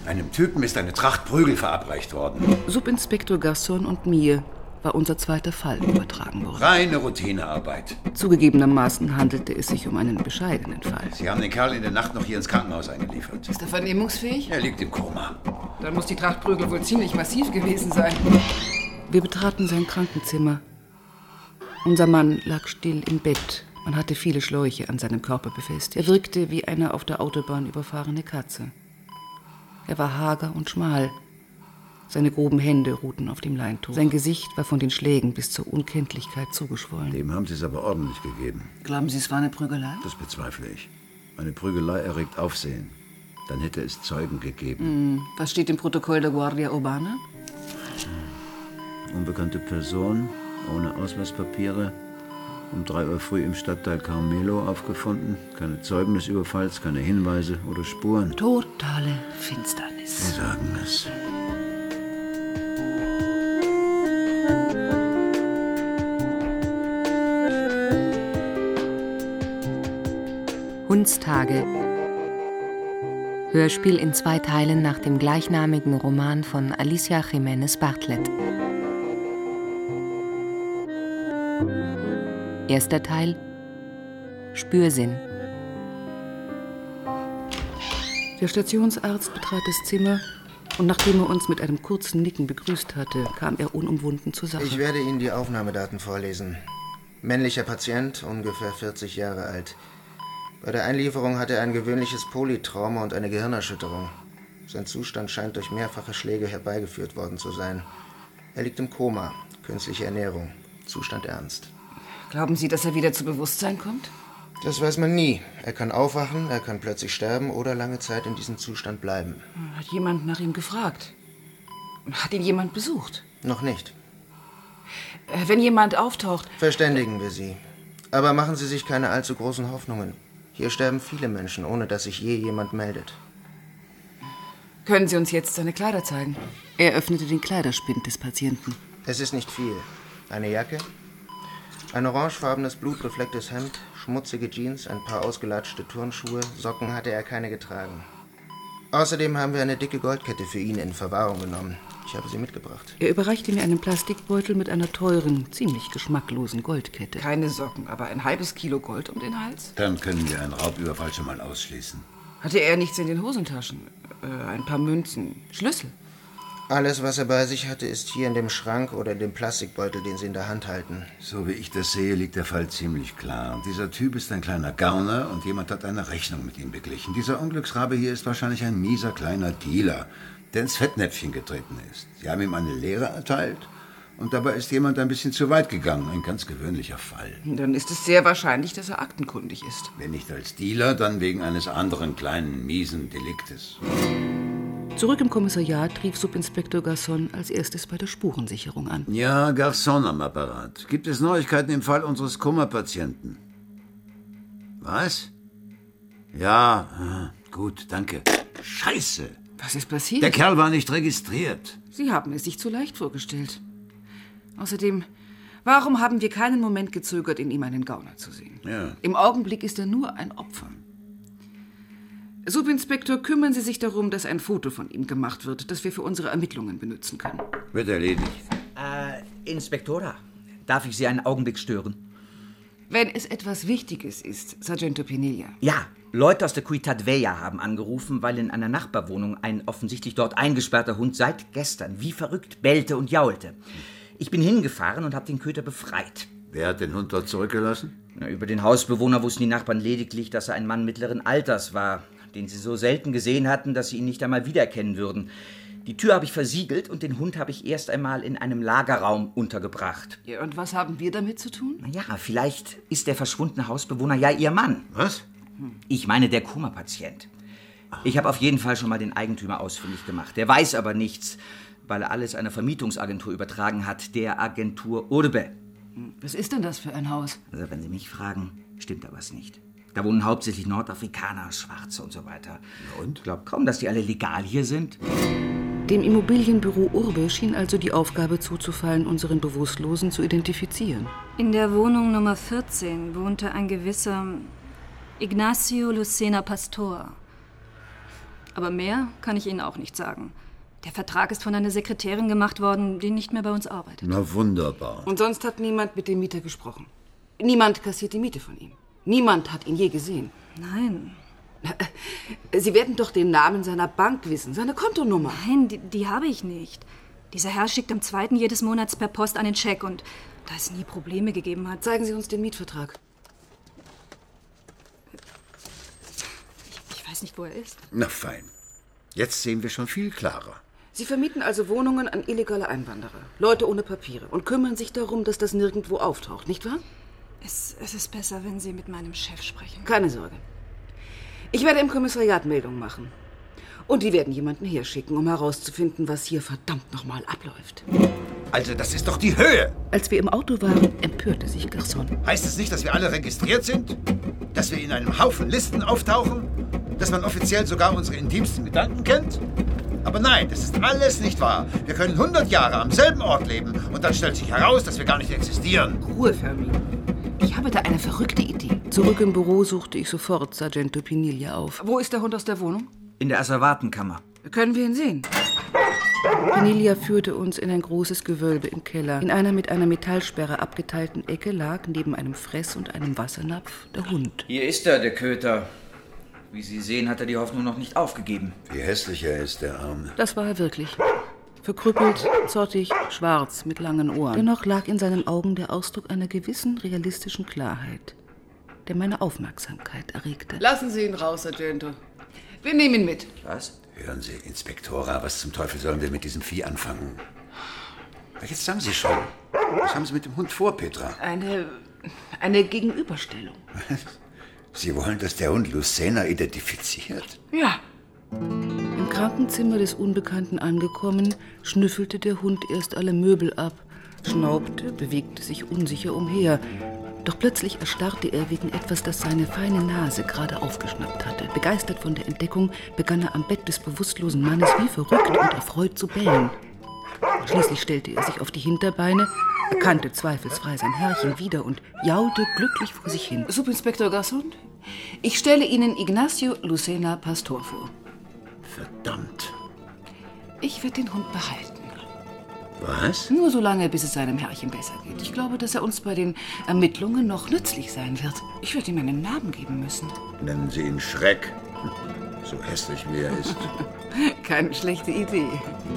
Einem Typen ist eine Tracht Prügel verabreicht worden. Subinspektor Garçon und mir war unser zweiter Fall übertragen worden. Reine Routinearbeit. Zugegebenermaßen handelte es sich um einen bescheidenen Fall. Sie haben den Kerl in der Nacht noch hier ins Krankenhaus eingeliefert. Ist er vernehmungsfähig? Er liegt im Koma. Dann muss die Tracht Prügel wohl ziemlich massiv gewesen sein. Wir betraten sein Krankenzimmer. Unser Mann lag still im Bett. Man hatte viele Schläuche an seinem Körper befestigt. Er wirkte wie eine auf der Autobahn überfahrene Katze. Er war hager und schmal. Seine groben Hände ruhten auf dem Leintuch. Sein Gesicht war von den Schlägen bis zur Unkenntlichkeit zugeschwollen. Dem haben Sie es aber ordentlich gegeben. Glauben Sie, es war eine Prügelei? Das bezweifle ich. Eine Prügelei erregt Aufsehen. Dann hätte es Zeugen gegeben. Was steht im Protokoll der Guardia Urbana? Unbekannte Person, ohne Ausweispapiere, um 3 Uhr früh im Stadtteil Carmelo aufgefunden. Keine Zeugen des Überfalls, keine Hinweise oder Spuren. Totale Finsternis. Sie sagen es. Hundstage. Hörspiel in 2 Teilen nach dem gleichnamigen Roman von Alicia Jiménez Bartlett. Erster Teil: Spürsinn. Der Stationsarzt betrat das Zimmer und nachdem er uns mit einem kurzen Nicken begrüßt hatte, kam er unumwunden zur Sache. Ich werde Ihnen die Aufnahmedaten vorlesen. Männlicher Patient, ungefähr 40 Jahre alt. Bei der Einlieferung hatte er ein gewöhnliches Polytrauma und eine Gehirnerschütterung. Sein Zustand scheint durch mehrfache Schläge herbeigeführt worden zu sein. Er liegt im Koma, künstliche Ernährung, Zustand ernst. Glauben Sie, dass er wieder zu Bewusstsein kommt? Das weiß man nie. Er kann aufwachen, er kann plötzlich sterben oder lange Zeit in diesem Zustand bleiben. Hat jemand nach ihm gefragt? Hat ihn jemand besucht? Noch nicht. Wenn jemand auftaucht... Verständigen wir Sie. Aber machen Sie sich keine allzu großen Hoffnungen. Hier sterben viele Menschen, ohne dass sich je jemand meldet. Können Sie uns jetzt seine Kleider zeigen? Er öffnete den Kleiderspind des Patienten. Es ist nicht viel. Eine Jacke, ein orangefarbenes, blutbeflecktes Hemd, schmutzige Jeans, ein paar ausgelatschte Turnschuhe, Socken hatte er keine getragen. Außerdem haben wir eine dicke Goldkette für ihn in Verwahrung genommen. Ich habe sie mitgebracht. Er überreichte mir einen Plastikbeutel mit einer teuren, ziemlich geschmacklosen Goldkette. Keine Socken, aber ein halbes Kilo Gold um den Hals? Dann können wir einen Raubüberfall schon mal ausschließen. Hatte er nichts in den Hosentaschen? Ein paar Münzen, Schlüssel? Alles, was er bei sich hatte, ist hier in dem Schrank oder in dem Plastikbeutel, den Sie in der Hand halten. So wie ich das sehe, liegt der Fall ziemlich klar. Dieser Typ ist ein kleiner Gauner und jemand hat eine Rechnung mit ihm beglichen. Dieser Unglücksrabe hier ist wahrscheinlich ein mieser kleiner Dealer, der ins Fettnäpfchen getreten ist. Sie haben ihm eine Lehre erteilt und dabei ist jemand ein bisschen zu weit gegangen. Ein ganz gewöhnlicher Fall. Dann ist es sehr wahrscheinlich, dass er aktenkundig ist. Wenn nicht als Dealer, dann wegen eines anderen kleinen, miesen Deliktes. Zurück im Kommissariat rief Subinspektor Garçon als erstes bei der Spurensicherung an. Ja, Garçon am Apparat. Gibt es Neuigkeiten im Fall unseres Koma-Patienten? Was? Ja, gut, danke. Scheiße! Was ist passiert? Der Kerl war nicht registriert. Sie haben es sich zu leicht vorgestellt. Außerdem, warum haben wir keinen Moment gezögert, in ihm einen Gauner zu sehen? Ja. Im Augenblick ist er nur ein Opfer. Subinspektor, kümmern Sie sich darum, dass ein Foto von ihm gemacht wird, das wir für unsere Ermittlungen benutzen können. Wird erledigt. Inspektora, darf ich Sie einen Augenblick stören? Wenn es etwas Wichtiges ist, Sargento Peniglia. Ja, Leute aus der Ciutat Vella haben angerufen, weil in einer Nachbarwohnung ein offensichtlich dort eingesperrter Hund seit gestern wie verrückt bellte und jaulte. Ich bin hingefahren und habe den Köter befreit. Wer hat den Hund dort zurückgelassen? Über den Hausbewohner wussten die Nachbarn lediglich, dass er ein Mann mittleren Alters war, den sie so selten gesehen hatten, dass sie ihn nicht einmal wiedererkennen würden. Die Tür habe ich versiegelt und den Hund habe ich erst einmal in einem Lagerraum untergebracht. Ja, und was haben wir damit zu tun? Na ja, vielleicht ist der verschwundene Hausbewohner ja Ihr Mann. Was? Ich meine, der Koma-Patient. Ich habe auf jeden Fall schon mal den Eigentümer ausfindig gemacht. Der weiß aber nichts, weil er alles einer Vermietungsagentur übertragen hat, der Agentur Urbe. Was ist denn das für ein Haus? Also, wenn Sie mich fragen, stimmt da was nicht. Da wohnen hauptsächlich Nordafrikaner, Schwarze und so weiter. Und? Ich glaube kaum, dass die alle legal hier sind. Dem Immobilienbüro Urbe schien also die Aufgabe zuzufallen, unseren Bewusstlosen zu identifizieren. In der Wohnung Nummer 14 wohnte ein gewisser Ignacio Lucena Pastor. Aber mehr kann ich Ihnen auch nicht sagen. Der Vertrag ist von einer Sekretärin gemacht worden, die nicht mehr bei uns arbeitet. Na wunderbar. Und sonst hat niemand mit dem Mieter gesprochen. Niemand kassiert die Miete von ihm. Niemand hat ihn je gesehen. Nein. Sie werden doch den Namen seiner Bank wissen, seine Kontonummer. Nein, die habe ich nicht. Dieser Herr schickt am 2. jedes Monats per Post einen Scheck und da es nie Probleme gegeben hat. Zeigen Sie uns den Mietvertrag. Ich weiß nicht, wo er ist. Na fein. Jetzt sehen wir schon viel klarer. Sie vermieten also Wohnungen an illegale Einwanderer, Leute ohne Papiere und kümmern sich darum, dass das nirgendwo auftaucht, nicht wahr? Es ist besser, wenn Sie mit meinem Chef sprechen. Keine Sorge. Ich werde im Kommissariat Meldung machen. Und die werden jemanden herschicken, um herauszufinden, was hier verdammt nochmal abläuft. Also, das ist doch die Höhe. Als wir im Auto waren, empörte sich Garçon. Heißt es nicht, dass wir alle registriert sind? Dass wir in einem Haufen Listen auftauchen? Dass man offiziell sogar unsere intimsten Gedanken kennt? Aber nein, das ist alles nicht wahr. Wir können 100 Jahre am selben Ort leben und dann stellt sich heraus, dass wir gar nicht existieren. Ruhe, Fermi. Ich habe da eine verrückte Idee. Zurück im Büro suchte ich sofort Sargento Piniglia auf. Wo ist der Hund aus der Wohnung? In der Asservatenkammer. Können wir ihn sehen? Piniglia führte uns in ein großes Gewölbe im Keller. In einer mit einer Metallsperre abgeteilten Ecke lag neben einem Fress- und einem Wassernapf der Hund. Hier ist er, der Köter. Wie Sie sehen, hat er die Hoffnung noch nicht aufgegeben. Wie hässlich er ist, der Arme. Das war er wirklich. Verkrüppelt, zottig, schwarz, mit langen Ohren. Dennoch lag in seinen Augen der Ausdruck einer gewissen realistischen Klarheit, der meine Aufmerksamkeit erregte. Lassen Sie ihn raus, Sargento. Wir nehmen ihn mit. Was? Hören Sie, Inspektora, was zum Teufel sollen wir mit diesem Vieh anfangen? Jetzt sagen Sie schon. Was haben Sie mit dem Hund vor, Petra? Eine Gegenüberstellung. Sie wollen, dass der Hund Lucena identifiziert? Ja. Im Krankenzimmer des Unbekannten angekommen, schnüffelte der Hund erst alle Möbel ab, schnaubte, bewegte sich unsicher umher. Doch plötzlich erstarrte er wegen etwas, das seine feine Nase gerade aufgeschnappt hatte. Begeistert von der Entdeckung begann er am Bett des bewusstlosen Mannes wie verrückt und erfreut zu bellen. Schließlich stellte er sich auf die Hinterbeine, erkannte zweifelsfrei sein Herrchen wieder und jaulte glücklich vor sich hin. Subinspektor Garçon, ich stelle Ihnen Ignacio Lucena Pastor vor. Verdammt. Ich werde den Hund behalten. Was? Nur so lange, bis es seinem Herrchen besser geht. Ich glaube, dass er uns bei den Ermittlungen noch nützlich sein wird. Ich werde ihm einen Namen geben müssen. Nennen Sie ihn Schreck. So hässlich wie er ist. Keine schlechte Idee.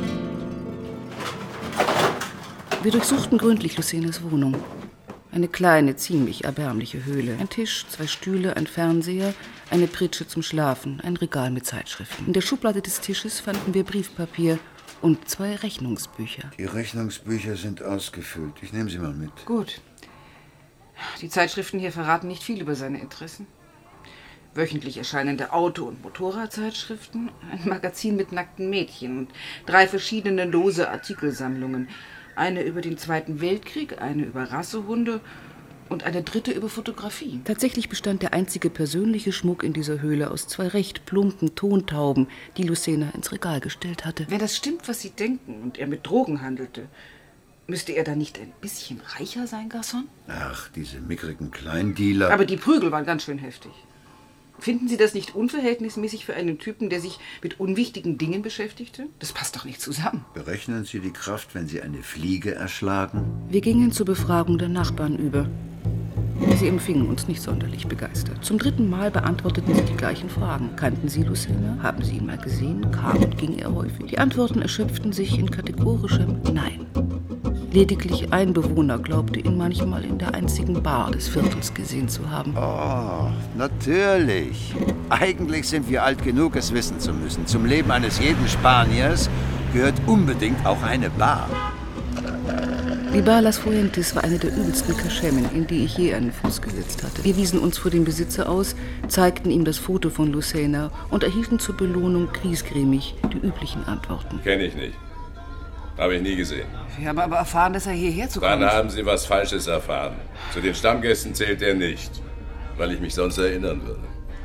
Wir durchsuchten gründlich Lucenas Wohnung. Eine kleine, ziemlich erbärmliche Höhle. Ein Tisch, 2 Stühle, ein Fernseher, eine Pritsche zum Schlafen, ein Regal mit Zeitschriften. In der Schublade des Tisches fanden wir Briefpapier und 2 Rechnungsbücher. Die Rechnungsbücher sind ausgefüllt. Ich nehme sie mal mit. Gut. Die Zeitschriften hier verraten nicht viel über seine Interessen. Wöchentlich erscheinende Auto- und Motorradzeitschriften, ein Magazin mit nackten Mädchen und 3 verschiedene lose Artikelsammlungen. Eine über den Zweiten Weltkrieg, eine über Rassehunde und eine 3. über Fotografie. Tatsächlich bestand der einzige persönliche Schmuck in dieser Höhle aus 2 recht plumpen Tontauben, die Lucena ins Regal gestellt hatte. Wenn das stimmt, was Sie denken, und er mit Drogen handelte, müsste er dann nicht ein bisschen reicher sein, Garçon? Ach, diese mickrigen Kleindealer. Aber die Prügel waren ganz schön heftig. Finden Sie das nicht unverhältnismäßig für einen Typen, der sich mit unwichtigen Dingen beschäftigte? Das passt doch nicht zusammen. Berechnen Sie die Kraft, wenn Sie eine Fliege erschlagen? Wir gingen zur Befragung der Nachbarn über. Sie empfingen uns nicht sonderlich begeistert. Zum 3. Mal beantworteten sie die gleichen Fragen. Kannten Sie Lucena? Haben Sie ihn mal gesehen? Kam und ging er häufig? Die Antworten erschöpften sich in kategorischem Nein. Lediglich ein Bewohner glaubte ihn manchmal in der einzigen Bar des Viertels gesehen zu haben. Oh, natürlich. Eigentlich sind wir alt genug, es wissen zu müssen. Zum Leben eines jeden Spaniers gehört unbedingt auch eine Bar. Die Bar Las Fuentes war eine der übelsten Kaschemmen, in die ich je einen Fuß gesetzt hatte. Wir wiesen uns vor dem Besitzer aus, zeigten ihm das Foto von Lucena und erhielten zur Belohnung griesgrämig die üblichen Antworten. Kenne ich nicht. Habe ich nie gesehen. Wir haben aber erfahren, dass er hierher zu kommen. Dann haben Sie was Falsches erfahren. Zu den Stammgästen zählt er nicht, weil ich mich sonst erinnern würde.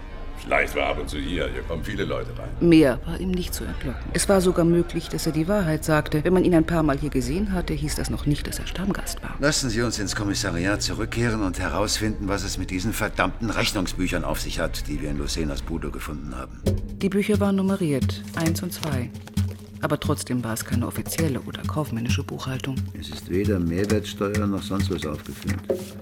Vielleicht war ab und zu hier kommen viele Leute rein. Mehr war ihm nicht zu entlocken. Es war sogar möglich, dass er die Wahrheit sagte. Wenn man ihn ein paar Mal hier gesehen hatte, hieß das noch nicht, dass er Stammgast war. Lassen Sie uns ins Kommissariat zurückkehren und herausfinden, was es mit diesen verdammten Rechnungsbüchern auf sich hat, die wir in Lucenas Bude gefunden haben. Die Bücher waren nummeriert, 1 und 2. Aber trotzdem war es keine offizielle oder kaufmännische Buchhaltung. Es ist weder Mehrwertsteuer noch sonst was aufgeführt.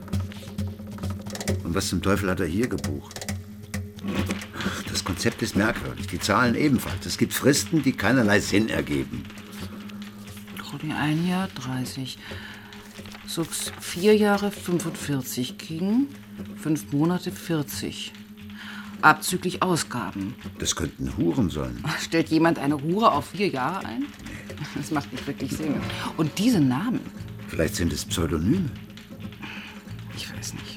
Und was zum Teufel hat er hier gebucht? Das Konzept ist merkwürdig, die Zahlen ebenfalls. Es gibt Fristen, die keinerlei Sinn ergeben. Die 1 Jahr 30. Sux 4 Jahre 45 King, 5 Monate 40. Abzüglich Ausgaben. Das könnten Huren sein. Stellt jemand eine Hure auf 4 Jahre ein? Das macht nicht wirklich Sinn. Und diese Namen? Vielleicht sind es Pseudonyme. Ich weiß nicht.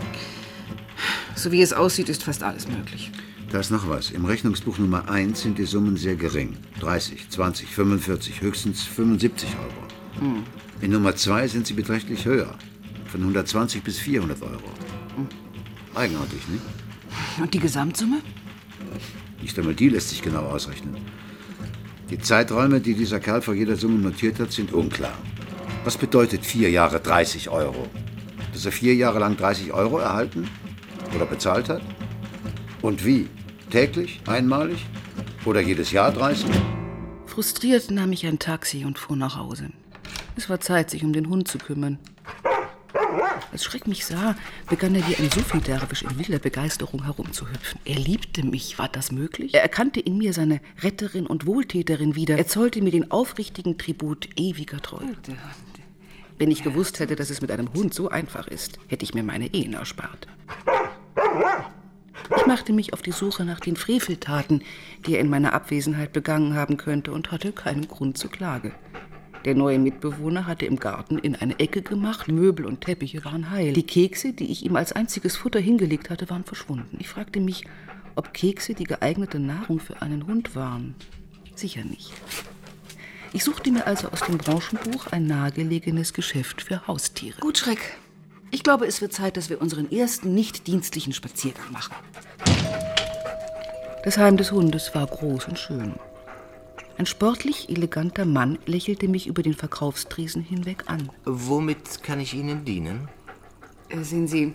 So wie es aussieht, ist fast alles möglich. Da ist noch was. Im Rechnungsbuch Nummer 1 sind die Summen sehr gering. 30, 20, 45, höchstens 75 Euro. In Nummer 2 sind sie beträchtlich höher. Von 120 bis 400 Euro. Eigenartig, nicht? Und die Gesamtsumme? Nicht einmal die lässt sich genau ausrechnen. Die Zeiträume, die dieser Kerl vor jeder Summe notiert hat, sind unklar. Was bedeutet 4 Jahre 30 Euro? Dass er 4 Jahre lang 30 Euro erhalten oder bezahlt hat? Und wie? Täglich? Einmalig? Oder jedes Jahr 30? Frustriert nahm ich ein Taxi und fuhr nach Hause. Es war Zeit, sich um den Hund zu kümmern. Als Schreck mich sah, begann er wie ein Sufi-Derwisch in wilder Begeisterung herumzuhüpfen. Er liebte mich, war das möglich? Er erkannte in mir seine Retterin und Wohltäterin wieder. Er zollte mir den aufrichtigen Tribut ewiger Treue. Wenn ich gewusst hätte, dass es mit einem Hund so einfach ist, hätte ich mir meine Ehen erspart. Ich machte mich auf die Suche nach den Freveltaten, die er in meiner Abwesenheit begangen haben könnte, und hatte keinen Grund zur Klage. Der neue Mitbewohner hatte im Garten in eine Ecke gemacht, Möbel und Teppiche waren heil. Die Kekse, die ich ihm als einziges Futter hingelegt hatte, waren verschwunden. Ich fragte mich, ob Kekse die geeignete Nahrung für einen Hund waren. Sicher nicht. Ich suchte mir also aus dem Branchenbuch ein nahegelegenes Geschäft für Haustiere. Gut, Schreck. Ich glaube, es wird Zeit, dass wir unseren ersten nicht-dienstlichen Spaziergang machen. Das Heim des Hundes war groß und schön. Ein sportlich eleganter Mann lächelte mich über den Verkaufstresen hinweg an. Womit kann ich Ihnen dienen? Sehen Sie,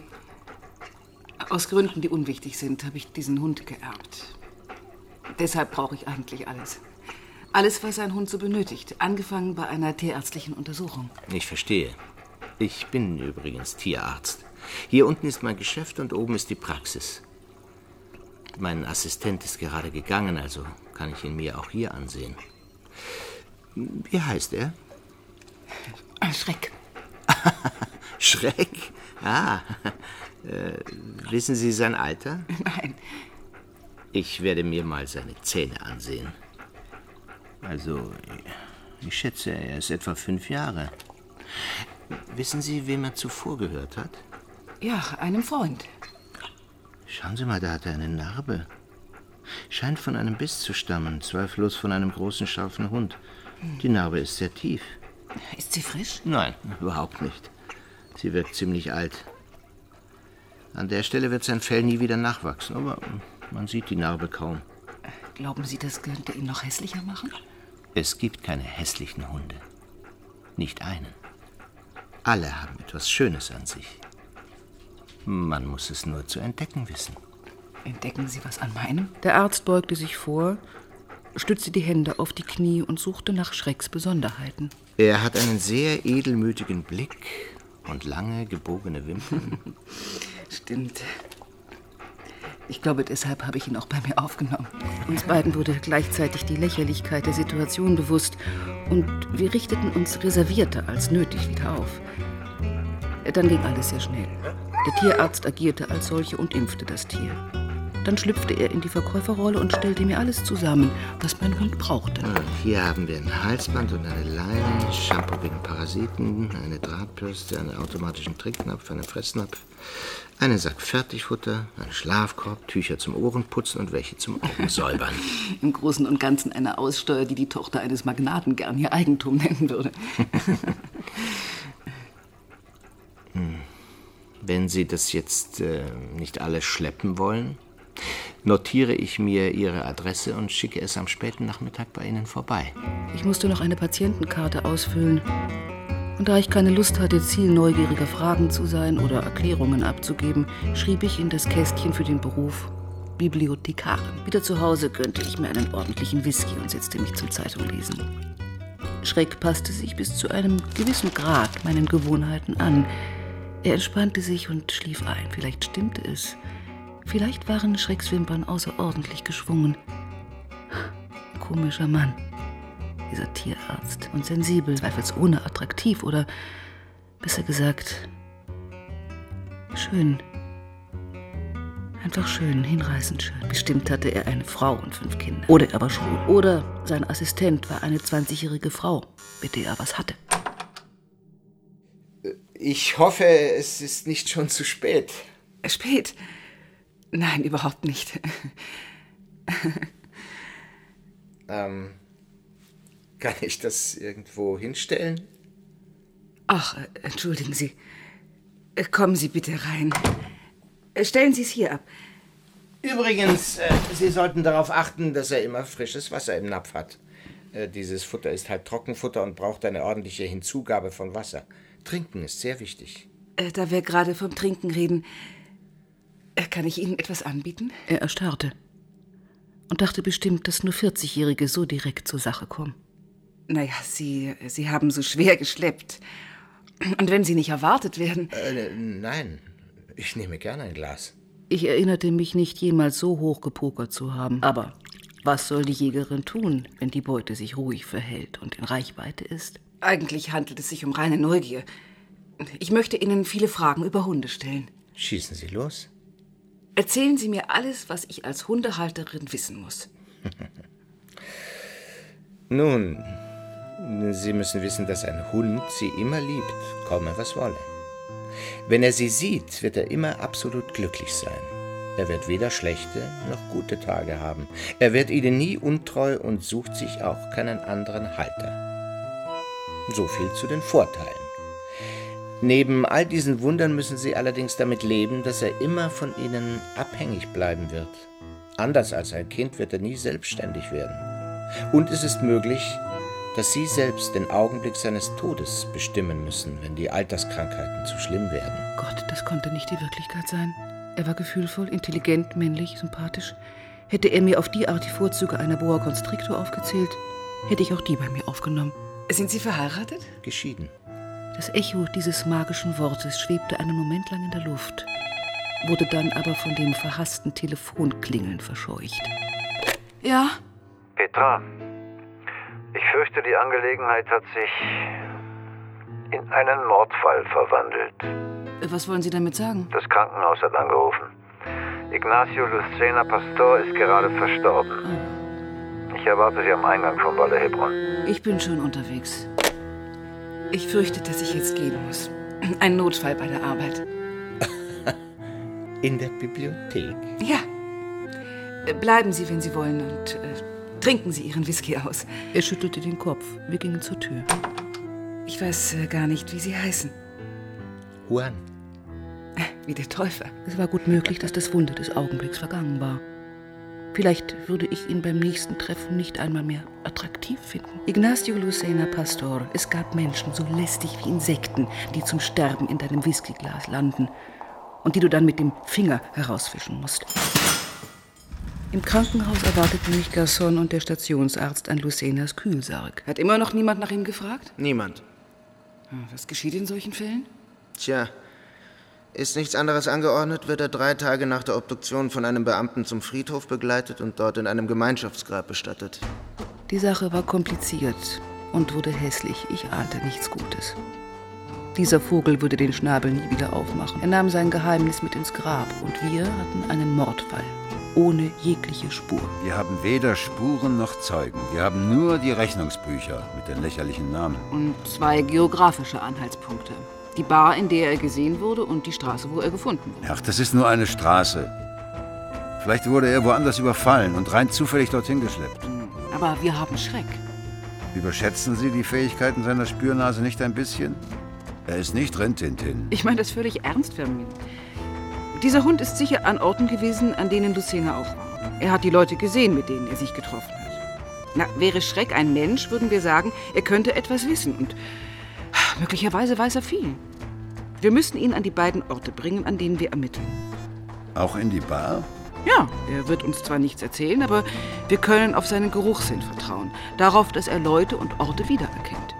aus Gründen, die unwichtig sind, habe ich diesen Hund geerbt. Deshalb brauche ich eigentlich alles. Alles, was ein Hund so benötigt, angefangen bei einer tierärztlichen Untersuchung. Ich verstehe. Ich bin übrigens Tierarzt. Hier unten ist mein Geschäft und oben ist die Praxis. Mein Assistent ist gerade gegangen, also kann ich ihn mir auch hier ansehen. Wie heißt er? Schreck. Schreck? Ah, wissen Sie sein Alter? Nein. Ich werde mir mal seine Zähne ansehen. Also, ich schätze, er ist etwa 5 Jahre. Wissen Sie, wem er zuvor gehört hat? Ja, einem Freund. Schauen Sie mal, da hat er eine Narbe. Scheint von einem Biss zu stammen, zweifellos von einem großen, scharfen Hund. Die Narbe ist sehr tief. Ist sie frisch? Nein, überhaupt nicht. Sie wirkt ziemlich alt. An der Stelle wird sein Fell nie wieder nachwachsen, aber man sieht die Narbe kaum. Glauben Sie, das könnte ihn noch hässlicher machen? Es gibt keine hässlichen Hunde. Nicht einen. Alle haben etwas Schönes an sich. Man muss es nur zu entdecken wissen. Entdecken Sie was an meinem? Der Arzt beugte sich vor, stützte die Hände auf die Knie und suchte nach Schrecks Besonderheiten. Er hat einen sehr edelmütigen Blick und lange, gebogene Wimpern. Stimmt. Ich glaube, deshalb habe ich ihn auch bei mir aufgenommen. Uns beiden wurde gleichzeitig die Lächerlichkeit der Situation bewusst und wir richteten uns reservierter als nötig wieder auf. Dann ging alles sehr schnell. Der Tierarzt agierte als solcher und impfte das Tier. Dann schlüpfte er in die Verkäuferrolle und stellte mir alles zusammen, was mein Hund brauchte. Hier haben wir ein Halsband und eine Leine, Shampoo gegen Parasiten, eine Drahtbürste, einen automatischen Trinkknopf, einen Fressnapf, einen Sack Fertigfutter, einen Schlafkorb, Tücher zum Ohrenputzen und welche zum Augensäubern. Im Großen und Ganzen eine Aussteuer, die die Tochter eines Magnaten gern ihr Eigentum nennen würde. Wenn Sie das jetzt nicht alles schleppen wollen, notiere ich mir Ihre Adresse und schicke es am späten Nachmittag bei Ihnen vorbei. Ich musste noch eine Patientenkarte ausfüllen. Und da ich keine Lust hatte, Ziel neugieriger Fragen zu sein oder Erklärungen abzugeben, schrieb ich in das Kästchen für den Beruf Bibliothekarin. Wieder zu Hause gönnte ich mir einen ordentlichen Whisky und setzte mich zum Zeitunglesen. Schreck passte sich bis zu einem gewissen Grad meinen Gewohnheiten an. Er entspannte sich und schlief ein. Vielleicht stimmte es. Vielleicht waren Schrecks Wimpern außerordentlich geschwungen. Komischer Mann, dieser Tierarzt. Und sensibel, zweifelsohne attraktiv oder, besser gesagt, schön. Einfach schön, hinreißend schön. Bestimmt hatte er eine Frau und 5 Kinder. Oder er war schwul. Oder sein Assistent war eine 20-jährige Frau, mit der er was hatte. Ich hoffe, es ist nicht schon zu spät. Spät? Nein, überhaupt nicht. Kann ich das irgendwo hinstellen? Ach, entschuldigen Sie. Kommen Sie bitte rein. Stellen Sie es hier ab. Übrigens, Sie sollten darauf achten, dass er immer frisches Wasser im Napf hat. Dieses Futter ist halt Trockenfutter und braucht eine ordentliche Hinzugabe von Wasser. Trinken ist sehr wichtig. Da wir gerade vom Trinken reden, kann ich Ihnen etwas anbieten? Er erstarrte und dachte bestimmt, dass nur 40-Jährige so direkt zur Sache kommen. Naja, Sie haben so schwer geschleppt. Und wenn Sie nicht erwartet werden... Nein, ich nehme gerne ein Glas. Ich erinnerte mich nicht, jemals so hoch gepokert zu haben. Aber was soll die Jägerin tun, wenn die Beute sich ruhig verhält und in Reichweite ist? Eigentlich handelt es sich um reine Neugier. Ich möchte Ihnen viele Fragen über Hunde stellen. Schießen Sie los. Erzählen Sie mir alles, was ich als Hundehalterin wissen muss. Nun, Sie müssen wissen, dass ein Hund Sie immer liebt, komme was wolle. Wenn er Sie sieht, wird er immer absolut glücklich sein. Er wird weder schlechte noch gute Tage haben. Er wird Ihnen nie untreu und sucht sich auch keinen anderen Halter. So viel zu den Vorteilen. Neben all diesen Wundern müssen Sie allerdings damit leben, dass er immer von Ihnen abhängig bleiben wird. Anders als ein Kind wird er nie selbstständig werden. Und es ist möglich, dass Sie selbst den Augenblick seines Todes bestimmen müssen, wenn die Alterskrankheiten zu schlimm werden. Gott, das konnte nicht die Wirklichkeit sein. Er war gefühlvoll, intelligent, männlich, sympathisch. Hätte er mir auf die Art die Vorzüge einer Boa Constrictor aufgezählt, hätte ich auch die bei mir aufgenommen. Sind Sie verheiratet? Geschieden. Das Echo dieses magischen Wortes schwebte einen Moment lang in der Luft, wurde dann aber von dem verhassten Telefonklingeln verscheucht. Ja? Petra, ich fürchte, die Angelegenheit hat sich in einen Mordfall verwandelt. Was wollen Sie damit sagen? Das Krankenhaus hat angerufen. Ignacio Lucena Pastor ist gerade verstorben. Ich erwarte Sie am Eingang von Valle Hebron. Ich bin schon unterwegs. Ich fürchte, dass ich jetzt gehen muss. Ein Notfall bei der Arbeit. In der Bibliothek? Ja. Bleiben Sie, wenn Sie wollen, und trinken Sie Ihren Whisky aus. Er schüttelte den Kopf. Wir gingen zur Tür. Ich weiß gar nicht, wie Sie heißen. Juan. Wie der Täufer. Es war gut möglich, dass das Wunder des Augenblicks vergangen war. Vielleicht würde ich ihn beim nächsten Treffen nicht einmal mehr attraktiv finden. Ignacio Lucena Pastor, es gab Menschen so lästig wie Insekten, die zum Sterben in deinem Whiskyglas landen und die du dann mit dem Finger herausfischen musst. Im Krankenhaus erwarteten mich Garçon und der Stationsarzt an Lucenas Kühlsarg. Hat immer noch niemand nach ihm gefragt? Niemand. Was geschieht in solchen Fällen? Tja, ist nichts anderes angeordnet, wird er 3 Tage nach der Obduktion von einem Beamten zum Friedhof begleitet und dort in einem Gemeinschaftsgrab bestattet. Die Sache war kompliziert und wurde hässlich. Ich ahnte nichts Gutes. Dieser Vogel würde den Schnabel nie wieder aufmachen. Er nahm sein Geheimnis mit ins Grab und wir hatten einen Mordfall. Ohne jegliche Spur. Wir haben weder Spuren noch Zeugen. Wir haben nur die Rechnungsbücher mit den lächerlichen Namen. Und 2 geografische Anhaltspunkte. Die Bar, in der er gesehen wurde, und die Straße, wo er gefunden wurde. Ach, das ist nur eine Straße. Vielleicht wurde er woanders überfallen und rein zufällig dorthin geschleppt. Aber wir haben Schreck. Überschätzen Sie die Fähigkeiten seiner Spürnase nicht ein bisschen? Er ist nicht Rintintin. Ich meine das völlig ernst, Firmin. Dieser Hund ist sicher an Orten gewesen, an denen Lucena auch war. Er hat die Leute gesehen, mit denen er sich getroffen hat. Na, wäre Schreck ein Mensch, würden wir sagen, er könnte etwas wissen. Und möglicherweise weiß er viel. Wir müssen ihn an die beiden Orte bringen, an denen wir ermitteln. Auch in die Bar? Ja, er wird uns zwar nichts erzählen, aber wir können auf seinen Geruchssinn vertrauen. Darauf, dass er Leute und Orte wiedererkennt.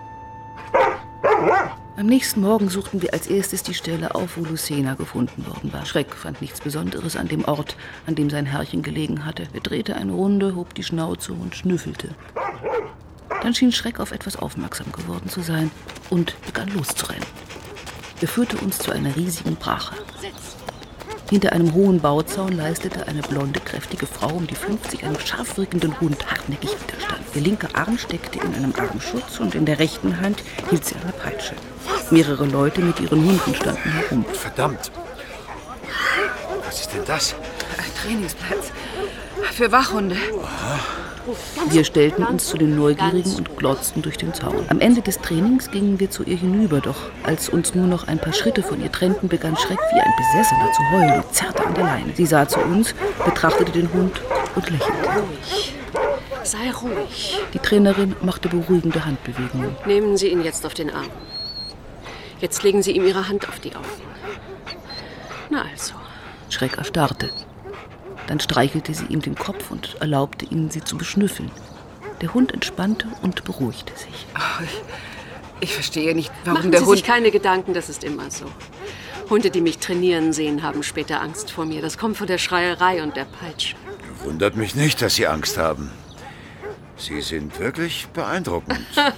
Am nächsten Morgen suchten wir als erstes die Stelle auf, wo Lucena gefunden worden war. Schreck fand nichts Besonderes an dem Ort, an dem sein Herrchen gelegen hatte. Er drehte eine Runde, hob die Schnauze und schnüffelte. Dann schien Schreck auf etwas aufmerksam geworden zu sein und begann loszurennen. Er führte uns zu einer riesigen Brache. Hinter einem hohen Bauzaun leistete eine blonde, kräftige Frau um die 50 einem scharf wirkenden Hund hartnäckig Widerstand. Ihr linker Arm steckte in einem Armschutz und in der rechten Hand hielt sie eine Peitsche. Mehrere Leute mit ihren Hunden standen herum. Verdammt! Was ist denn das? Ein Trainingsplatz für Wachhunde. Wir stellten uns zu den Neugierigen und glotzten durch den Zaun. Am Ende des Trainings gingen wir zu ihr hinüber, doch als uns nur noch ein paar Schritte von ihr trennten, begann Schreck wie ein Besessener zu heulen und zerrte an der Leine. Sie sah zu uns, betrachtete den Hund und lächelte. Ruhig. Sei ruhig. Die Trainerin machte beruhigende Handbewegungen. Nehmen Sie ihn jetzt auf den Arm. Jetzt legen Sie ihm Ihre Hand auf die Augen. Na also. Schreck erstarrte. Dann streichelte sie ihm den Kopf und erlaubte ihnen, sie zu beschnüffeln. Der Hund entspannte und beruhigte sich. Oh, ich verstehe nicht, warum Machen der Sie Hund... sich keine Gedanken, das ist immer so. Hunde, die mich trainieren sehen, haben später Angst vor mir. Das kommt von der Schreierei und der Peitsche. Wundert mich nicht, dass Sie Angst haben. Sie sind wirklich beeindruckend.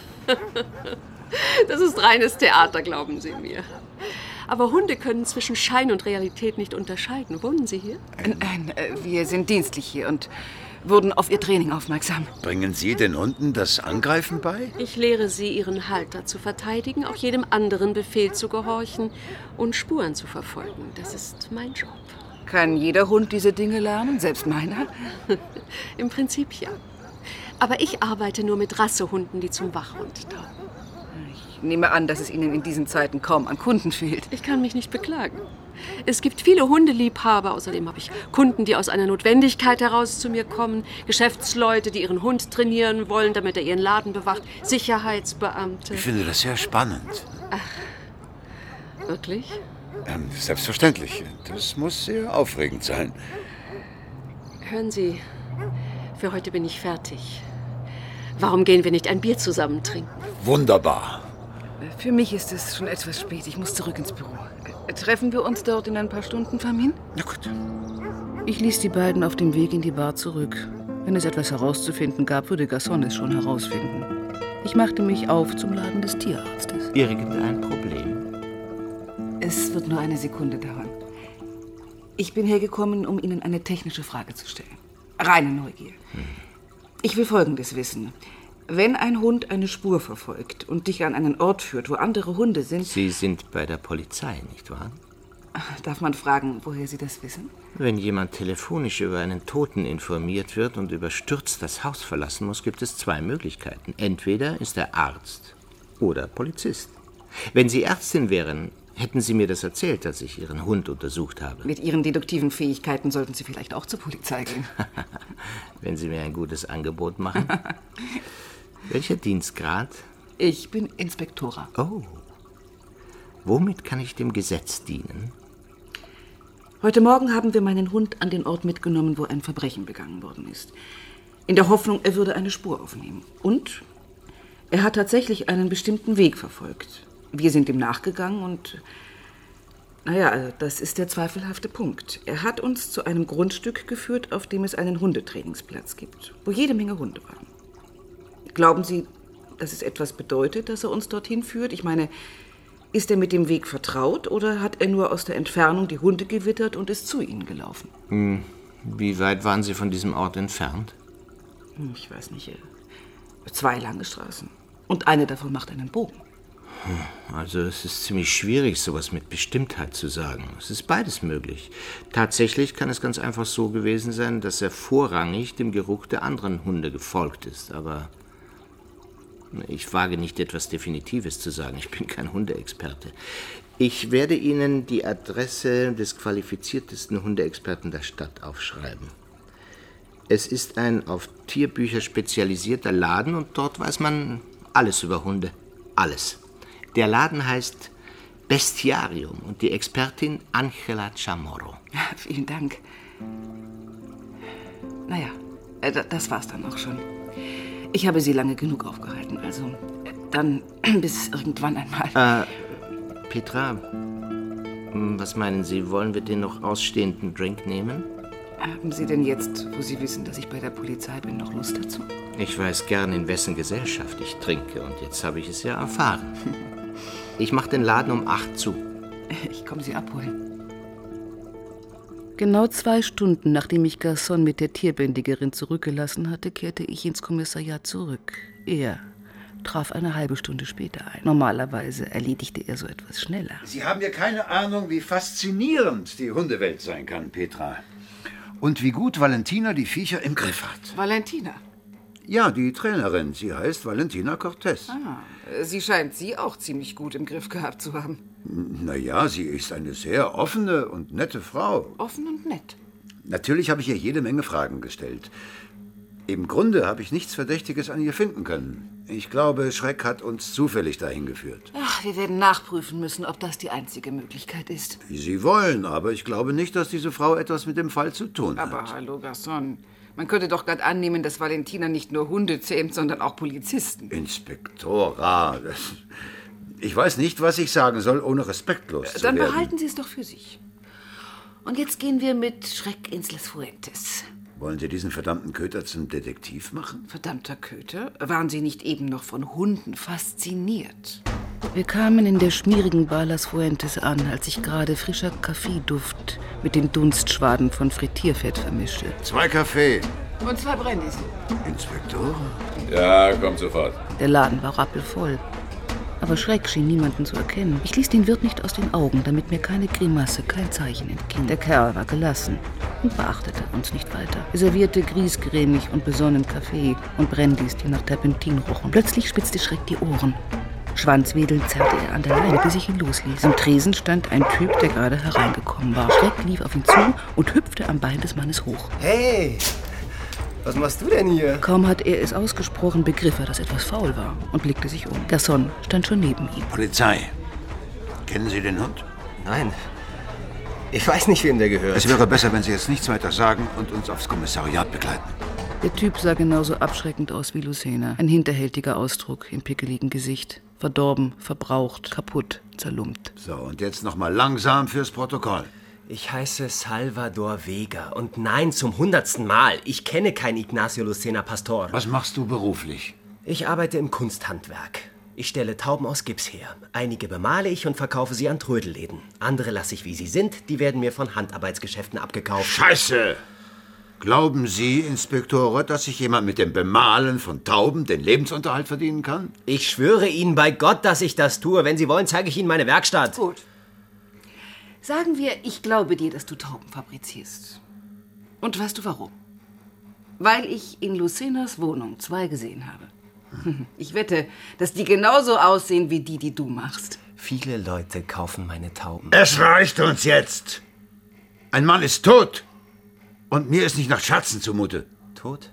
Das ist reines Theater, glauben Sie mir. Aber Hunde können zwischen Schein und Realität nicht unterscheiden. Wohnen Sie hier? Nein, wir sind dienstlich hier und wurden auf Ihr Training aufmerksam. Bringen Sie den Hunden das Angreifen bei? Ich lehre sie, ihren Halter zu verteidigen, auch jedem anderen Befehl zu gehorchen und Spuren zu verfolgen. Das ist mein Job. Kann jeder Hund diese Dinge lernen, selbst meiner? Im Prinzip ja. Aber ich arbeite nur mit Rassehunden, die zum Wachhund taugen. Ich nehme an, dass es Ihnen in diesen Zeiten kaum an Kunden fehlt. Ich kann mich nicht beklagen. Es gibt viele Hundeliebhaber. Außerdem habe ich Kunden, die aus einer Notwendigkeit heraus zu mir kommen. Geschäftsleute, die ihren Hund trainieren wollen, damit er ihren Laden bewacht. Sicherheitsbeamte. Ich finde das sehr spannend. Ach, wirklich? Selbstverständlich. Das muss sehr aufregend sein. Hören Sie, für heute bin ich fertig. Warum gehen wir nicht ein Bier zusammen trinken? Wunderbar. Für mich ist es schon etwas spät. Ich muss zurück ins Büro. Treffen wir uns dort in ein paar Stunden, Famin? Na gut. Ich ließ die beiden auf dem Weg in die Bar zurück. Wenn es etwas herauszufinden gab, würde Gasson es schon herausfinden. Ich machte mich auf zum Laden des Tierarztes. Irgendein Problem? Es wird nur eine Sekunde dauern. Ich bin hergekommen, um Ihnen eine technische Frage zu stellen. Reine Neugier. Ich will Folgendes wissen. Wenn ein Hund eine Spur verfolgt und dich an einen Ort führt, wo andere Hunde sind... Sie sind bei der Polizei, nicht wahr? Darf man fragen, woher Sie das wissen? Wenn jemand telefonisch über einen Toten informiert wird und überstürzt das Haus verlassen muss, gibt es zwei Möglichkeiten. Entweder ist er Arzt oder Polizist. Wenn Sie Ärztin wären, hätten Sie mir das erzählt, als ich Ihren Hund untersucht habe. Mit Ihren deduktiven Fähigkeiten sollten Sie vielleicht auch zur Polizei gehen. Wenn Sie mir ein gutes Angebot machen. Welcher Dienstgrad? Ich bin Inspektora. Oh. Womit kann ich dem Gesetz dienen? Heute Morgen haben wir meinen Hund an den Ort mitgenommen, wo ein Verbrechen begangen worden ist. In der Hoffnung, er würde eine Spur aufnehmen. Und er hat tatsächlich einen bestimmten Weg verfolgt. Wir sind ihm nachgegangen und... Naja, das ist der zweifelhafte Punkt. Er hat uns zu einem Grundstück geführt, auf dem es einen Hundetrainingsplatz gibt, wo jede Menge Hunde waren. Glauben Sie, dass es etwas bedeutet, dass er uns dorthin führt? Ich meine, ist er mit dem Weg vertraut oder hat er nur aus der Entfernung die Hunde gewittert und ist zu ihnen gelaufen? Wie weit waren Sie von diesem Ort entfernt? Ich weiß nicht. 2 lange Straßen. Und eine davon macht einen Bogen. Also es ist ziemlich schwierig, sowas mit Bestimmtheit zu sagen. Es ist beides möglich. Tatsächlich kann es ganz einfach so gewesen sein, dass er vorrangig dem Geruch der anderen Hunde gefolgt ist. Aber ich wage nicht, etwas Definitives zu sagen. Ich bin kein Hundeexperte. Ich werde Ihnen die Adresse des qualifiziertesten Hundeexperten der Stadt aufschreiben. Es ist ein auf Tierbücher spezialisierter Laden und dort weiß man alles über Hunde. Alles. Der Laden heißt Bestiarium und die Expertin Angela Chamorro. Vielen Dank. Naja, das war's dann auch schon. Ich habe Sie lange genug aufgehalten, also dann bis irgendwann einmal. Petra, was meinen Sie, wollen wir den noch ausstehenden Drink nehmen? Haben Sie denn jetzt, wo Sie wissen, dass ich bei der Polizei bin, noch Lust dazu? Ich weiß gern, in wessen Gesellschaft ich trinke und jetzt habe ich es ja erfahren. Ich mache den Laden um 8 zu. Ich komme Sie abholen. Genau 2 Stunden, nachdem ich Garçon mit der Tierbändigerin zurückgelassen hatte, kehrte ich ins Kommissariat zurück. Er traf eine halbe Stunde später ein. Normalerweise erledigte er so etwas schneller. Sie haben ja keine Ahnung, wie faszinierend die Hundewelt sein kann, Petra. Und wie gut Valentina die Viecher im Griff hat. Valentina? Ja, die Trainerin. Sie heißt Valentina Cortez. Sie scheint Sie auch ziemlich gut im Griff gehabt zu haben. Naja, sie ist eine sehr offene und nette Frau. Offen und nett. Natürlich habe ich ihr jede Menge Fragen gestellt. Im Grunde habe ich nichts Verdächtiges an ihr finden können. Ich glaube, Schreck hat uns zufällig dahin geführt. Ach, wir werden nachprüfen müssen, ob das die einzige Möglichkeit ist. Wie Sie wollen, aber ich glaube nicht, dass diese Frau etwas mit dem Fall zu tun hat. Aber hallo, Garçon. Man könnte doch gerade annehmen, dass Valentina nicht nur Hunde zähmt, sondern auch Polizisten. Inspektora, ich weiß nicht, was ich sagen soll, ohne respektlos zu werden. Dann behalten Sie es doch für sich. Und jetzt gehen wir mit Schreck ins Las Fuentes. Wollen Sie diesen verdammten Köter zum Detektiv machen? Verdammter Köter? Waren Sie nicht eben noch von Hunden fasziniert? Wir kamen in der schmierigen Bar Las Fuentes an, als sich gerade frischer Kaffeeduft mit den Dunstschwaden von Frittierfett vermischte. 2 Kaffee. Und 2 Brandys. Inspektor? Ja, kommt sofort. Der Laden war rappelvoll. Aber Schreck schien niemanden zu erkennen. Ich ließ den Wirt nicht aus den Augen, damit mir keine Grimasse, kein Zeichen entging. Der Kerl war gelassen und beachtete uns nicht weiter. Er servierte griesgrämig und besonnen Kaffee und Brandys, die nach Terpentin rochen. Plötzlich spitzte Schreck die Ohren. Schwanzwedelnd zerrte er an der Leine, bis ich ihn losließ. Am Tresen stand ein Typ, der gerade hereingekommen war. Schreck lief auf ihn zu und hüpfte am Bein des Mannes hoch. Hey, was machst du denn hier? Kaum hat er es ausgesprochen, begriff er, dass etwas faul war und blickte sich um. Garçon stand schon neben ihm. Polizei. Kennen Sie den Hund? Nein. Ich weiß nicht, wem der gehört. Es wäre besser, wenn Sie jetzt nichts weiter sagen und uns aufs Kommissariat begleiten. Der Typ sah genauso abschreckend aus wie Lucena. Ein hinterhältiger Ausdruck im pickeligen Gesicht. Verdorben, verbraucht, kaputt, zerlumpt. So, und jetzt noch mal langsam fürs Protokoll. Ich heiße Salvador Vega und nein, zum 100. Mal. Ich kenne kein Ignacio Lucena Pastor. Was machst du beruflich? Ich arbeite im Kunsthandwerk. Ich stelle Tauben aus Gips her. Einige bemale ich und verkaufe sie an Trödelläden. Andere lasse ich, wie sie sind. Die werden mir von Handarbeitsgeschäften abgekauft. Scheiße! Glauben Sie, Inspektore, dass sich jemand mit dem Bemalen von Tauben den Lebensunterhalt verdienen kann? Ich schwöre Ihnen bei Gott, dass ich das tue. Wenn Sie wollen, zeige ich Ihnen meine Werkstatt. Gut. Sagen wir, ich glaube dir, dass du Tauben fabrizierst. Und weißt du warum? Weil ich in Lucenas Wohnung 2 gesehen habe. Ich wette, dass die genauso aussehen wie die du machst. Viele Leute kaufen meine Tauben. Es reicht uns jetzt! Ein Mann ist tot! Und mir ist nicht nach Scherzen zumute. Tot?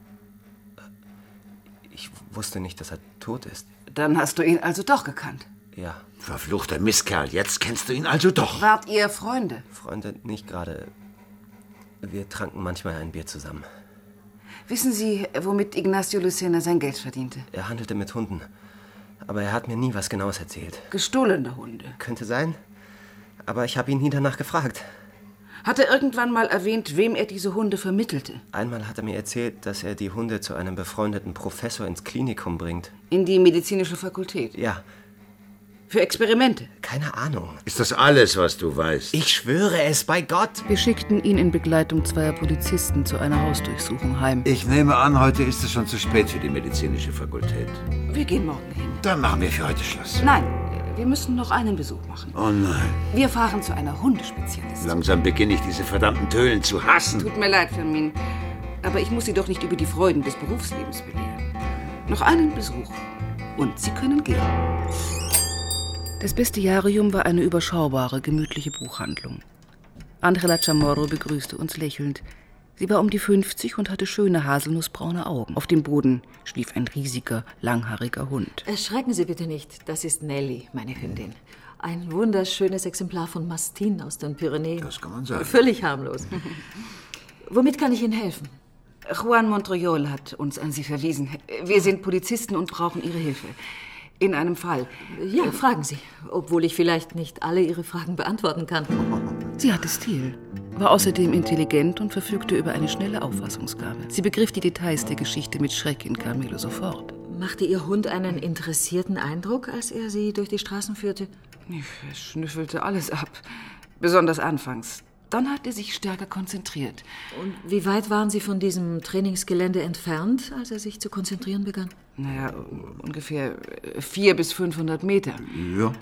Ich wusste nicht, dass er tot ist. Dann hast du ihn also doch gekannt. Ja. Verfluchter Mistkerl, jetzt kennst du ihn also doch. Wart ihr Freunde? Freunde, nicht gerade. Wir tranken manchmal ein Bier zusammen. Wissen Sie, womit Ignacio Lucena sein Geld verdiente? Er handelte mit Hunden. Aber er hat mir nie was Genaues erzählt. Gestohlene Hunde. Könnte sein. Aber ich habe ihn nie danach gefragt. Hat er irgendwann mal erwähnt, wem er diese Hunde vermittelte? Einmal hat er mir erzählt, dass er die Hunde zu einem befreundeten Professor ins Klinikum bringt. In die medizinische Fakultät? Ja. Für Experimente? Keine Ahnung. Ist das alles, was du weißt? Ich schwöre es bei Gott. Wir schickten ihn in Begleitung 2 Polizisten zu einer Hausdurchsuchung heim. Ich nehme an, heute ist es schon zu spät für die medizinische Fakultät. Wir gehen morgen hin. Dann machen wir für heute Schluss. Nein, wir müssen noch einen Besuch machen. Oh nein. Wir fahren zu einer Hundespezialistin. Langsam beginne ich diese verdammten Tölen zu hassen. Tut mir leid, Firmin. Aber ich muss Sie doch nicht über die Freuden des Berufslebens belehren. Noch einen Besuch. Und Sie können gehen. Das Bestiarium war eine überschaubare, gemütliche Buchhandlung. Angela Chamorro begrüßte uns lächelnd. Sie war um die 50 und hatte schöne haselnussbraune Augen. Auf dem Boden schlief ein riesiger, langhaariger Hund. Erschrecken Sie bitte nicht, das ist Nelly, meine Hündin. Ein wunderschönes Exemplar von Mastin aus den Pyrenäen. Das kann man sagen. Völlig harmlos. Womit kann ich Ihnen helfen? Juan Montrejol hat uns an Sie verwiesen. Wir sind Polizisten und brauchen Ihre Hilfe. In einem Fall. Ja, fragen Sie. Obwohl ich vielleicht nicht alle Ihre Fragen beantworten kann. Sie hatte Stil, war außerdem intelligent und verfügte über eine schnelle Auffassungsgabe. Sie begriff die Details der Geschichte mit Schreck in Carmelo sofort. Machte Ihr Hund einen interessierten Eindruck, als er Sie durch die Straßen führte? Er schnüffelte alles ab. Besonders anfangs. Dann hat er sich stärker konzentriert. Und wie weit waren Sie von diesem Trainingsgelände entfernt, als er sich zu konzentrieren begann? Naja, ungefähr 400 bis 500 Meter. Ja.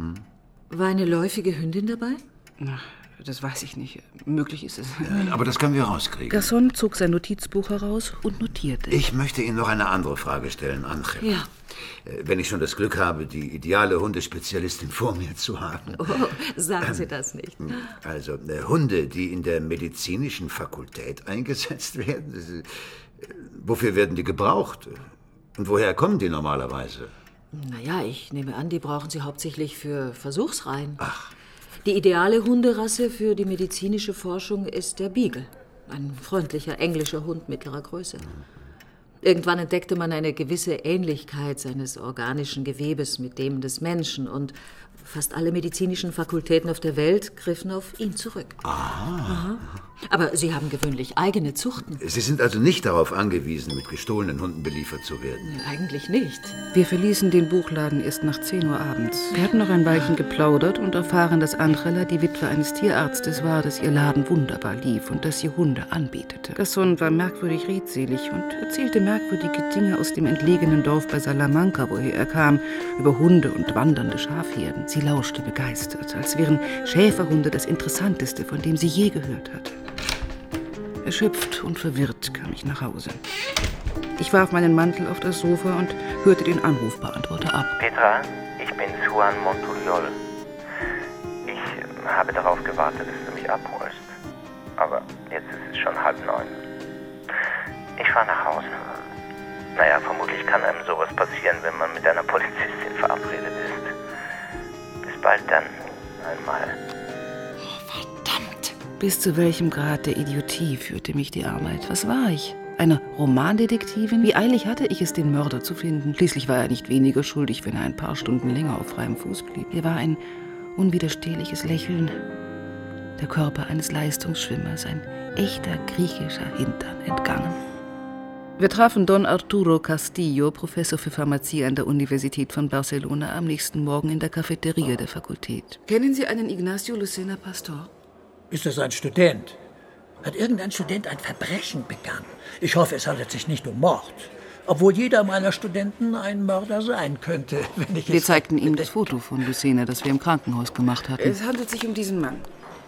War eine läufige Hündin dabei? Na, das weiß ich nicht. Möglich ist es. Ja, aber das können wir rauskriegen. Gasson zog sein Notizbuch heraus und notierte. Ich möchte Ihnen noch eine andere Frage stellen, Angel. Ja. Wenn ich schon das Glück habe, die ideale Hundespezialistin vor mir zu haben. Oh, sagen Sie das nicht. Also, Hunde, die in der medizinischen Fakultät eingesetzt werden, wofür werden die gebraucht? Und woher kommen die normalerweise? Naja, ich nehme an, die brauchen Sie hauptsächlich für Versuchsreihen. Ach. Die ideale Hunderasse für die medizinische Forschung ist der Beagle. Ein freundlicher englischer Hund mittlerer Größe. Irgendwann entdeckte man eine gewisse Ähnlichkeit seines organischen Gewebes mit dem des Menschen und fast alle medizinischen Fakultäten auf der Welt griffen auf ihn zurück. Aha. Aber Sie haben gewöhnlich eigene Zuchten. Sie sind also nicht darauf angewiesen, mit gestohlenen Hunden beliefert zu werden? Eigentlich nicht. Wir verließen den Buchladen erst nach 10 Uhr abends. Wir hatten noch ein Weilchen geplaudert und erfahren, dass Angela die Witwe eines Tierarztes war, dass ihr Laden wunderbar lief und dass sie Hunde anbietete. Gasson war merkwürdig redselig und erzählte merkwürdige Dinge aus dem entlegenen Dorf bei Salamanca, woher er kam, über Hunde und wandernde Schafherden. Sie lauschte begeistert, als wären Schäferhunde das Interessanteste, von dem sie je gehört hatte. Erschöpft und verwirrt kam ich nach Hause. Ich warf meinen Mantel auf das Sofa und hörte den Anrufbeantworter ab. Petra, ich bin Juan Montrejol. Ich habe darauf gewartet, dass du mich abholst. Aber jetzt ist es schon 8:30. Ich fahre nach Hause. Naja, vermutlich kann einem sowas passieren, wenn man mit einer Polizistin verabredet ist. Bis bald dann einmal. Bis zu welchem Grad der Idiotie führte mich die Arbeit? Was war ich? Eine Romandetektivin? Wie eilig hatte ich es, den Mörder zu finden? Schließlich war er nicht weniger schuldig, wenn er ein paar Stunden länger auf freiem Fuß blieb. Hier war ein unwiderstehliches Lächeln, der Körper eines Leistungsschwimmers, ein echter griechischer Hintern entgangen. Wir trafen Don Arturo Castillo, Professor für Pharmazie an der Universität von Barcelona, am nächsten Morgen in der Cafeteria der Fakultät. Kennen Sie einen Ignacio Lucena Pastor? Ist das ein Student? Hat irgendein Student ein Verbrechen begangen? Ich hoffe, es handelt sich nicht um Mord. Obwohl jeder meiner Studenten ein Mörder sein könnte, wenn ich es... Wir zeigten ihm das Foto von Lucena, das wir im Krankenhaus gemacht hatten. Es handelt sich um diesen Mann.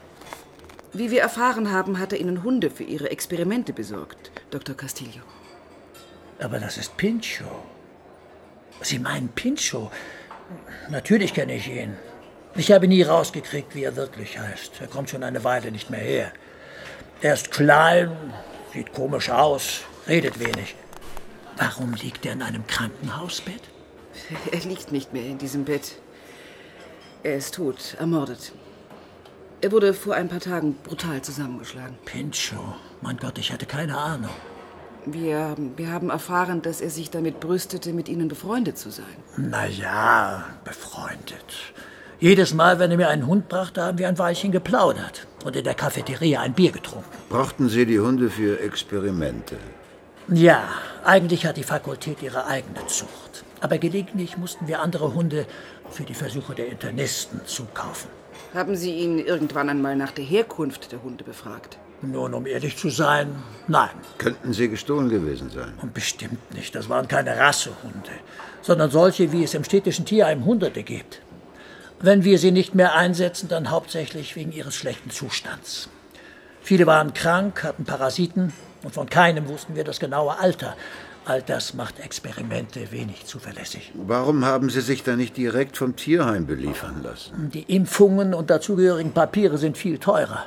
Wie wir erfahren haben, hat er Ihnen Hunde für Ihre Experimente besorgt, Dr. Castillo. Aber das ist Pincho. Sie meinen Pincho? Natürlich kenne ich ihn. Ich habe nie rausgekriegt, wie er wirklich heißt. Er kommt schon eine Weile nicht mehr her. Er ist klein, sieht komisch aus, redet wenig. Warum liegt er in einem Krankenhausbett? Er liegt nicht mehr in diesem Bett. Er ist tot, ermordet. Er wurde vor ein paar Tagen brutal zusammengeschlagen. Pincho, mein Gott, ich hatte keine Ahnung. Wir haben erfahren, dass er sich damit brüstete, mit Ihnen befreundet zu sein. Na ja, befreundet. Jedes Mal, wenn er mir einen Hund brachte, haben wir ein Weilchen geplaudert und in der Cafeteria ein Bier getrunken. Brauchten Sie die Hunde für Experimente? Ja, eigentlich hat die Fakultät ihre eigene Zucht. Aber gelegentlich mussten wir andere Hunde für die Versuche der Internisten zukaufen. Haben Sie ihn irgendwann einmal nach der Herkunft der Hunde befragt? Nun, um ehrlich zu sein, nein. Könnten sie gestohlen gewesen sein? Und bestimmt nicht. Das waren keine Rassehunde, sondern solche, wie es im städtischen Tierheim Hunderte gibt. Wenn wir sie nicht mehr einsetzen, dann hauptsächlich wegen ihres schlechten Zustands. Viele waren krank, hatten Parasiten und von keinem wussten wir das genaue Alter. All das macht Experimente wenig zuverlässig. Warum haben Sie sich da nicht direkt vom Tierheim beliefern lassen? Die Impfungen und dazugehörigen Papiere sind viel teurer.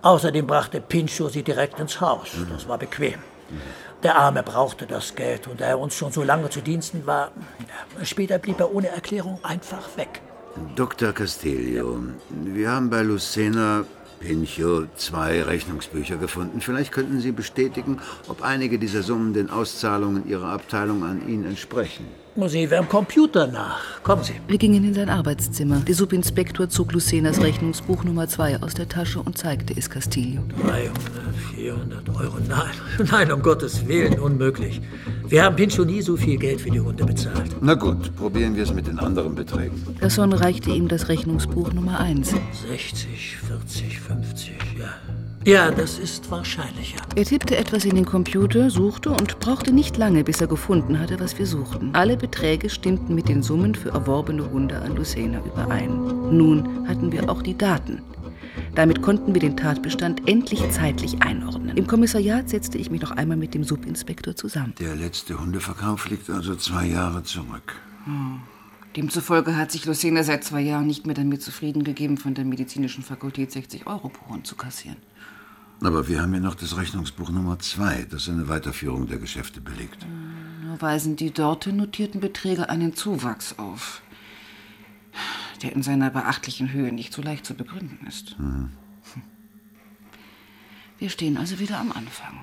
Außerdem brachte Pincho sie direkt ins Haus. Das war bequem. Der Arme brauchte das Geld und da er uns schon so lange zu Diensten war, später blieb er ohne Erklärung einfach weg. Dr. Castillo, wir haben bei Lucena Pincho 2 Rechnungsbücher gefunden. Vielleicht könnten Sie bestätigen, ob einige dieser Summen den Auszahlungen Ihrer Abteilung an ihn entsprechen. Sehen wir am Computer nach. Kommen Sie. Wir gingen in sein Arbeitszimmer. Der Subinspektor zog Lucenas Rechnungsbuch Nummer 2 aus der Tasche und zeigte es Castillo. 300, 400 Euro. Nein, um Gottes Willen, unmöglich. Wir haben Pincho nie so viel Geld für die Hunde bezahlt. Na gut, probieren wir es mit den anderen Beträgen. Gasson reichte ihm das Rechnungsbuch Nummer 1. 60, 40, 50, ja. Ja, das ist wahrscheinlicher. Er tippte etwas in den Computer, suchte und brauchte nicht lange, bis er gefunden hatte, was wir suchten. Alle Beträge stimmten mit den Summen für erworbene Hunde an Lucena überein. Nun hatten wir auch die Daten. Damit konnten wir den Tatbestand endlich zeitlich einordnen. Im Kommissariat setzte ich mich noch einmal mit dem Subinspektor zusammen. Der letzte Hundeverkauf liegt also 2 Jahre zurück. Demzufolge hat sich Lucena seit 2 Jahren nicht mehr damit zufrieden gegeben, von der medizinischen Fakultät 60 Euro pro Hund zu kassieren. Aber wir haben ja noch das Rechnungsbuch Nummer 2, das eine Weiterführung der Geschäfte belegt. Nur weisen die dort notierten Beträge einen Zuwachs auf, der in seiner beachtlichen Höhe nicht so leicht zu begründen ist. Wir stehen also wieder am Anfang.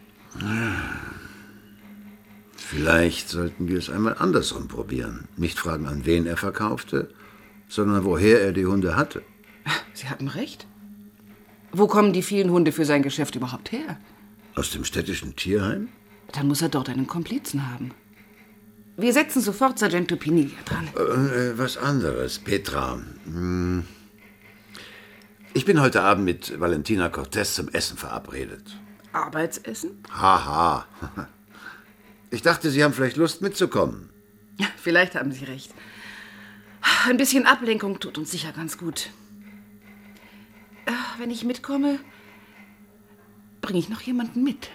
Vielleicht sollten wir es einmal andersrum probieren. Nicht fragen, an wen er verkaufte, sondern woher er die Hunde hatte. Sie haben recht. Wo kommen die vielen Hunde für sein Geschäft überhaupt her? Aus dem städtischen Tierheim? Dann muss er dort einen Komplizen haben. Wir setzen sofort Sargento Piniglia dran. Was anderes, Petra. Ich bin heute Abend mit Valentina Cortez zum Essen verabredet. Arbeitsessen? Haha. Ich dachte, Sie haben vielleicht Lust mitzukommen. Vielleicht haben Sie recht. Ein bisschen Ablenkung tut uns sicher ganz gut. Wenn ich mitkomme, bringe ich noch jemanden mit.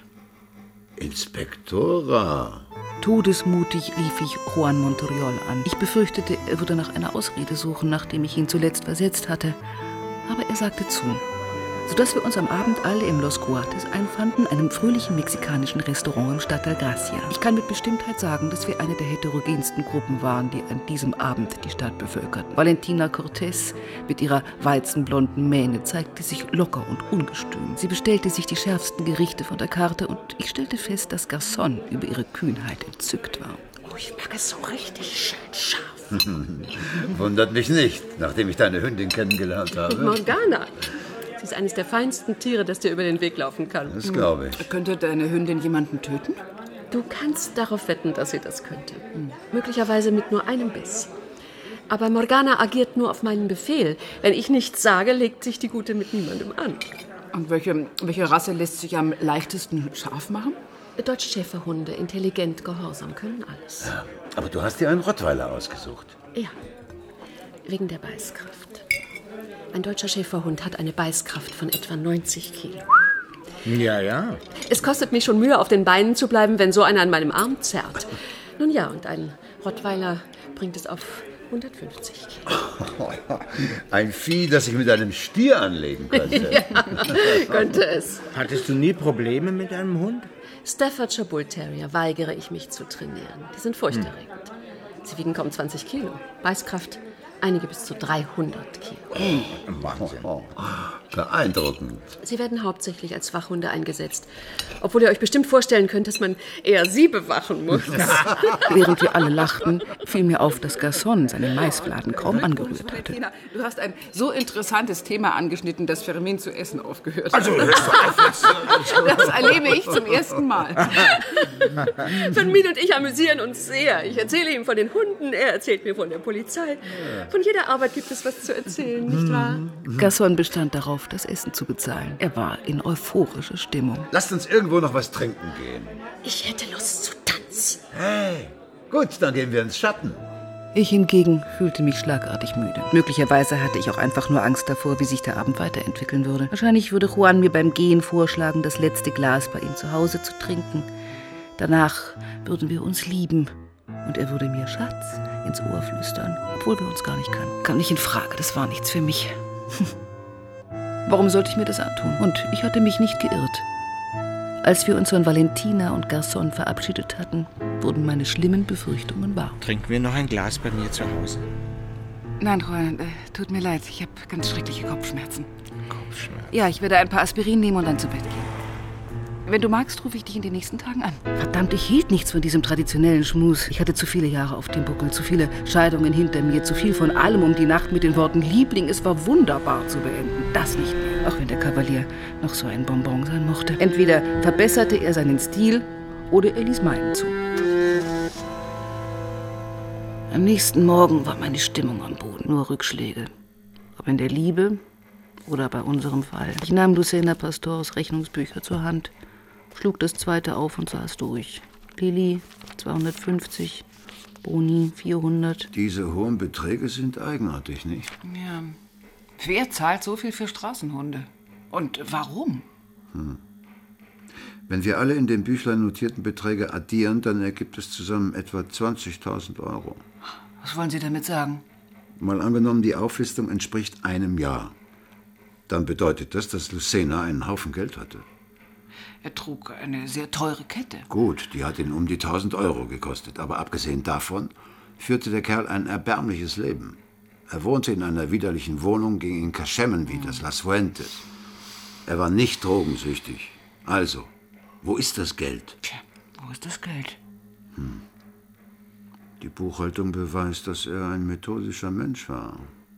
Inspektora. Todesmutig rief ich Juan Montoriol an. Ich befürchtete, er würde nach einer Ausrede suchen, nachdem ich ihn zuletzt versetzt hatte. Aber er sagte zu, sodass wir uns am Abend alle im Los Cuates einfanden, einem fröhlichen mexikanischen Restaurant im Stadtteil Gracia. Ich kann mit Bestimmtheit sagen, dass wir eine der heterogensten Gruppen waren, die an diesem Abend die Stadt bevölkerten. Valentina Cortez mit ihrer weizenblonden Mähne zeigte sich locker und ungestüm. Sie bestellte sich die schärfsten Gerichte von der Karte und ich stellte fest, dass Gasson über ihre Kühnheit entzückt war. Oh, ich mag es so richtig schön scharf. Wundert mich nicht, nachdem ich deine Hündin kennengelernt habe. Morgana. Sie ist eines der feinsten Tiere, das dir über den Weg laufen kann. Das glaube ich. Könnte deine Hündin jemanden töten? Du kannst darauf wetten, dass sie das könnte. Möglicherweise mit nur einem Biss. Aber Morgana agiert nur auf meinen Befehl. Wenn ich nichts sage, legt sich die Gute mit niemandem an. Und welche Rasse lässt sich am leichtesten scharf machen? Deutsche Schäferhunde, intelligent, gehorsam, können alles. Ja, aber du hast dir einen Rottweiler ausgesucht. Ja, wegen der Beißkraft. Ein deutscher Schäferhund hat eine Beißkraft von etwa 90 Kilo. Ja. Es kostet mich schon Mühe, auf den Beinen zu bleiben, wenn so einer an meinem Arm zerrt. Nun ja, und ein Rottweiler bringt es auf 150 Kilo. Ein Vieh, das ich mit einem Stier anlegen könnte. Ja, könnte es. Hattest du nie Probleme mit einem Hund? Staffordshire Bull Terrier weigere ich mich zu trainieren. Die sind furchterregend. Sie wiegen kaum 20 Kilo. Beißkraft einige bis zu 300 Kilo. Wahnsinn. Beeindruckend. Sie werden hauptsächlich als Wachhunde eingesetzt. Obwohl ihr euch bestimmt vorstellen könnt, dass man eher sie bewachen muss. Während wir alle lachten, fiel mir auf, dass Gasson seinen Maisfladen kaum angerührt hatte. Du hast ein so interessantes Thema angeschnitten, dass Fermin zu essen aufgehört hat. Also, hörst du auf jetzt? Das erlebe ich zum ersten Mal. Fermin und ich amüsieren uns sehr. Ich erzähle ihm von den Hunden, er erzählt mir von der Polizei. Von jeder Arbeit gibt es was zu erzählen, nicht wahr? Gasson bestand darauf, das Essen zu bezahlen. Er war in euphorischer Stimmung. Lasst uns irgendwo noch was trinken gehen. Ich hätte Lust zu tanzen. Hey, gut, dann gehen wir ins Schatten. Ich hingegen fühlte mich schlagartig müde. Möglicherweise hatte ich auch einfach nur Angst davor, wie sich der Abend weiterentwickeln würde. Wahrscheinlich würde Juan mir beim Gehen vorschlagen, das letzte Glas bei ihm zu Hause zu trinken. Danach würden wir uns lieben. Und er würde mir Schatz ins Ohr flüstern, obwohl wir uns gar nicht kannten. Kam nicht in Frage, das war nichts für mich. Warum sollte ich mir das antun? Und ich hatte mich nicht geirrt. Als wir uns von Valentina und Garçon verabschiedet hatten, wurden meine schlimmen Befürchtungen wahr. Trinken wir noch ein Glas bei mir zu Hause? Nein, Roland, tut mir leid. Ich habe ganz schreckliche Kopfschmerzen. Kopfschmerzen? Ja, ich werde ein paar Aspirin nehmen und dann zu Bett gehen. Wenn du magst, rufe ich dich in den nächsten Tagen an. Verdammt, ich hielt nichts von diesem traditionellen Schmus. Ich hatte zu viele Jahre auf dem Buckel, zu viele Scheidungen hinter mir, zu viel von allem, um die Nacht mit den Worten Liebling, es war wunderbar zu beenden. Das nicht mehr, auch wenn der Kavalier noch so ein Bonbon sein mochte. Entweder verbesserte er seinen Stil oder er ließ meinen zu. Am nächsten Morgen war meine Stimmung am Boden, nur Rückschläge. Ob in der Liebe oder bei unserem Fall. Ich nahm Lucena Pastors Rechnungsbücher zur Hand, schlug das zweite auf und sah es durch. Lilly 250, Boni 400. Diese hohen Beträge sind eigenartig, nicht? Ja. Wer zahlt so viel für Straßenhunde? Und warum? Wenn wir alle in dem Büchlein notierten Beträge addieren, dann ergibt es zusammen etwa 20.000 Euro. Was wollen Sie damit sagen? Mal angenommen, die Auflistung entspricht einem Jahr. Dann bedeutet das, dass Lucena einen Haufen Geld hatte. Er trug eine sehr teure Kette. Gut, die hat ihn um die 1.000 Euro gekostet. Aber abgesehen davon führte der Kerl ein erbärmliches Leben. Er wohnte in einer widerlichen Wohnung, ging in Kaschemmen wie das Las Fuentes. Er war nicht drogensüchtig. Also, wo ist das Geld? Tja, wo ist das Geld? Die Buchhaltung beweist, dass er ein methodischer Mensch war.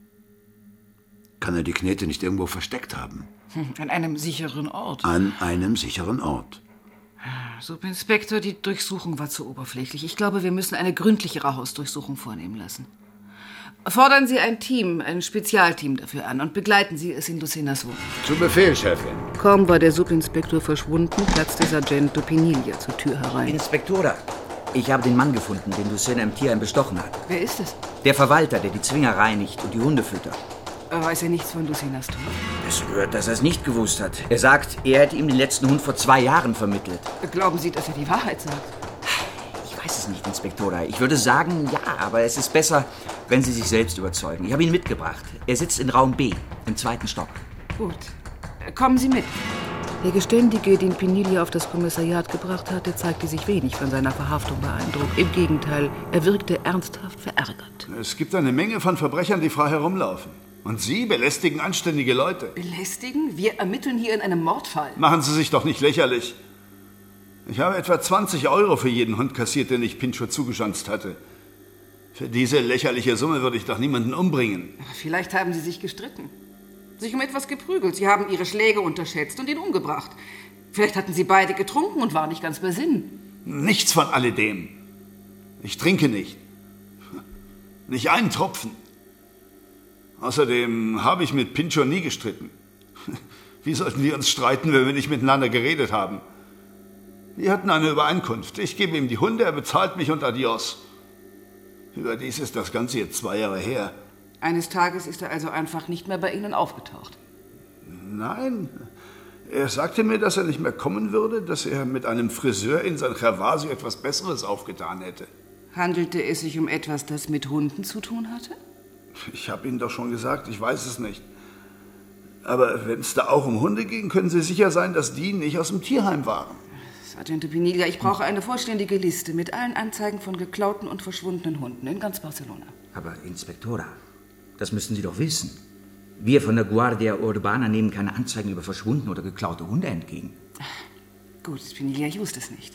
Kann er die Knete nicht irgendwo versteckt haben? An einem sicheren Ort. An einem sicheren Ort. Subinspektor, die Durchsuchung war zu oberflächlich. Ich glaube, wir müssen eine gründlichere Hausdurchsuchung vornehmen lassen. Fordern Sie ein Spezialteam dafür an und begleiten Sie es in Lucenas Wohnung. Zu Befehl, Chefin. Kaum war der Subinspektor verschwunden, platzte Sergeant Piniglia zur Tür herein. Inspektora, ich habe den Mann gefunden, den Lucena im Tierheim bestochen hat. Wer ist es? Der Verwalter, der die Zwinger reinigt und die Hunde füttert. Weiß er nichts von Lucenas Tod? Es rührt, dass er es nicht gewusst hat. Er sagt, er hätte ihm den letzten Hund vor 2 Jahren vermittelt. Glauben Sie, dass er die Wahrheit sagt? Ich weiß es nicht, Inspektora. Ich würde sagen, ja, aber es ist besser, wenn Sie sich selbst überzeugen. Ich habe ihn mitgebracht. Er sitzt in Raum B, im 2. Stock. Gut. Kommen Sie mit. Der Geständige, den Piniglia auf das Kommissariat gebracht hatte, zeigte sich wenig von seiner Verhaftung beeindruckt. Im Gegenteil, er wirkte ernsthaft verärgert. Es gibt eine Menge von Verbrechern, die frei herumlaufen. Und Sie belästigen anständige Leute. Belästigen? Wir ermitteln hier in einem Mordfall. Machen Sie sich doch nicht lächerlich. Ich habe etwa 20 Euro für jeden Hund kassiert, den ich Pinchot zugeschanzt hatte. Für diese lächerliche Summe würde ich doch niemanden umbringen. Vielleicht haben Sie sich gestritten. Sich um etwas geprügelt. Sie haben Ihre Schläge unterschätzt und ihn umgebracht. Vielleicht hatten Sie beide getrunken und waren nicht ganz bei Sinnen. Nichts von alledem. Ich trinke nicht. Nicht einen Tropfen. Außerdem habe ich mit Pinchot nie gestritten. Wie sollten wir uns streiten, wenn wir nicht miteinander geredet haben? Wir hatten eine Übereinkunft. Ich gebe ihm die Hunde, er bezahlt mich und adios. Überdies ist das Ganze jetzt 2 Jahre her. Eines Tages ist er also einfach nicht mehr bei Ihnen aufgetaucht? Nein. Er sagte mir, dass er nicht mehr kommen würde, dass er mit einem Friseur in San Gervasio etwas Besseres aufgetan hätte. Handelte es sich um etwas, das mit Hunden zu tun hatte? Ich habe Ihnen doch schon gesagt, ich weiß es nicht. Aber wenn es da auch um Hunde ging, können Sie sicher sein, dass die nicht aus dem Tierheim waren. Sergeant Piniglia, ich brauche eine vollständige Liste mit allen Anzeigen von geklauten und verschwundenen Hunden in ganz Barcelona. Aber Inspektora, das müssen Sie doch wissen. Wir von der Guardia Urbana nehmen keine Anzeigen über verschwundene oder geklaute Hunde entgegen. Gut, Piniglia, ich wusste es nicht.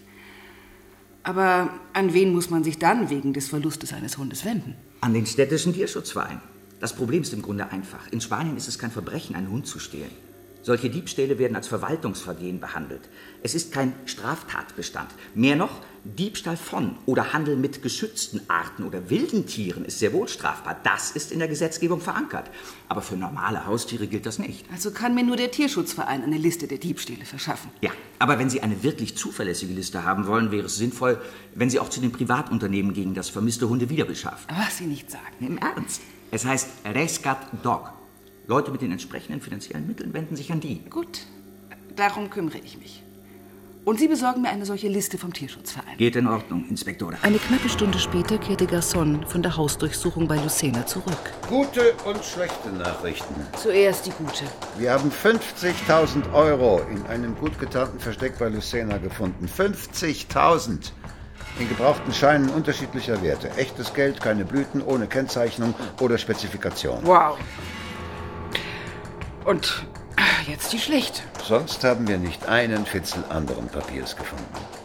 Aber an wen muss man sich dann wegen des Verlustes eines Hundes wenden? An den städtischen Tierschutzverein. Das Problem ist im Grunde einfach. In Spanien ist es kein Verbrechen, einen Hund zu stehlen. Solche Diebstähle werden als Verwaltungsvergehen behandelt. Es ist kein Straftatbestand. Mehr noch, Diebstahl von oder Handel mit geschützten Arten oder wilden Tieren ist sehr wohl strafbar. Das ist in der Gesetzgebung verankert. Aber für normale Haustiere gilt das nicht. Also kann mir nur der Tierschutzverein eine Liste der Diebstähle verschaffen? Ja, aber wenn Sie eine wirklich zuverlässige Liste haben wollen, wäre es sinnvoll, wenn Sie auch zu den Privatunternehmen gegen das vermisste Hunde wiederbeschaffen. Was Sie nicht sagen. Im Ernst. Es heißt Rescat Dog. Leute mit den entsprechenden finanziellen Mitteln wenden sich an die. Gut, darum kümmere ich mich. Und Sie besorgen mir eine solche Liste vom Tierschutzverein. Geht in Ordnung, Inspektor. Eine knappe Stunde später kehrte Garçon von der Hausdurchsuchung bei Lucena zurück. Gute und schlechte Nachrichten. Zuerst die gute. Wir haben 50.000 Euro in einem gut getarnten Versteck bei Lucena gefunden. 50.000! In gebrauchten Scheinen unterschiedlicher Werte. Echtes Geld, keine Blüten, ohne Kennzeichnung oder Spezifikation. Wow. Und jetzt die schlechte. Sonst haben wir nicht einen Fitzel anderen Papiers gefunden.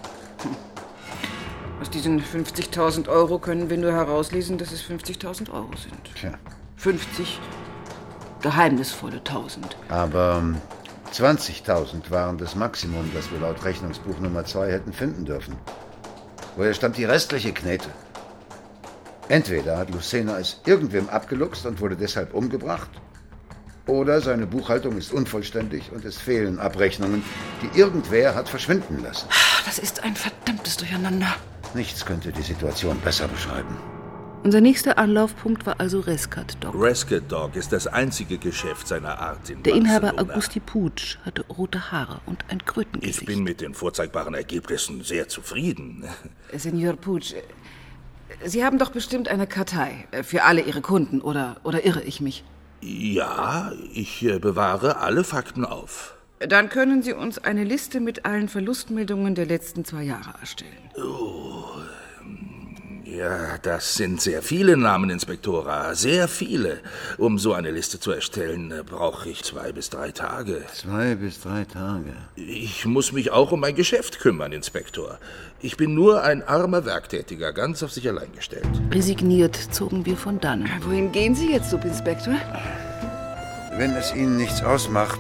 Aus diesen 50.000 Euro können wir nur herauslesen, dass es 50.000 Euro sind. Tja. 50 geheimnisvolle 1000. Aber 20.000 waren das Maximum, das wir laut Rechnungsbuch Nummer 2 hätten finden dürfen. Woher stammt die restliche Knete? Entweder hat Lucena es irgendwem abgeluchst und wurde deshalb umgebracht, oder seine Buchhaltung ist unvollständig und es fehlen Abrechnungen, die irgendwer hat verschwinden lassen. Das ist ein verdammtes Durcheinander. Nichts könnte die Situation besser beschreiben. Unser nächster Anlaufpunkt war also Rescat Dog. Rescat Dog ist das einzige Geschäft seiner Art in Der Inhaber Barcelona. Augusti Puig hatte rote Haare und ein Krötengesicht. Ich bin mit den vorzeigbaren Ergebnissen sehr zufrieden. Senor Puig, Sie haben doch bestimmt eine Kartei für alle Ihre Kunden, oder irre ich mich? Ja, ich bewahre alle Fakten auf. Dann können Sie uns eine Liste mit allen Verlustmeldungen der letzten 2 Jahre erstellen. Oh, ja, das sind sehr viele Namen, Inspektora. Sehr viele. Um so eine Liste zu erstellen, brauche ich 2 bis 3 Tage. 2 bis 3 Tage? Ich muss mich auch um mein Geschäft kümmern, Inspektor. Ich bin nur ein armer Werktätiger, ganz auf sich allein gestellt. Resigniert zogen wir von dannen. Wohin gehen Sie jetzt, Subinspektor? Wenn es Ihnen nichts ausmacht,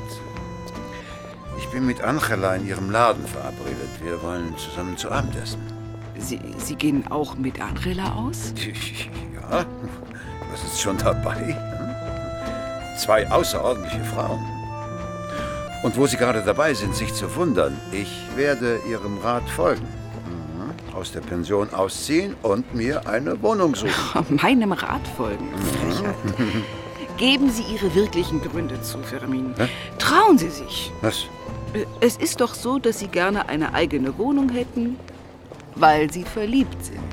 ich bin mit Angela in ihrem Laden verabredet. Wir wollen zusammen zu Abend essen. Sie gehen auch mit Angela aus? Ja, was ist schon dabei? 2 außerordentliche Frauen. Und wo Sie gerade dabei sind, sich zu wundern, ich werde Ihrem Rat folgen. Aus der Pension ausziehen und mir eine Wohnung suchen. Meinem Rat folgen? Frechheit. Geben Sie Ihre wirklichen Gründe zu, Firmin. Trauen Sie sich. Was? Es ist doch so, dass Sie gerne eine eigene Wohnung hätten, weil Sie verliebt sind.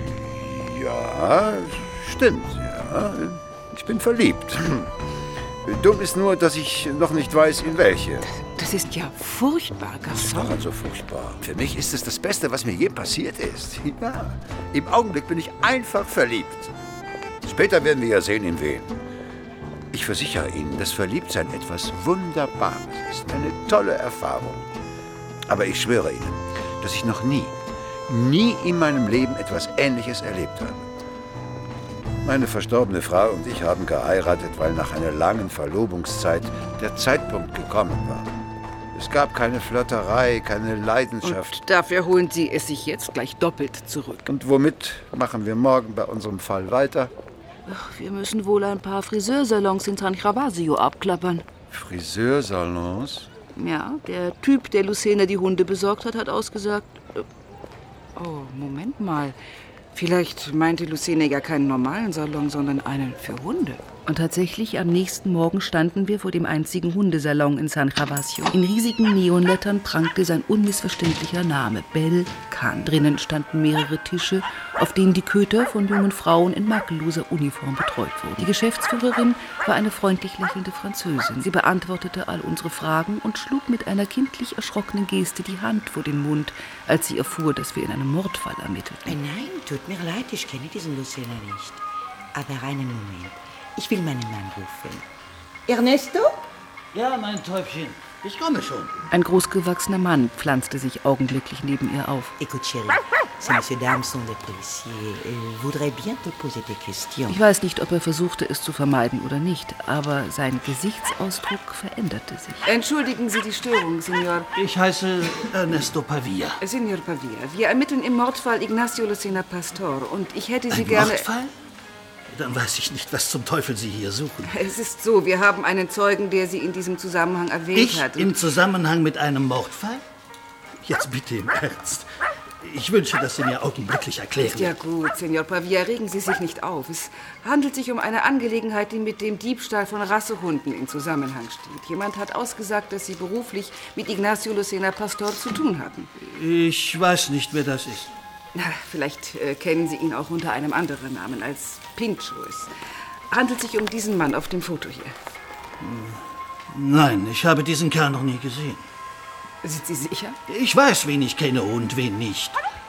Ja, stimmt. Ja, ich bin verliebt. Dumm ist nur, dass ich noch nicht weiß, in welche. Das ist ja furchtbar, Das ist Garçon. doch also furchtbar. Für mich ist es das Beste, was mir je passiert ist. Ja, im Augenblick bin ich einfach verliebt. Später werden wir ja sehen, in wen. Ich versichere Ihnen, dass Verliebtsein etwas Wunderbares ist. Eine tolle Erfahrung. Aber ich schwöre Ihnen, dass ich noch nie in meinem Leben etwas Ähnliches erlebt habe. Meine verstorbene Frau und ich haben geheiratet, weil nach einer langen Verlobungszeit der Zeitpunkt gekommen war. Es gab keine Flirterei, keine Leidenschaft. Und dafür holen Sie es sich jetzt gleich doppelt zurück. Und womit machen wir morgen bei unserem Fall weiter? Ach, wir müssen wohl ein paar Friseursalons in San Gervasio abklappern. Friseursalons? Ja, der Typ, der Lucena die Hunde besorgt hat, hat ausgesagt... Oh, Moment mal. Vielleicht meinte Lucena ja keinen normalen Salon, sondern einen für Hunde. Und tatsächlich, am nächsten Morgen standen wir vor dem einzigen Hundesalon in San Gervasio. In riesigen Neonlettern prangte sein unmissverständlicher Name, Belle Can. Drinnen standen mehrere Tische, auf denen die Köter von jungen Frauen in makelloser Uniform betreut wurden. Die Geschäftsführerin war eine freundlich lächelnde Französin. Sie beantwortete all unsere Fragen und schlug mit einer kindlich erschrockenen Geste die Hand vor den Mund, als sie erfuhr, dass wir in einem Mordfall ermittelten. Nein, tut mir leid, ich kenne diesen Lucena nicht. Aber einen Moment. Ich will meinen Mann rufen. Ernesto? Ja, mein Täubchen. Ich komme schon. Ein großgewachsener Mann pflanzte sich augenblicklich neben ihr auf. Écoute, chérie, ces messieurs dames sont des policiers. Ils voudraient bien te poser des questions. Ich weiß nicht, ob er versuchte, es zu vermeiden oder nicht, aber sein Gesichtsausdruck veränderte sich. Entschuldigen Sie die Störung, Signor. Ich heiße Ernesto Pavia. Signor Pavia, wir ermitteln im Mordfall Ignacio Lucena Pastor und ich hätte Sie gerne... Mordfall? Dann weiß ich nicht, was zum Teufel Sie hier suchen. Es ist so, wir haben einen Zeugen, der Sie in diesem Zusammenhang erwähnt hat. Im Zusammenhang mit einem Mordfall? Jetzt bitte im Ernst. Ich wünsche, dass Sie mir augenblicklich erklären. Ist ja gut, Senor Pavia, regen Sie sich nicht auf. Es handelt sich um eine Angelegenheit, die mit dem Diebstahl von Rassehunden in Zusammenhang steht. Jemand hat ausgesagt, dass Sie beruflich mit Ignacio Lucena Pastor zu tun hatten. Ich weiß nicht, wer das ist. Na, vielleicht kennen Sie ihn auch unter einem anderen Namen als Pincho. Es handelt sich um diesen Mann auf dem Foto hier. Nein, ich habe diesen Kerl noch nie gesehen. Sind Sie sicher? Ich weiß, wen ich kenne und wen nicht.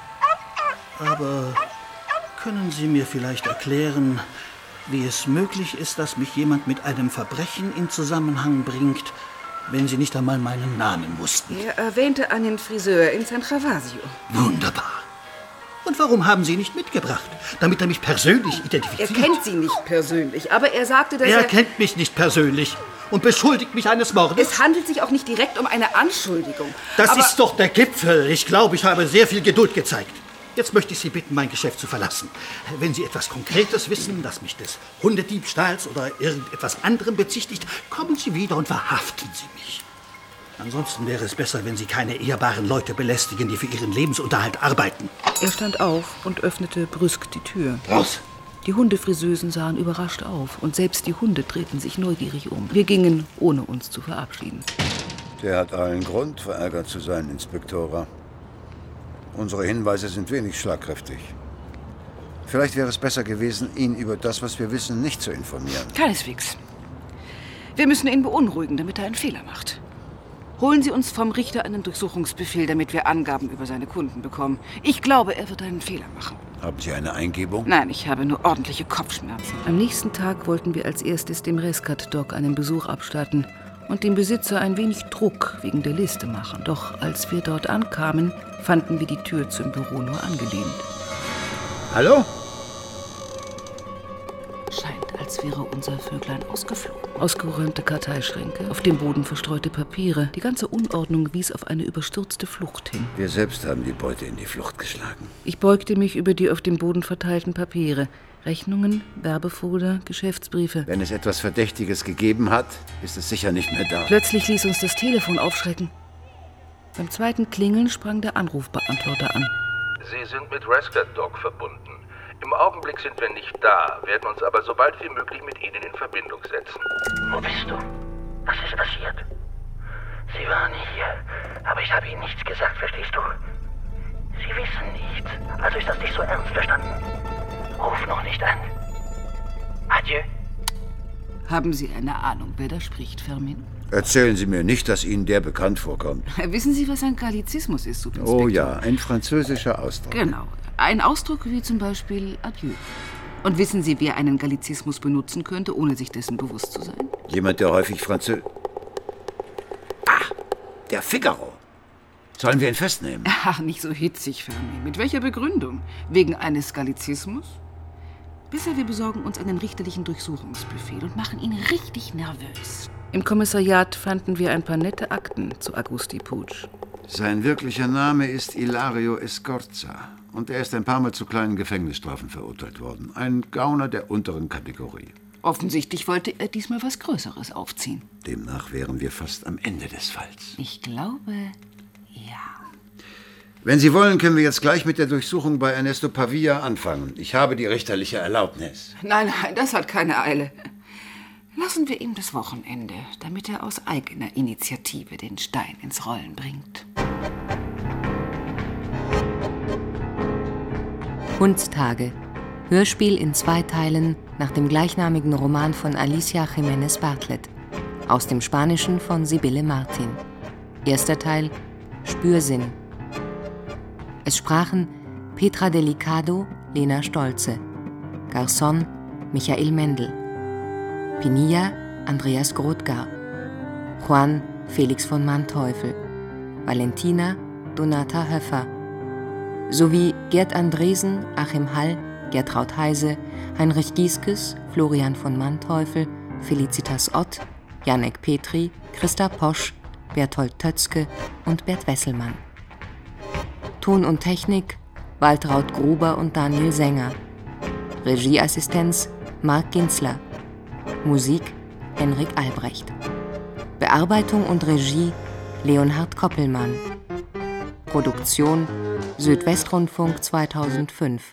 Aber können Sie mir vielleicht erklären, wie es möglich ist, dass mich jemand mit einem Verbrechen in Zusammenhang bringt, wenn Sie nicht einmal meinen Namen wussten? Er erwähnte einen Friseur in San Gervasio. Wunderbar. Und warum haben Sie ihn nicht mitgebracht, damit er mich persönlich identifiziert? Er kennt Sie nicht persönlich, aber er sagte, dass er kennt mich nicht persönlich und beschuldigt mich eines Mordes. Es handelt sich auch nicht direkt um eine Anschuldigung. Das ist doch der Gipfel. Ich glaube, ich habe sehr viel Geduld gezeigt. Jetzt möchte ich Sie bitten, mein Geschäft zu verlassen. Wenn Sie etwas Konkretes wissen, das mich des Hundediebstahls oder irgendetwas anderem bezichtigt, kommen Sie wieder und verhaften Sie mich. Ansonsten wäre es besser, wenn Sie keine ehrbaren Leute belästigen, die für ihren Lebensunterhalt arbeiten. Er stand auf und öffnete brüsk die Tür. Raus! Die Hundefriseusen sahen überrascht auf und selbst die Hunde drehten sich neugierig um. Wir gingen, ohne uns zu verabschieden. Der hat allen Grund, verärgert zu sein, Inspektora. Unsere Hinweise sind wenig schlagkräftig. Vielleicht wäre es besser gewesen, ihn über das, was wir wissen, nicht zu informieren. Keineswegs. Wir müssen ihn beunruhigen, damit er einen Fehler macht. Holen Sie uns vom Richter einen Durchsuchungsbefehl, damit wir Angaben über seine Kunden bekommen. Ich glaube, er wird einen Fehler machen. Haben Sie eine Eingebung? Nein, ich habe nur ordentliche Kopfschmerzen. Am nächsten Tag wollten wir als erstes dem Rescat-Dog einen Besuch abstatten und dem Besitzer ein wenig Druck wegen der Liste machen. Doch als wir dort ankamen, fanden wir die Tür zum Büro nur angelehnt. Hallo? Scheint, als wäre unser Vöglein ausgeflogen. Ausgeräumte Karteischränke, auf dem Boden verstreute Papiere. Die ganze Unordnung wies auf eine überstürzte Flucht hin. Wir selbst haben die Beute in die Flucht geschlagen. Ich beugte mich über die auf dem Boden verteilten Papiere. Rechnungen, Werbefolder, Geschäftsbriefe. Wenn es etwas Verdächtiges gegeben hat, ist es sicher nicht mehr da. Plötzlich ließ uns das Telefon aufschrecken. Beim zweiten Klingeln sprang der Anrufbeantworter an. Sie sind mit Rescat Dog verbunden. Im Augenblick sind wir nicht da, werden uns aber so bald wie möglich mit Ihnen in Verbindung setzen. Wo bist du? Was ist passiert? Sie waren hier, aber ich habe Ihnen nichts gesagt, verstehst du? Sie wissen nichts, also ist das nicht so ernst verstanden. Ruf noch nicht an. Adieu. Haben Sie eine Ahnung, wer da spricht, Fermin? Erzählen Sie mir nicht, dass Ihnen der bekannt vorkommt. Wissen Sie, was ein Gallizismus ist, Subinspektor? Oh ja, ein französischer Ausdruck. Genau. Ein Ausdruck wie zum Beispiel Adieu. Und wissen Sie, wer einen Gallizismus benutzen könnte, ohne sich dessen bewusst zu sein? Jemand, der häufig der Figaro. Sollen wir ihn festnehmen? Ach, nicht so hitzig, Fermi. Mit welcher Begründung? Wegen eines Gallizismus? Besser, wir besorgen uns einen richterlichen Durchsuchungsbefehl und machen ihn richtig nervös. Im Kommissariat fanden wir ein paar nette Akten zu Agustí Puig. Sein wirklicher Name ist Ilario Escorza. Und er ist ein paar Mal zu kleinen Gefängnisstrafen verurteilt worden. Ein Gauner der unteren Kategorie. Offensichtlich wollte er diesmal was Größeres aufziehen. Demnach wären wir fast am Ende des Falls. Ich glaube, ja. Wenn Sie wollen, können wir jetzt gleich mit der Durchsuchung bei Ernesto Pavia anfangen. Ich habe die richterliche Erlaubnis. Nein, das hat keine Eile. Lassen wir ihm das Wochenende, damit er aus eigener Initiative den Stein ins Rollen bringt. Hundstage. Hörspiel in 2 Teilen nach dem gleichnamigen Roman von Alicia Jiménez Bartlett. Aus dem Spanischen von Sibylle Martin. Erster Teil Spürsinn. Es sprachen Petra Delicado, Lena Stolze. Garçon, Michael Mendel. Pinilla, Andreas Grothgar. Juan, Felix von Manteuffel. Valentina, Donata Höffer. Sowie Gerd Andresen, Achim Hall, Gertraud Heise, Heinrich Gieskes, Florian von Manteuffel, Felicitas Ott, Janek Petri, Christa Posch, Berthold Tötzke und Bert Wesselmann. Ton und Technik Waltraud Gruber und Daniel Sänger. Regieassistenz Marc Ginzler. Musik Henrik Albrecht. Bearbeitung und Regie Leonhard Koppelmann. Produktion Südwestrundfunk 2005.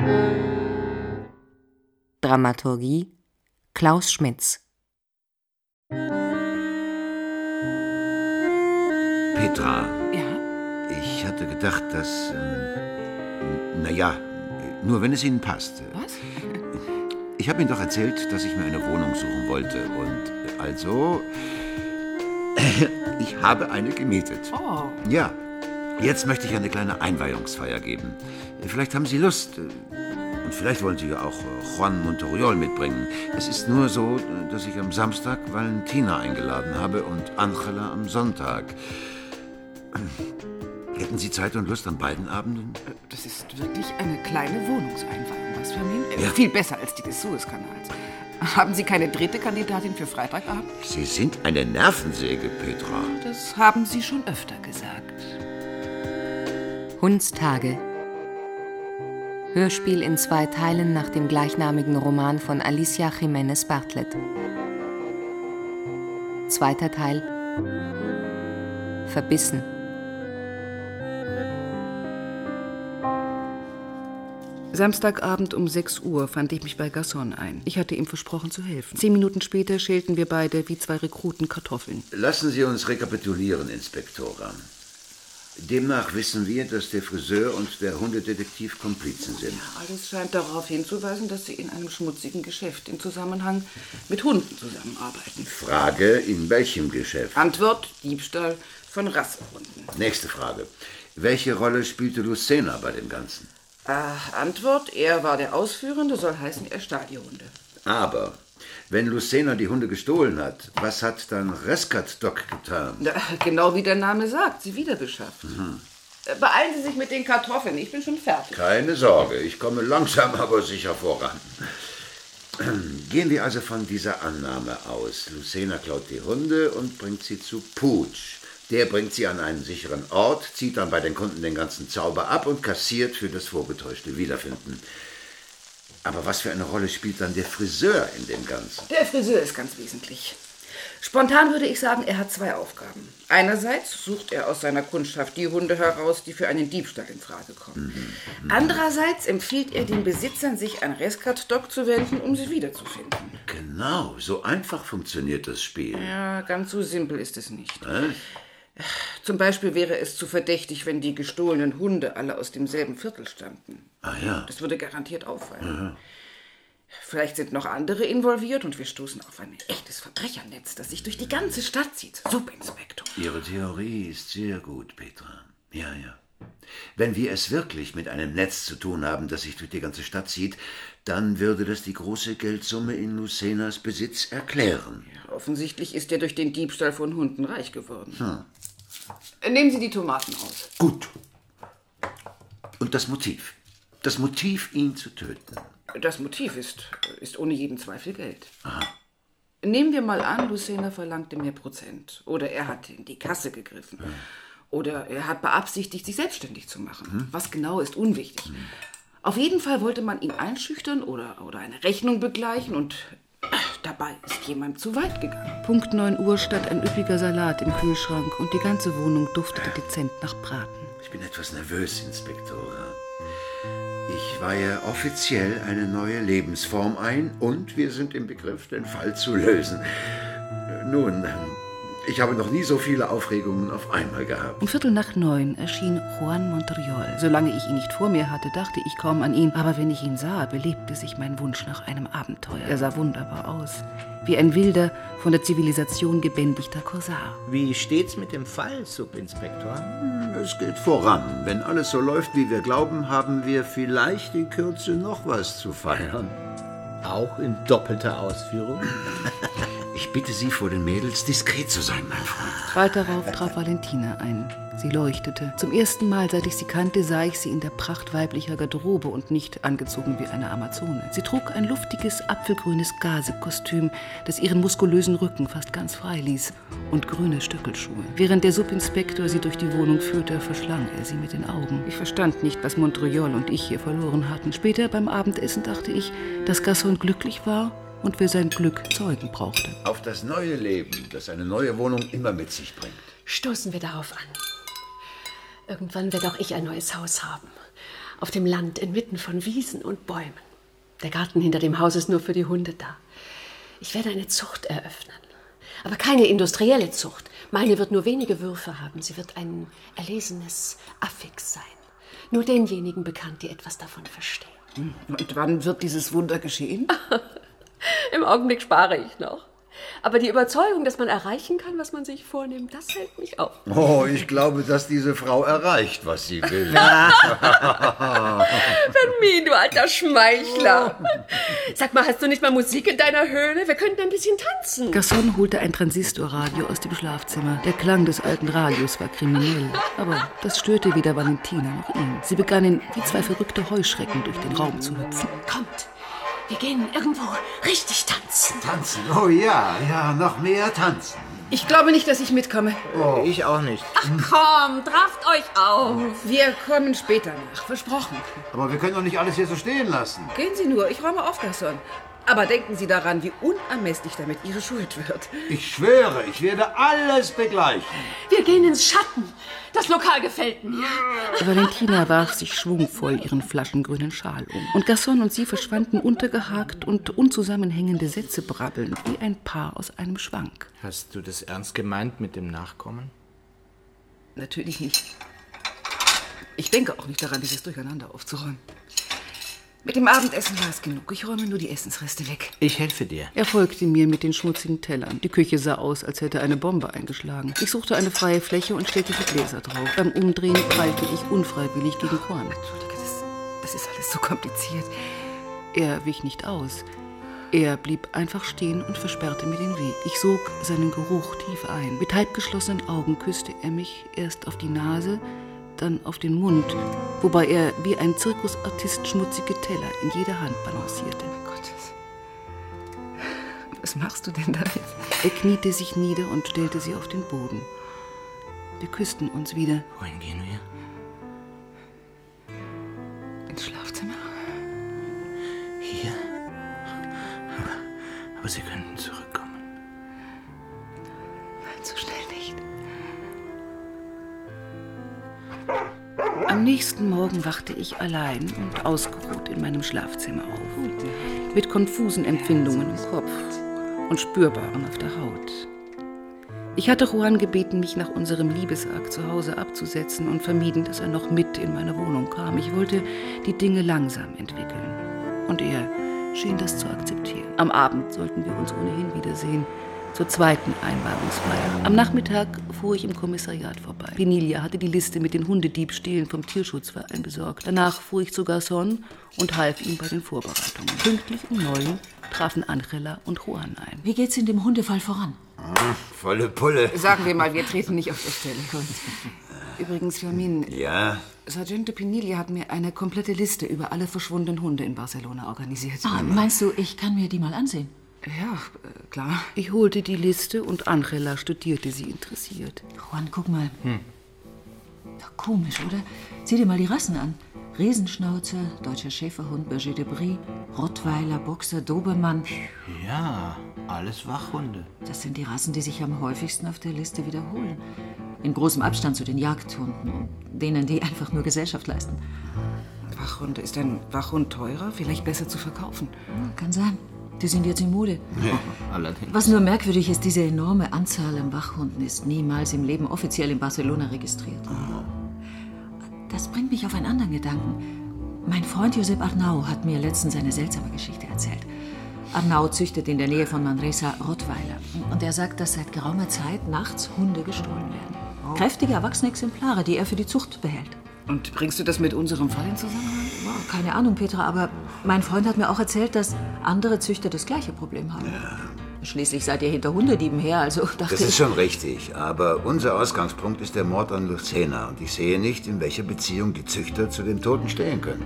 Dramaturgie Klaus Schmitz. Petra. Ja? Ich hatte gedacht, dass... naja, nur wenn es Ihnen passt. Was? Ich habe Ihnen doch erzählt, dass ich mir eine Wohnung suchen wollte. Und also... ich habe eine gemietet. Oh. Ja. Jetzt möchte ich eine kleine Einweihungsfeier geben. Vielleicht haben Sie Lust. Und vielleicht wollen Sie ja auch Juan Montoriol mitbringen. Es ist nur so, dass ich am Samstag Valentina eingeladen habe und Angela am Sonntag. Hätten Sie Zeit und Lust an beiden Abenden? Das ist wirklich eine kleine Wohnungseinweihung, was für mich? Ja. Viel besser als die des Suezkanals. Haben Sie keine dritte Kandidatin für Freitagabend? Sie sind eine Nervensäge, Petra. Das haben Sie schon öfter gesagt. Hundstage. Hörspiel in 2 Teilen nach dem gleichnamigen Roman von Alicia Jiménez Bartlett. 2. Teil. Verbissen. Samstagabend um 6 Uhr fand ich mich bei Gasson ein. Ich hatte ihm versprochen zu helfen. 10 Minuten später schälten wir beide wie 2 Rekruten Kartoffeln. Lassen Sie uns rekapitulieren, Inspektora. Demnach wissen wir, dass der Friseur und der Hundedetektiv Komplizen sind. Ja, alles scheint darauf hinzuweisen, dass Sie in einem schmutzigen Geschäft im Zusammenhang mit Hunden zusammenarbeiten. Frage, in welchem Geschäft? Antwort, Diebstahl von Rassehunden. Nächste Frage. Welche Rolle spielte Lucena bei dem Ganzen? Antwort, er war der Ausführende, soll heißen, er stahl die Hunde. Aber, wenn Lucena die Hunde gestohlen hat, was hat dann Rescat Doc getan? Genau wie der Name sagt, sie wiederbeschafft. Beeilen Sie sich mit den Kartoffeln, ich bin schon fertig. Keine Sorge, ich komme langsam, aber sicher voran. Gehen wir also von dieser Annahme aus. Lucena klaut die Hunde und bringt sie zu Pooch. Der bringt sie an einen sicheren Ort, zieht dann bei den Kunden den ganzen Zauber ab und kassiert für das vorgetäuschte Wiederfinden. Aber was für eine Rolle spielt dann der Friseur in dem Ganzen? Der Friseur ist ganz wesentlich. Spontan würde ich sagen, er hat 2 Aufgaben. Einerseits sucht er aus seiner Kundschaft die Hunde heraus, die für einen Diebstahl in Frage kommen. Andererseits empfiehlt er den Besitzern, sich an Rescat Doc zu wenden, um sie wiederzufinden. Genau, so einfach funktioniert das Spiel. Ja, ganz so simpel ist es nicht. Zum Beispiel wäre es zu verdächtig, wenn die gestohlenen Hunde alle aus demselben Viertel stammten. Ah ja. Das würde garantiert auffallen. Vielleicht sind noch andere involviert und wir stoßen auf ein echtes Verbrechernetz, das sich durch die ganze Stadt zieht. Subinspektor. Ihre Theorie ist sehr gut, Petra. Ja. Wenn wir es wirklich mit einem Netz zu tun haben, das sich durch die ganze Stadt zieht, dann würde das die große Geldsumme in Lucenas Besitz erklären. Ja, offensichtlich ist er durch den Diebstahl von Hunden reich geworden. Nehmen Sie die Tomaten aus. Gut. Und das Motiv? Das Motiv, ihn zu töten? Das Motiv ist ohne jeden Zweifel Geld. Aha. Nehmen wir mal an, Lucena verlangte mehr Prozent. Oder er hat in die Kasse gegriffen. Oder er hat beabsichtigt, sich selbstständig zu machen. Was genau ist unwichtig. Auf jeden Fall wollte man ihn einschüchtern oder eine Rechnung begleichen und dabei ist jemand zu weit gegangen. Punkt 9 Uhr stand ein üppiger Salat im Kühlschrank und die ganze Wohnung duftete dezent nach Braten. Ich bin etwas nervös, Inspektora. Ich weihe offiziell eine neue Lebensform ein und wir sind im Begriff, den Fall zu lösen. Nun, ich habe noch nie so viele Aufregungen auf einmal gehabt. Um 8:45 erschien Juan Montoriol. Solange ich ihn nicht vor mir hatte, dachte ich kaum an ihn. Aber wenn ich ihn sah, belebte sich mein Wunsch nach einem Abenteuer. Er sah wunderbar aus. Wie ein wilder, von der Zivilisation gebändigter Korsar. Wie steht's mit dem Fall, Subinspektor? Es geht voran. Wenn alles so läuft, wie wir glauben, haben wir vielleicht in Kürze noch was zu feiern. Auch in doppelter Ausführung? Ich bitte Sie, vor den Mädels diskret zu sein, mein Freund. Bald darauf traf Valentina ein. Sie leuchtete. Zum ersten Mal, seit ich sie kannte, sah ich sie in der Pracht weiblicher Garderobe und nicht angezogen wie eine Amazone. Sie trug ein luftiges, apfelgrünes Gaze-Kostüm, das ihren muskulösen Rücken fast ganz frei ließ, und grüne Stöckelschuhe. Während der Subinspektor sie durch die Wohnung führte, verschlang er sie mit den Augen. Ich verstand nicht, was Montoriol und ich hier verloren hatten. Später beim Abendessen dachte ich, dass Gasson glücklich war und für sein Glück Zeugen brauchte. Auf das neue Leben, das eine neue Wohnung immer mit sich bringt. Stoßen wir darauf an. Irgendwann werde auch ich ein neues Haus haben. Auf dem Land, inmitten von Wiesen und Bäumen. Der Garten hinter dem Haus ist nur für die Hunde da. Ich werde eine Zucht eröffnen. Aber keine industrielle Zucht. Meine wird nur wenige Würfe haben. Sie wird ein erlesenes Affix sein. Nur denjenigen bekannt, die etwas davon verstehen. Und wann wird dieses Wunder geschehen? Im Augenblick spare ich noch. Aber die Überzeugung, dass man erreichen kann, was man sich vornimmt, das hält mich auf. Oh, ich glaube, dass diese Frau erreicht, was sie will. Fermin, du alter Schmeichler. Sag mal, hast du nicht mal Musik in deiner Höhle? Wir könnten ein bisschen tanzen. Gaston holte ein Transistorradio aus dem Schlafzimmer. Der Klang des alten Radios war kriminell. Aber das störte weder Valentina noch ihn. Sie begannen, wie zwei verrückte Heuschrecken, durch den Raum zu hüpfen. Kommt, wir gehen irgendwo richtig tanzen. Tanzen? Oh ja, noch mehr tanzen. Ich glaube nicht, dass ich mitkomme. Oh. Ich auch nicht. Ach komm, trafft euch auf. Wir kommen später nach, versprochen. Aber wir können doch nicht alles hier so stehen lassen. Gehen Sie nur, ich räume auf, Gaston. Aber denken Sie daran, wie unermesslich damit Ihre Schuld wird. Ich schwöre, ich werde alles begleichen. Wir gehen ins Schatten. Das Lokal gefällt mir. Valentina warf sich schwungvoll ihren flaschengrünen Schal um. Und Gaston und sie verschwanden untergehakt und unzusammenhängende Sätze brabbelnd, wie ein Paar aus einem Schwank. Hast du das ernst gemeint mit dem Nachkommen? Natürlich nicht. Ich denke auch nicht daran, dieses Durcheinander aufzuräumen. Mit dem Abendessen war es genug. Ich räume nur die Essensreste weg. Ich helfe dir. Er folgte mir mit den schmutzigen Tellern. Die Küche sah aus, als hätte eine Bombe eingeschlagen. Ich suchte eine freie Fläche und stellte die Gläser drauf. Beim Umdrehen prallte ich unfreiwillig gegen Korn. Entschuldige, das ist alles so kompliziert. Er wich nicht aus. Er blieb einfach stehen und versperrte mir den Weg. Ich sog seinen Geruch tief ein. Mit halb geschlossenen Augen küsste er mich erst auf die Nase, dann auf den Mund, wobei er wie ein Zirkusartist schmutzige Teller in jeder Hand balancierte. Oh Gott, was machst du denn damit? Er kniete sich nieder und stellte sie auf den Boden. Wir küssten uns wieder. Wohin gehen wir? Ins Schlafzimmer. Hier? Aber Sie könnten zurückkommen. Nein, so schnell nicht. Am nächsten Morgen wachte ich allein und ausgeruht in meinem Schlafzimmer auf. Mit konfusen Empfindungen im Kopf und spürbaren auf der Haut. Ich hatte Juan gebeten, mich nach unserem Liebesakt zu Hause abzusetzen und vermieden, dass er noch mit in meine Wohnung kam. Ich wollte die Dinge langsam entwickeln. Und er schien das zu akzeptieren. Am Abend sollten wir uns ohnehin wiedersehen. Zur zweiten Einweihungsfeier. Am Nachmittag fuhr ich im Kommissariat vorbei. Penilia hatte die Liste mit den Hundediebstählen vom Tierschutzverein besorgt. Danach fuhr ich zu Gaston und half ihm bei den Vorbereitungen. Pünktlich um 9 trafen Angela und Juan ein. Wie geht's in dem Hundefall voran? Volle Pulle. Sagen wir mal, wir treten nicht auf der Stelle. Übrigens, Fermin. Ja? Sergeante Penilia hat mir eine komplette Liste über alle verschwundenen Hunde in Barcelona organisiert. Meinst du, ich kann mir die mal ansehen? Ja, klar. Ich holte die Liste und Angela studierte sie interessiert. Juan, guck mal. Doch komisch, oder? Sieh dir mal die Rassen an. Riesenschnauzer, deutscher Schäferhund, Berger de Brie, Rottweiler, Boxer, Dobermann. Ja, alles Wachhunde. Das sind die Rassen, die sich am häufigsten auf der Liste wiederholen. In großem Abstand zu den Jagdhunden und denen, die einfach nur Gesellschaft leisten. Wachhunde. Ist ein Wachhund teurer? Vielleicht besser zu verkaufen? Kann sein. Die sind jetzt in Mode. Ja, allerdings. Was nur merkwürdig ist, diese enorme Anzahl an Wachhunden ist niemals im Leben offiziell in Barcelona registriert. Das bringt mich auf einen anderen Gedanken. Mein Freund Josep Arnau hat mir letztens eine seltsame Geschichte erzählt. Arnau züchtet in der Nähe von Manresa Rottweiler. Und er sagt, dass seit geraumer Zeit nachts Hunde gestohlen werden. Kräftige, erwachsene Exemplare, die er für die Zucht behält. Und bringst du das mit unserem Fall in Zusammenhang? Keine Ahnung, Petra, aber mein Freund hat mir auch erzählt, dass andere Züchter das gleiche Problem haben. Ja. Schließlich seid ihr hinter Hundedieben her, also dachte ich... Das ist schon richtig, aber unser Ausgangspunkt ist der Mord an Lucena. Und ich sehe nicht, in welcher Beziehung die Züchter zu dem Toten stehen können.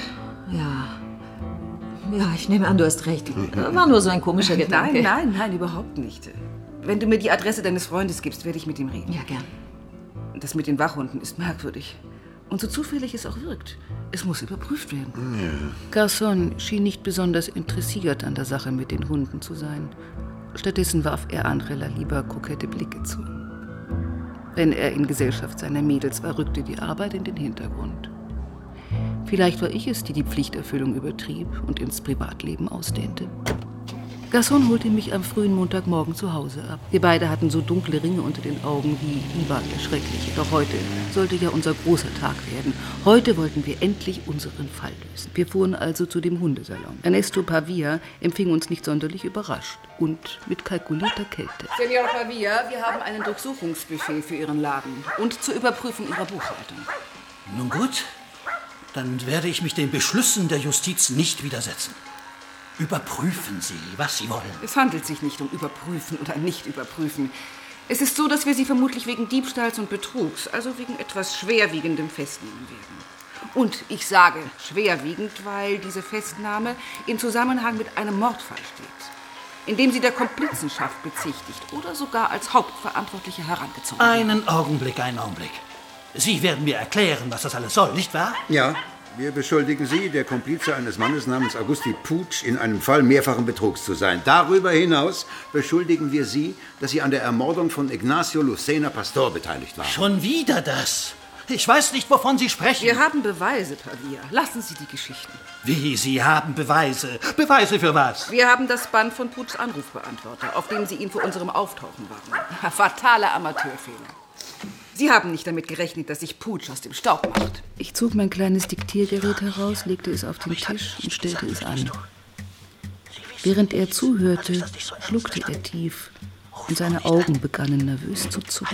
Ja, ich nehme an, du hast recht. War nur so ein komischer Gedanke. Nein, überhaupt nicht. Wenn du mir die Adresse deines Freundes gibst, werde ich mit ihm reden. Ja, gern. Das mit den Wachhunden ist merkwürdig. Und so zufällig es auch wirkt, es muss überprüft werden. Ja. Garçon schien nicht besonders interessiert an der Sache mit den Hunden zu sein. Stattdessen warf er Angela lieber kokette Blicke zu. Wenn er in Gesellschaft seiner Mädels war, rückte die Arbeit in den Hintergrund. Vielleicht war ich es, die die Pflichterfüllung übertrieb und ins Privatleben ausdehnte. Gaston holte mich am frühen Montagmorgen zu Hause ab. Wir beide hatten so dunkle Ringe unter den Augen wie Ivan der Schreckliche. Doch heute sollte ja unser großer Tag werden. Heute wollten wir endlich unseren Fall lösen. Wir fuhren also zu dem Hundesalon. Ernesto Pavia empfing uns nicht sonderlich überrascht und mit kalkulierter Kälte. Senor Pavia, wir haben einen Durchsuchungsbefehl für Ihren Laden und zur Überprüfung Ihrer Buchhaltung. Nun gut, dann werde ich mich den Beschlüssen der Justiz nicht widersetzen. Überprüfen Sie, was Sie wollen. Es handelt sich nicht um Überprüfen oder nicht überprüfen. Es ist so, dass wir Sie vermutlich wegen Diebstahls und Betrugs, also wegen etwas Schwerwiegendem, festnehmen werden. Und ich sage schwerwiegend, weil diese Festnahme in Zusammenhang mit einem Mordfall steht, in dem Sie der Komplizenschaft bezichtigt oder sogar als Hauptverantwortliche herangezogen werden. Einen Augenblick. Sie werden mir erklären, was das alles soll, nicht wahr? Ja. Wir beschuldigen Sie, der Komplize eines Mannes namens Augusti Puig in einem Fall mehrfachen Betrugs zu sein. Darüber hinaus beschuldigen wir Sie, dass Sie an der Ermordung von Ignacio Lucena Pastor beteiligt waren. Schon wieder das? Ich weiß nicht, wovon Sie sprechen. Wir haben Beweise, Pavia. Lassen Sie die Geschichten. Wie, Sie haben Beweise? Beweise für was? Wir haben das Band von Puigs Anrufbeantworter, auf dem Sie ihn vor unserem Auftauchen waren. Fataler Amateurfehler. Sie haben nicht damit gerechnet, dass sich Puig aus dem Staub macht. Ich zog mein kleines Diktiergerät heraus, legte es auf den Tisch und stellte es an. Während er zuhörte, schluckte er tief und seine Augen begannen nervös zu zucken.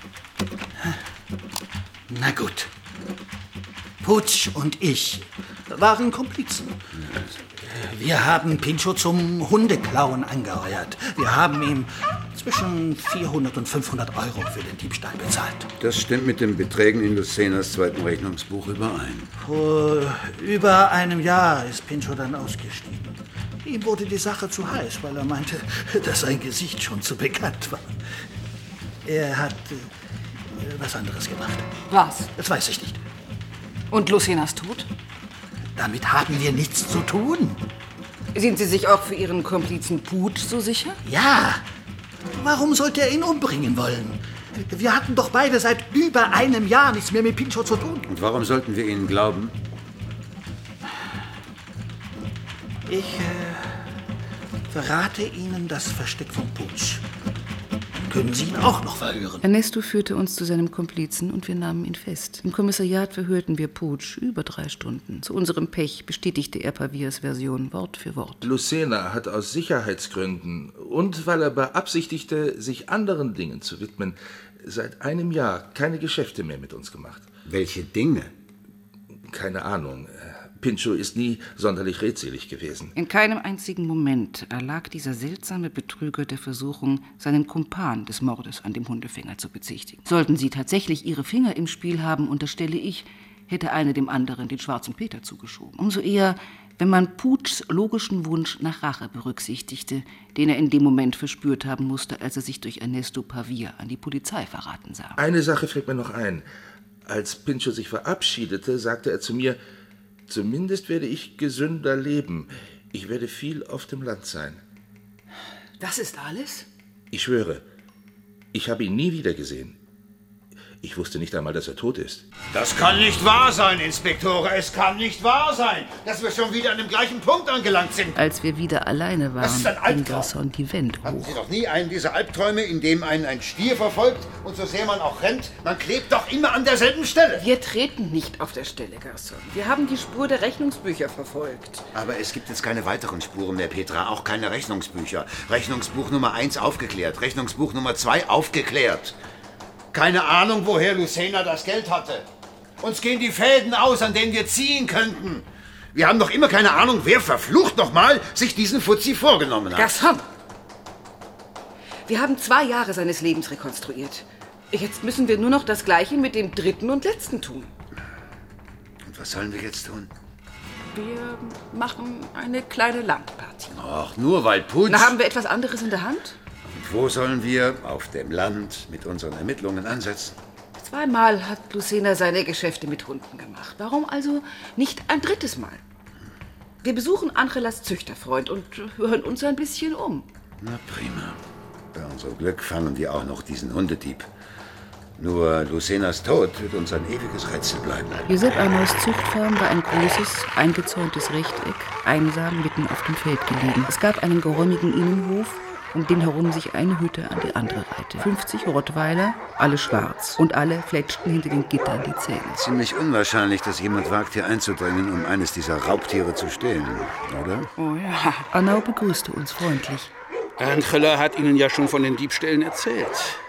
Na gut. Puig und ich waren Komplizen. Wir haben Pincho zum Hundeklauen angeheuert. Wir haben ihm zwischen 400 und 500 Euro für den Diebstahl bezahlt. Das stimmt mit den Beträgen in Lucenas zweiten Rechnungsbuch überein. Vor über einem Jahr ist Pincho dann ausgestiegen. Ihm wurde die Sache zu heiß, weil er meinte, dass sein Gesicht schon zu bekannt war. Er hat was anderes gemacht. Was? Das weiß ich nicht. Und Lucenas Tod? Damit haben wir nichts zu tun. Sind Sie sich auch für Ihren Komplizen Puig so sicher? Ja. Warum sollte er ihn umbringen wollen? Wir hatten doch beide seit über einem Jahr nichts mehr mit Pincho zu tun. Und warum sollten wir Ihnen glauben? Ich verrate Ihnen das Versteck von Puig. Können Sie ihn auch noch verhören? Ernesto führte uns zu seinem Komplizen und wir nahmen ihn fest. Im Kommissariat verhörten wir Puig über 3 Stunden. Zu unserem Pech bestätigte er Pavias Version Wort für Wort. Lucena hat aus Sicherheitsgründen und weil er beabsichtigte, sich anderen Dingen zu widmen, seit einem Jahr keine Geschäfte mehr mit uns gemacht. Welche Dinge? Keine Ahnung. Pincho ist nie sonderlich redselig gewesen. In keinem einzigen Moment erlag dieser seltsame Betrüger der Versuchung, seinen Kumpan des Mordes an dem Hundefänger zu bezichtigen. Sollten sie tatsächlich ihre Finger im Spiel haben, unterstelle ich, hätte einer dem anderen den schwarzen Peter zugeschoben. Umso eher, wenn man Puigs logischen Wunsch nach Rache berücksichtigte, den er in dem Moment verspürt haben musste, als er sich durch Ernesto Pavia an die Polizei verraten sah. Eine Sache fällt mir noch ein. Als Pincho sich verabschiedete, sagte er zu mir, zumindest werde ich gesünder leben. Ich werde viel auf dem Land sein. Das ist alles? Ich schwöre, ich habe ihn nie wieder gesehen. Ich wusste nicht einmal, dass er tot ist. Das kann nicht wahr sein, Inspektore. Es kann nicht wahr sein, dass wir schon wieder an dem gleichen Punkt angelangt sind. Als wir wieder alleine waren, ging Gaston die Wände Hatten hoch. Sie doch nie einen dieser Albträume, in dem einen ein Stier verfolgt und so sehr man auch rennt, man klebt doch immer an derselben Stelle. Wir treten nicht auf der Stelle, Gaston. Wir haben die Spur der Rechnungsbücher verfolgt. Aber es gibt jetzt keine weiteren Spuren mehr, Petra, auch keine Rechnungsbücher. Rechnungsbuch Nummer 1 aufgeklärt, Rechnungsbuch Nummer 2 aufgeklärt. Keine Ahnung, woher Lucena das Geld hatte. Uns gehen die Fäden aus, an denen wir ziehen könnten. Wir haben noch immer keine Ahnung, wer verflucht nochmal sich diesen Fuzzi vorgenommen hat. Gaston! Wir haben 2 Jahre seines Lebens rekonstruiert. Jetzt müssen wir nur noch das Gleiche mit dem 3. und letzten tun. Und was sollen wir jetzt tun? Wir machen eine kleine Landpartie. Ach, nur weil Puig... Na, haben wir etwas anderes in der Hand? Und wo sollen wir auf dem Land mit unseren Ermittlungen ansetzen? 2-mal hat Lucena seine Geschäfte mit Hunden gemacht. Warum also nicht ein 3. Mal? Wir besuchen Angelas Züchterfreund und hören uns ein bisschen um. Na prima. Bei unserem Glück fangen wir auch noch diesen Hundedieb. Nur Lucenas Tod wird uns ein ewiges Rätsel bleiben. Josep Arnaus Zuchtfarm war ein großes, eingezäuntes Rechteck, einsam mitten auf dem Feld gelegen. Es gab einen geräumigen Innenhof, um den herum sich eine Hütte an die andere reihte. 50 Rottweiler, alle schwarz. Und alle fletschten hinter den Gittern die Zähne. Ziemlich unwahrscheinlich, dass jemand wagt, hier einzudringen, um eines dieser Raubtiere zu stehlen, oder? Oh ja. Arnau begrüßte uns freundlich. Angela hat Ihnen ja schon von den Diebstählen erzählt.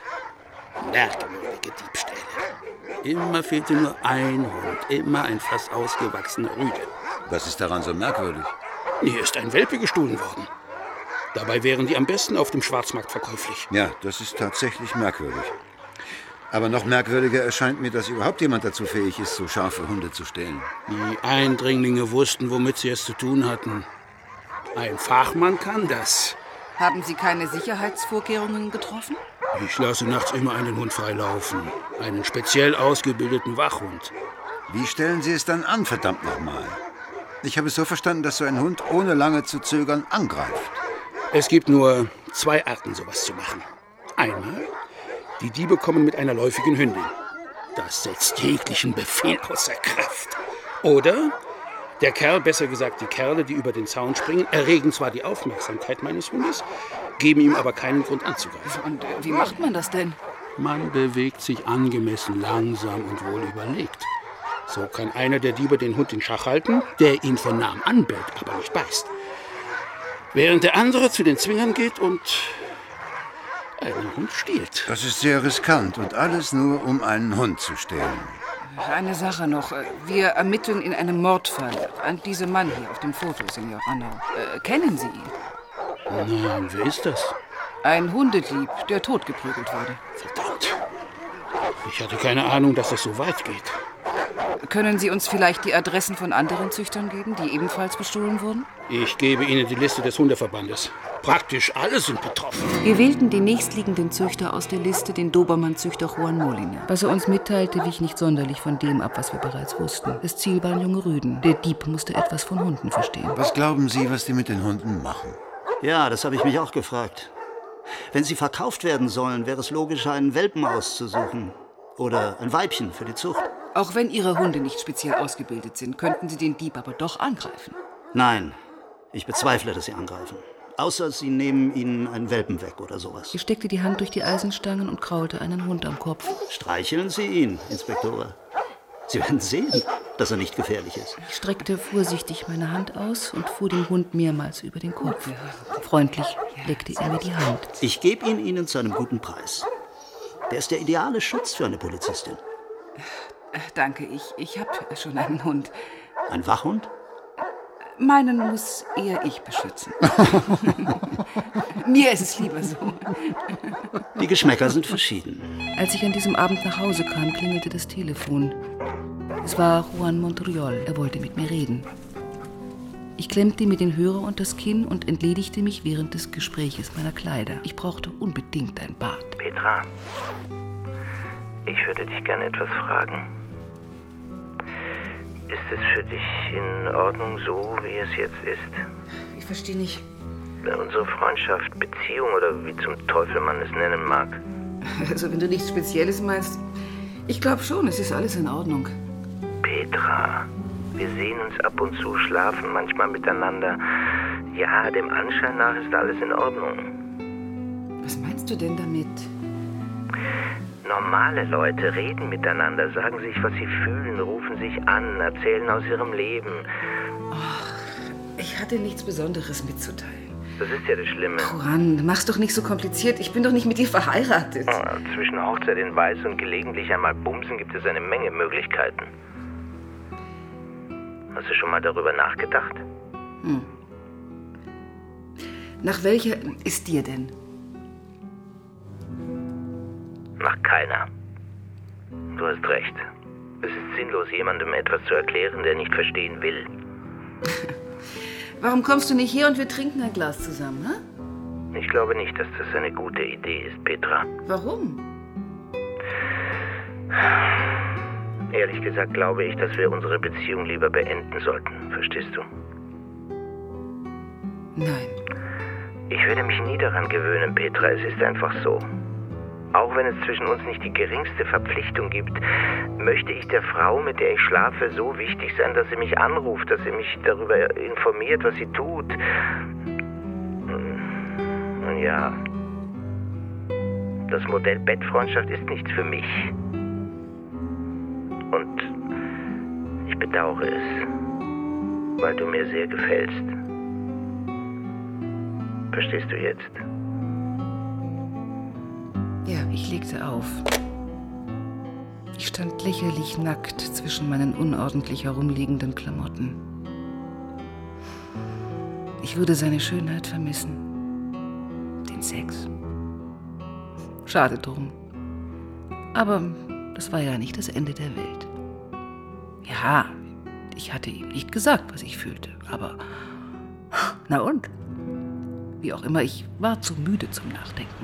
Merkwürdige Diebstähle. Immer fehlte nur ein Hund, immer ein fast ausgewachsener Rüde. Was ist daran so merkwürdig? Hier ist ein Welpe gestohlen worden. Dabei wären die am besten auf dem Schwarzmarkt verkäuflich. Ja, das ist tatsächlich merkwürdig. Aber noch merkwürdiger erscheint mir, dass überhaupt jemand dazu fähig ist, so scharfe Hunde zu stehlen. Die Eindringlinge wussten, womit sie es zu tun hatten. Ein Fachmann kann das. Haben Sie keine Sicherheitsvorkehrungen getroffen? Ich lasse nachts immer einen Hund freilaufen. Einen speziell ausgebildeten Wachhund. Wie stellen Sie es dann an, verdammt nochmal? Ich habe es so verstanden, dass so ein Hund ohne lange zu zögern angreift. Es gibt nur 2 Arten, sowas zu machen. Einmal, die Diebe kommen mit einer läufigen Hündin. Das setzt jeglichen Befehl außer Kraft. Oder der Kerl, besser gesagt die Kerle, die über den Zaun springen, erregen zwar die Aufmerksamkeit meines Hundes, geben ihm aber keinen Grund anzugreifen. Und wie macht man das denn? Man bewegt sich angemessen langsam und wohl überlegt. So kann einer der Diebe den Hund in Schach halten, der ihn von nahem anbellt, aber nicht beißt. Während der andere zu den Zwingern geht und einen Hund stiehlt. Das ist sehr riskant und alles nur, um einen Hund zu stehlen. Eine Sache noch. Wir ermitteln in einem Mordfall an diesem Mann hier auf dem Foto, Senor Arnau. Kennen Sie ihn? Nein, wer ist das? Ein Hundedieb, der totgeprügelt wurde. Verdammt. Ich hatte keine Ahnung, dass das so weit geht. Können Sie uns vielleicht die Adressen von anderen Züchtern geben, die ebenfalls bestohlen wurden? Ich gebe Ihnen die Liste des Hundeverbandes. Praktisch alle sind betroffen. Wir wählten den nächstliegenden Züchter aus der Liste, den Dobermann-Züchter Juan Molina. Was er uns mitteilte, wich nicht sonderlich von dem ab, was wir bereits wussten. Das Ziel waren junge Rüden. Der Dieb musste etwas von Hunden verstehen. Was glauben Sie, was die mit den Hunden machen? Ja, das habe ich mich auch gefragt. Wenn sie verkauft werden sollen, wäre es logischer, einen Welpen auszusuchen. Oder ein Weibchen für die Zucht. Auch wenn Ihre Hunde nicht speziell ausgebildet sind, könnten Sie den Dieb aber doch angreifen. Nein, ich bezweifle, dass sie angreifen. Außer sie nehmen ihnen einen Welpen weg oder sowas. Sie steckte die Hand durch die Eisenstangen und kraulte einen Hund am Kopf. Streicheln Sie ihn, Inspektora. Sie werden sehen, dass er nicht gefährlich ist. Ich streckte vorsichtig meine Hand aus und fuhr dem Hund mehrmals über den Kopf. Freundlich leckte er mir die Hand. Ich gebe ihn Ihnen zu einem guten Preis. Der ist der ideale Schutz für eine Polizistin. Danke, ich habe schon einen Hund. Ein Wachhund? Meinen muss eher ich beschützen. Mir ist es lieber so. Die Geschmäcker sind verschieden. Als ich an diesem Abend nach Hause kam, klingelte das Telefon. Es war Juan Montoriol. Er wollte mit mir reden. Ich klemmte mir den Hörer unter das Kinn und entledigte mich während des Gespräches meiner Kleider. Ich brauchte unbedingt ein Bad. Petra, ich würde dich gerne etwas fragen. Ist es für dich in Ordnung so, wie es jetzt ist? Ich verstehe nicht. Unsere Freundschaft, Beziehung oder wie zum Teufel man es nennen mag. Also wenn du nichts Spezielles meinst, ich glaube schon, es ist alles in Ordnung. Petra, wir sehen uns ab und zu, schlafen manchmal miteinander. Ja, dem Anschein nach ist alles in Ordnung. Was meinst du denn damit? Normale Leute reden miteinander, sagen sich, was sie fühlen, rufen sich an, erzählen aus ihrem Leben. Ach, ich hatte nichts Besonderes mitzuteilen. Das ist ja das Schlimme. Juan, mach's doch nicht so kompliziert. Ich bin doch nicht mit dir verheiratet. Oh, zwischen Hochzeit in Weiß und gelegentlich einmal Bumsen gibt es eine Menge Möglichkeiten. Hast du schon mal darüber nachgedacht? Nach welcher ist dir denn? Nach keiner. Du hast recht. Es ist sinnlos, jemandem etwas zu erklären, der nicht verstehen will. Warum kommst du nicht her und wir trinken ein Glas zusammen, ne? Ich glaube nicht, dass das eine gute Idee ist, Petra. Warum? Ehrlich gesagt glaube ich, dass wir unsere Beziehung lieber beenden sollten. Verstehst du? Nein. Ich würde mich nie daran gewöhnen, Petra. Es ist einfach so. Auch wenn es zwischen uns nicht die geringste Verpflichtung gibt, möchte ich der Frau, mit der ich schlafe, so wichtig sein, dass sie mich anruft, dass sie mich darüber informiert, was sie tut. Nun ja, das Modell Bettfreundschaft ist nichts für mich. Und ich bedauere es, weil du mir sehr gefällst. Verstehst du jetzt? Ja, ich legte auf. Ich stand lächerlich nackt zwischen meinen unordentlich herumliegenden Klamotten. Ich würde seine Schönheit vermissen. Den Sex. Schade drum. Aber das war ja nicht das Ende der Welt. Ja, ich hatte ihm nicht gesagt, was ich fühlte, aber na und? Wie auch immer, ich war zu müde zum Nachdenken.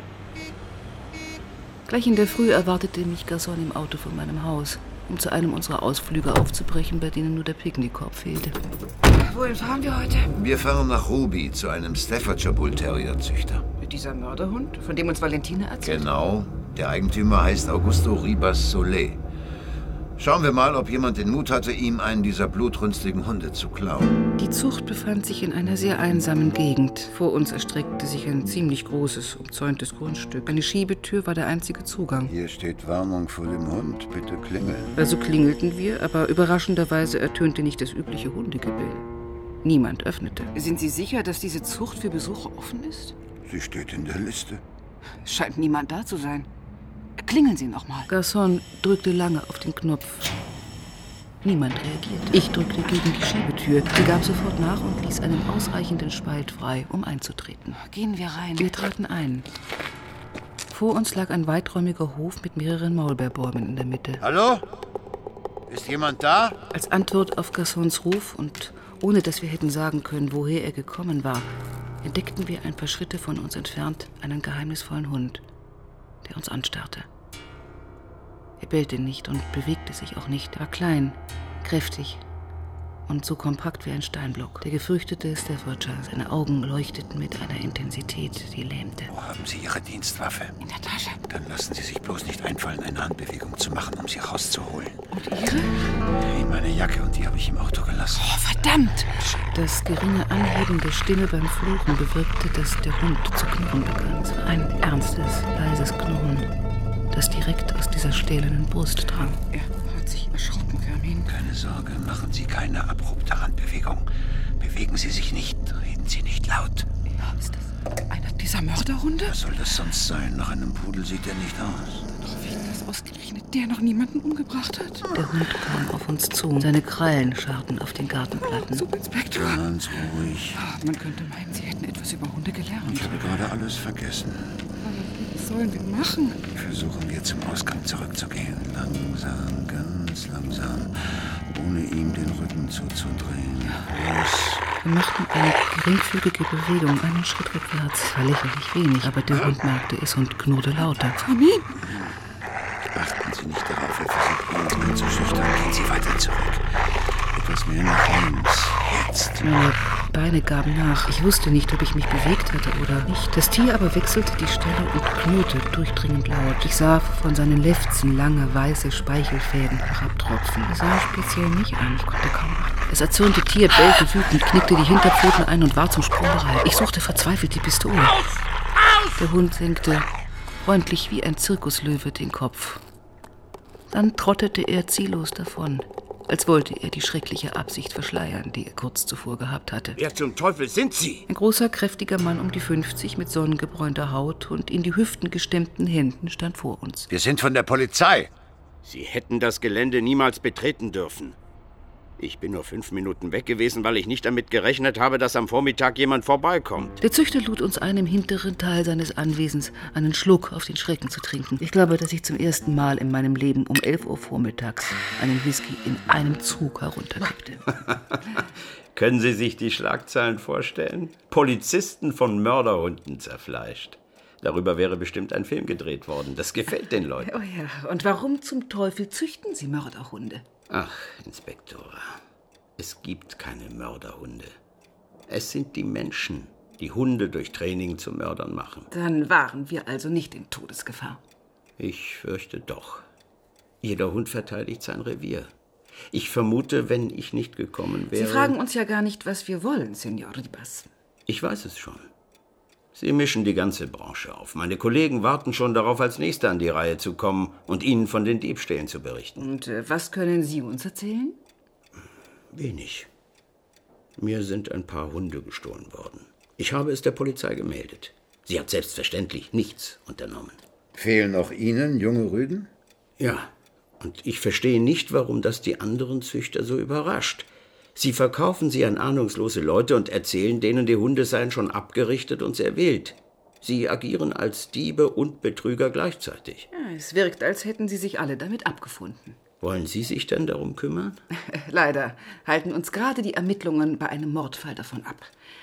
Gleich in der Früh erwartete mich Garçon im Auto vor meinem Haus, um zu einem unserer Ausflüge aufzubrechen, bei denen nur der Picknickkorb fehlte. Wohin fahren wir heute? Wir fahren nach Ruby zu einem Staffordshire Bull Terrier Züchter. Mit dieser Mörderhund, von dem uns Valentina erzählt? Genau. Der Eigentümer heißt Augusto Ribas Solé. Schauen wir mal, ob jemand den Mut hatte, ihm einen dieser blutrünstigen Hunde zu klauen. Die Zucht befand sich in einer sehr einsamen Gegend. Vor uns erstreckte sich ein ziemlich großes, umzäuntes Grundstück. Eine Schiebetür war der einzige Zugang. Hier steht Warnung vor dem Hund. Bitte klingeln. Also klingelten wir, aber überraschenderweise ertönte nicht das übliche Hundegebell. Niemand öffnete. Sind Sie sicher, dass diese Zucht für Besucher offen ist? Sie steht in der Liste. Es scheint niemand da zu sein. Klingeln Sie noch mal. Garçon drückte lange auf den Knopf. Niemand reagierte. Ich drückte gegen die Schiebetür. Sie gab sofort nach und ließ einen ausreichenden Spalt frei, um einzutreten. Gehen wir rein. Wir traten ein. Vor uns lag ein weiträumiger Hof mit mehreren Maulbeerbäumen in der Mitte. Hallo? Ist jemand da? Als Antwort auf Garçons Ruf und ohne dass wir hätten sagen können, woher er gekommen war, entdeckten wir ein paar Schritte von uns entfernt einen geheimnisvollen Hund, der uns anstarrte. Er bellte nicht und bewegte sich auch nicht. Er war klein, kräftig und so kompakt wie ein Steinblock. Der gefürchtete Staffordshire. Seine Augen leuchteten mit einer Intensität, die lähmte. Wo haben Sie Ihre Dienstwaffe? In der Tasche. Dann lassen Sie sich bloß nicht einfallen, eine Handbewegung zu machen, um sie rauszuholen. Und Ihre? In meine Jacke, und die habe ich im Auto gelassen. Oh, verdammt! Das geringe Anheben der Stimme beim Fluchen bewirkte, dass der Hund zu knurren begann. Es war ein ernstes, leises Knurren, das direkt aus dieser stählernen Brust drang. Er hat sich erschrocken, Fermin. Keine Sorge, machen Sie keine abrupte Handbewegung. Bewegen Sie sich nicht, reden Sie nicht laut. Ja, ist das einer dieser Mörderhunde? Was soll das sonst sein? Nach einem Pudel sieht er nicht aus. Dann hoffe ich, dass ausgerechnet der noch niemanden umgebracht hat. Der Hund kam auf uns zu. Seine Krallen scharrten auf den Gartenplatten. Subinspektor. Ganz ruhig. Man könnte meinen, Sie hätten etwas über Hunde gelernt. Ich habe gerade alles vergessen. Was sollen wir machen? Versuchen wir zum Ausgang zurückzugehen. Langsam, ganz langsam. Ohne ihm den Rücken zuzudrehen. Los. Wir machten eine geringfügige Bewegung, einen Schritt rückwärts. Es war lächerlich wenig, aber der Hund merkte es und knurrte lauter. Fermin! Achten Sie nicht darauf, er versucht ihn einzuschüchtern. Gehen Sie weiter zurück. Etwas mehr nach links. Jetzt. Meine Beine gaben nach. Ich wusste nicht, ob ich mich bewegt hatte oder nicht. Das Tier aber wechselte die Stelle und knurrte durchdringend laut. Ich sah von seinen Lefzen lange, weiße Speichelfäden herabtropfen. Er sah speziell mich an. Ich konnte kaum atmen. Das erzürnte Tier bellte wütend, knickte die Hinterpfoten ein und war zum Sprung bereit. Ich suchte verzweifelt die Pistole. Der Hund senkte, freundlich wie ein Zirkuslöwe, den Kopf. Dann trottete er ziellos davon, als wollte er die schreckliche Absicht verschleiern, die er kurz zuvor gehabt hatte. Wer zum Teufel sind Sie? Ein großer, kräftiger Mann um die 50 mit sonnengebräunter Haut und in die Hüften gestemmten Händen stand vor uns. Wir sind von der Polizei. Sie hätten das Gelände niemals betreten dürfen. Ich bin nur 5 Minuten weg gewesen, weil ich nicht damit gerechnet habe, dass am Vormittag jemand vorbeikommt. Der Züchter lud uns ein, im hinteren Teil seines Anwesens einen Schluck auf den Schrecken zu trinken. Ich glaube, dass ich zum ersten Mal in meinem Leben um 11 Uhr vormittags einen Whisky in einem Zug herunterkippte. Können Sie sich die Schlagzeilen vorstellen? Polizisten von Mörderhunden zerfleischt. Darüber wäre bestimmt ein Film gedreht worden. Das gefällt den Leuten. Oh ja, und warum zum Teufel züchten Sie Mörderhunde? Ach, Inspektora, es gibt keine Mörderhunde. Es sind die Menschen, die Hunde durch Training zu Mördern machen. Dann waren wir also nicht in Todesgefahr. Ich fürchte doch. Jeder Hund verteidigt sein Revier. Ich vermute, wenn ich nicht gekommen wäre... Sie fragen uns ja gar nicht, was wir wollen, Senor Ribas. Ich weiß es schon. Sie mischen die ganze Branche auf. Meine Kollegen warten schon darauf, als Nächster an die Reihe zu kommen und Ihnen von den Diebstählen zu berichten. Und was können Sie uns erzählen? Wenig. Mir sind ein paar Hunde gestohlen worden. Ich habe es der Polizei gemeldet. Sie hat selbstverständlich nichts unternommen. Fehlen auch Ihnen junge Rüden? Ja, und ich verstehe nicht, warum das die anderen Züchter so überrascht. Sie verkaufen sie an ahnungslose Leute und erzählen denen, die Hunde seien schon abgerichtet und sehr wild. Sie agieren als Diebe und Betrüger gleichzeitig. Ja, es wirkt, als hätten Sie sich alle damit abgefunden. Wollen Sie sich denn darum kümmern? Leider halten uns gerade die Ermittlungen bei einem Mordfall davon ab.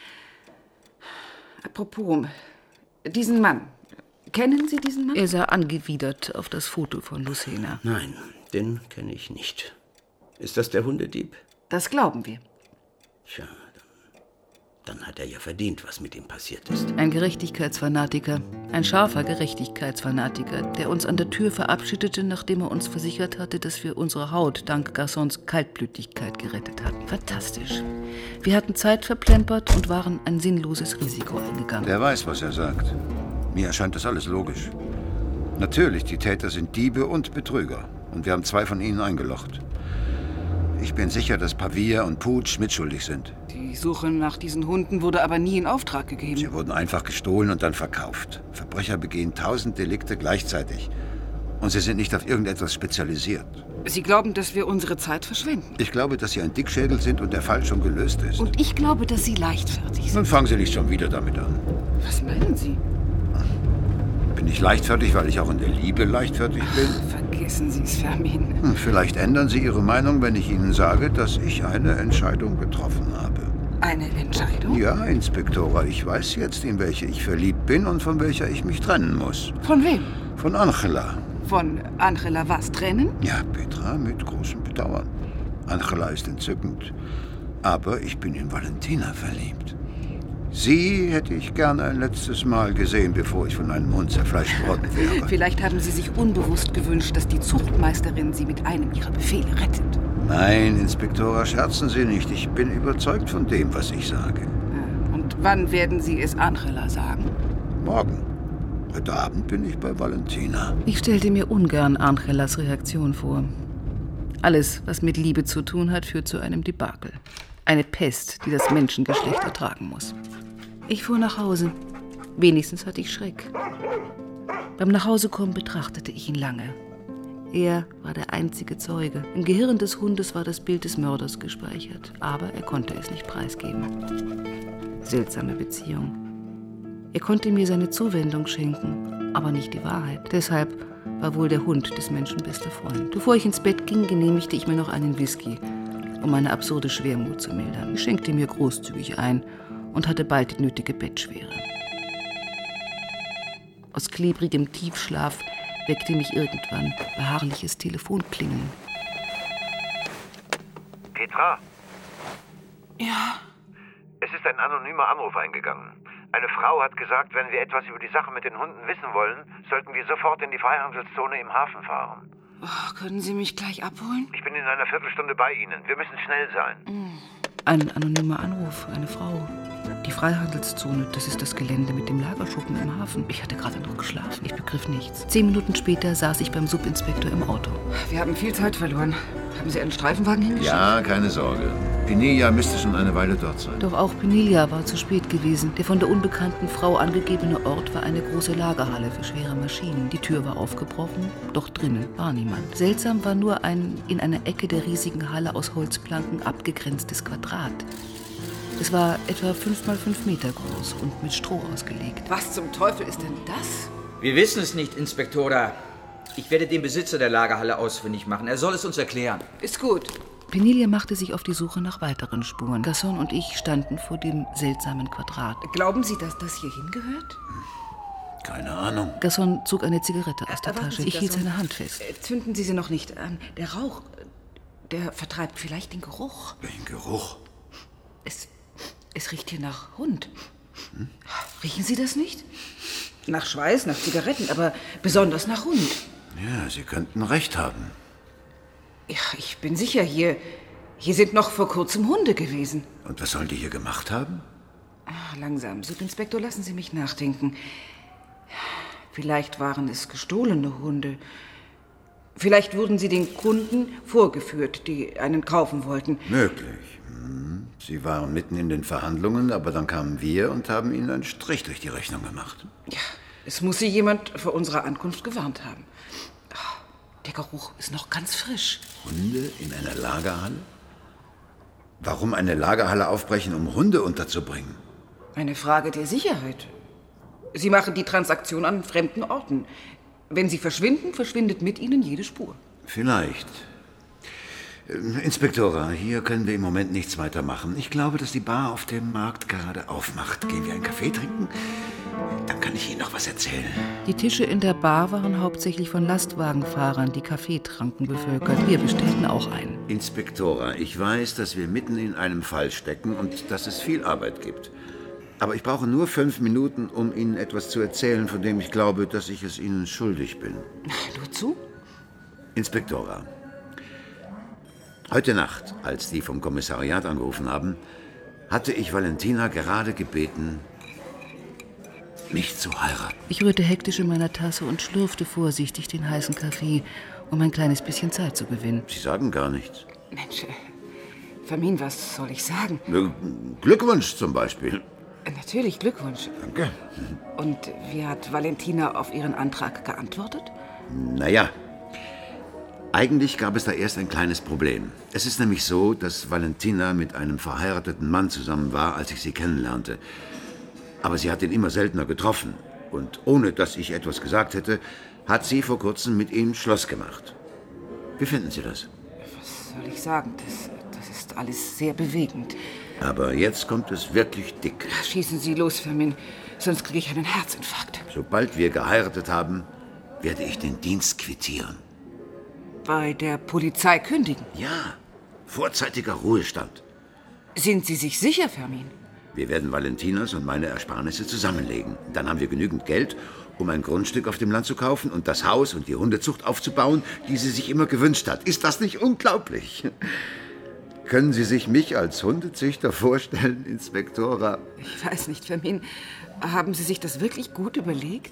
Apropos, diesen Mann. Kennen Sie diesen Mann? Er sah angewidert auf das Foto von Lucena. Nein, den kenne ich nicht. Ist das der Hundedieb? Das glauben wir. Tja, dann hat er ja verdient, was mit ihm passiert ist. Ein Gerechtigkeitsfanatiker, ein scharfer Gerechtigkeitsfanatiker, der uns an der Tür verabschiedete, nachdem er uns versichert hatte, dass wir unsere Haut dank Garçons Kaltblütigkeit gerettet hatten. Fantastisch. Wir hatten Zeit verplempert und waren ein sinnloses Risiko eingegangen. Der weiß, was er sagt. Mir erscheint das alles logisch. Natürlich, die Täter sind Diebe und Betrüger. Und wir haben 2 von ihnen eingelocht. Ich bin sicher, dass Pavia und Puig mitschuldig sind. Die Suche nach diesen Hunden wurde aber nie in Auftrag gegeben. Sie wurden einfach gestohlen und dann verkauft. Verbrecher begehen 1000 Delikte gleichzeitig. Und sie sind nicht auf irgendetwas spezialisiert. Sie glauben, dass wir unsere Zeit verschwenden? Ich glaube, dass Sie ein Dickschädel sind und der Fall schon gelöst ist. Und ich glaube, dass Sie leichtfertig sind. Nun fangen Sie nicht schon wieder damit an. Was meinen Sie? Bin ich leichtfertig, weil ich auch in der Liebe leichtfertig bin? Vergessen Sie es, Fermin. Vielleicht ändern Sie Ihre Meinung, wenn ich Ihnen sage, dass ich eine Entscheidung getroffen habe. Eine Entscheidung? Ja, Inspektora, ich weiß jetzt, in welche ich verliebt bin und von welcher ich mich trennen muss. Von wem? Von Angela. Von Angela was trennen? Ja, Petra, mit großem Bedauern. Angela ist entzückend. Aber ich bin in Valentina verliebt. Sie hätte ich gerne ein letztes Mal gesehen, bevor ich von einem Hund zerfleischt worden wäre. Vielleicht haben Sie sich unbewusst gewünscht, dass die Zuchtmeisterin Sie mit einem Ihrer Befehle rettet. Nein, Inspektora, scherzen Sie nicht. Ich bin überzeugt von dem, was ich sage. Und wann werden Sie es Angela sagen? Morgen. Heute Abend bin ich bei Valentina. Ich stellte mir ungern Angelas Reaktion vor. Alles, was mit Liebe zu tun hat, führt zu einem Debakel. Eine Pest, die das Menschengeschlecht ertragen muss. Ich fuhr nach Hause. Wenigstens hatte ich Schreck. Beim Nachhausekommen betrachtete ich ihn lange. Er war der einzige Zeuge. Im Gehirn des Hundes war das Bild des Mörders gespeichert, aber er konnte es nicht preisgeben. Seltsame Beziehung. Er konnte mir seine Zuwendung schenken, aber nicht die Wahrheit. Deshalb war wohl der Hund des Menschen bester Freund. Bevor ich ins Bett ging, genehmigte ich mir noch einen Whisky, um meine absurde Schwermut zu mildern. Ich schenkte mir großzügig ein und hatte bald die nötige Bettschwere. Aus klebrigem Tiefschlaf weckte mich irgendwann beharrliches Telefonklingeln. Petra? Ja? Es ist ein anonymer Anruf eingegangen. Eine Frau hat gesagt, wenn wir etwas über die Sache mit den Hunden wissen wollen, sollten wir sofort in die Freihandelszone im Hafen fahren. Oh, können Sie mich gleich abholen? Ich bin in einer Viertelstunde bei Ihnen. Wir müssen schnell sein. Ein anonymer Anruf, eine Frau. Die Freihandelszone, das ist das Gelände mit dem Lagerschuppen im Hafen. Ich hatte gerade noch geschlafen, ich begriff nichts. 10 Minuten später saß ich beim Subinspektor im Auto. Wir haben viel Zeit verloren. Haben Sie einen Streifenwagen hingeschickt? Ja, keine Sorge. Pinilla müsste schon eine Weile dort sein. Doch auch Pinilla war zu spät gewesen. Der von der unbekannten Frau angegebene Ort war eine große Lagerhalle für schwere Maschinen. Die Tür war aufgebrochen, doch drinnen war niemand. Seltsam war nur ein in einer Ecke der riesigen Halle aus Holzplanken abgegrenztes Quadrat. Es war etwa 5 mal 5 Meter groß und mit Stroh ausgelegt. Was zum Teufel ist denn das? Wir wissen es nicht, Inspektora. Ich werde den Besitzer der Lagerhalle ausfindig machen. Er soll es uns erklären. Ist gut. Pinilla machte sich auf die Suche nach weiteren Spuren. Garçon und ich standen vor dem seltsamen Quadrat. Glauben Sie, dass das hier hingehört? Keine Ahnung. Garçon zog eine Zigarette aus der Tasche. Ich hielt seine Hand fest. Zünden Sie sie noch nicht an. Der Rauch, der vertreibt vielleicht den Geruch. Welchen Geruch? Es riecht hier nach Hund. Riechen Sie das nicht? Nach Schweiß, nach Zigaretten, aber besonders nach Hund. Ja, Sie könnten recht haben. Ja, ich bin sicher, hier sind noch vor kurzem Hunde gewesen. Und was sollen die hier gemacht haben? Langsam, Subinspektor, lassen Sie mich nachdenken. Vielleicht waren es gestohlene Hunde. Vielleicht wurden sie den Kunden vorgeführt, die einen kaufen wollten. Möglich. Sie waren mitten in den Verhandlungen, aber dann kamen wir und haben Ihnen einen Strich durch die Rechnung gemacht. Ja, es muss Sie jemand vor unserer Ankunft gewarnt haben. Der Geruch ist noch ganz frisch. Hunde in einer Lagerhalle? Warum eine Lagerhalle aufbrechen, um Hunde unterzubringen? Eine Frage der Sicherheit. Sie machen die Transaktion an fremden Orten. Wenn Sie verschwinden, verschwindet mit Ihnen jede Spur. Vielleicht. Inspektora, hier können wir im Moment nichts weiter machen. Ich glaube, dass die Bar auf dem Markt gerade aufmacht. Gehen wir einen Kaffee trinken? Dann kann ich Ihnen noch was erzählen. Die Tische in der Bar waren hauptsächlich von Lastwagenfahrern, die Kaffee tranken, bevölkert. Wir bestellten auch einen. Inspektora, ich weiß, dass wir mitten in einem Fall stecken und dass es viel Arbeit gibt. Aber ich brauche nur 5 Minuten, um Ihnen etwas zu erzählen, von dem ich glaube, dass ich es Ihnen schuldig bin. Nur zu? Inspektora, heute Nacht, als die vom Kommissariat angerufen haben, hatte ich Valentina gerade gebeten, mich zu heiraten. Ich rührte hektisch in meiner Tasse und schlürfte vorsichtig den heißen Kaffee, um ein kleines bisschen Zeit zu gewinnen. Sie sagen gar nichts. Mensch, Fermin, was soll ich sagen? Glückwunsch zum Beispiel. Natürlich, Glückwunsch. Danke. Und wie hat Valentina auf Ihren Antrag geantwortet? Naja, eigentlich gab es da erst ein kleines Problem. Es ist nämlich so, dass Valentina mit einem verheirateten Mann zusammen war, als ich sie kennenlernte. Aber sie hat ihn immer seltener getroffen. Und ohne dass ich etwas gesagt hätte, hat sie vor kurzem mit ihm Schluss gemacht. Wie finden Sie das? Was soll ich sagen? Das ist alles sehr bewegend. Aber jetzt kommt es wirklich dick. Schießen Sie los, Fermin, sonst kriege ich einen Herzinfarkt. Sobald wir geheiratet haben, werde ich den Dienst quittieren. Bei der Polizei kündigen? Ja, vorzeitiger Ruhestand. Sind Sie sich sicher, Fermin? Wir werden Valentinas und meine Ersparnisse zusammenlegen. Dann haben wir genügend Geld, um ein Grundstück auf dem Land zu kaufen und das Haus und die Hundezucht aufzubauen, die sie sich immer gewünscht hat. Ist das nicht unglaublich? Können Sie sich mich als Hundezüchter vorstellen, Inspektora? Ich weiß nicht, Fermin. Haben Sie sich das wirklich gut überlegt?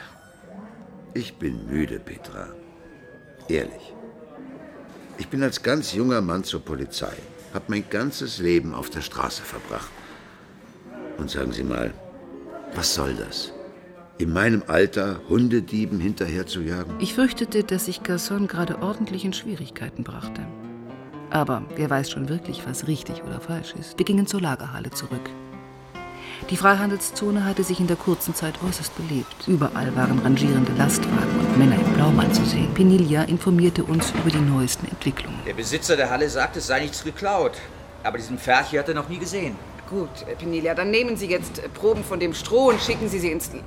Ich bin müde, Petra. Ehrlich. Ich bin als ganz junger Mann zur Polizei, habe mein ganzes Leben auf der Straße verbracht. Und sagen Sie mal, was soll das? In meinem Alter Hundedieben hinterher zu jagen? Ich fürchtete, dass ich Garçon gerade ordentlich in Schwierigkeiten brachte. Aber wer weiß schon wirklich, was richtig oder falsch ist. Wir gingen zur Lagerhalle zurück. Die Freihandelszone hatte sich in der kurzen Zeit äußerst belebt. Überall waren rangierende Lastwagen und Männer im Blaumann zu sehen. Penilia informierte uns über die neuesten Entwicklungen. Der Besitzer der Halle sagt, es sei nichts geklaut. Aber diesen Pferd hat er noch nie gesehen. Gut, Penilia, dann nehmen Sie jetzt Proben von dem Stroh und schicken Sie ins... Halt.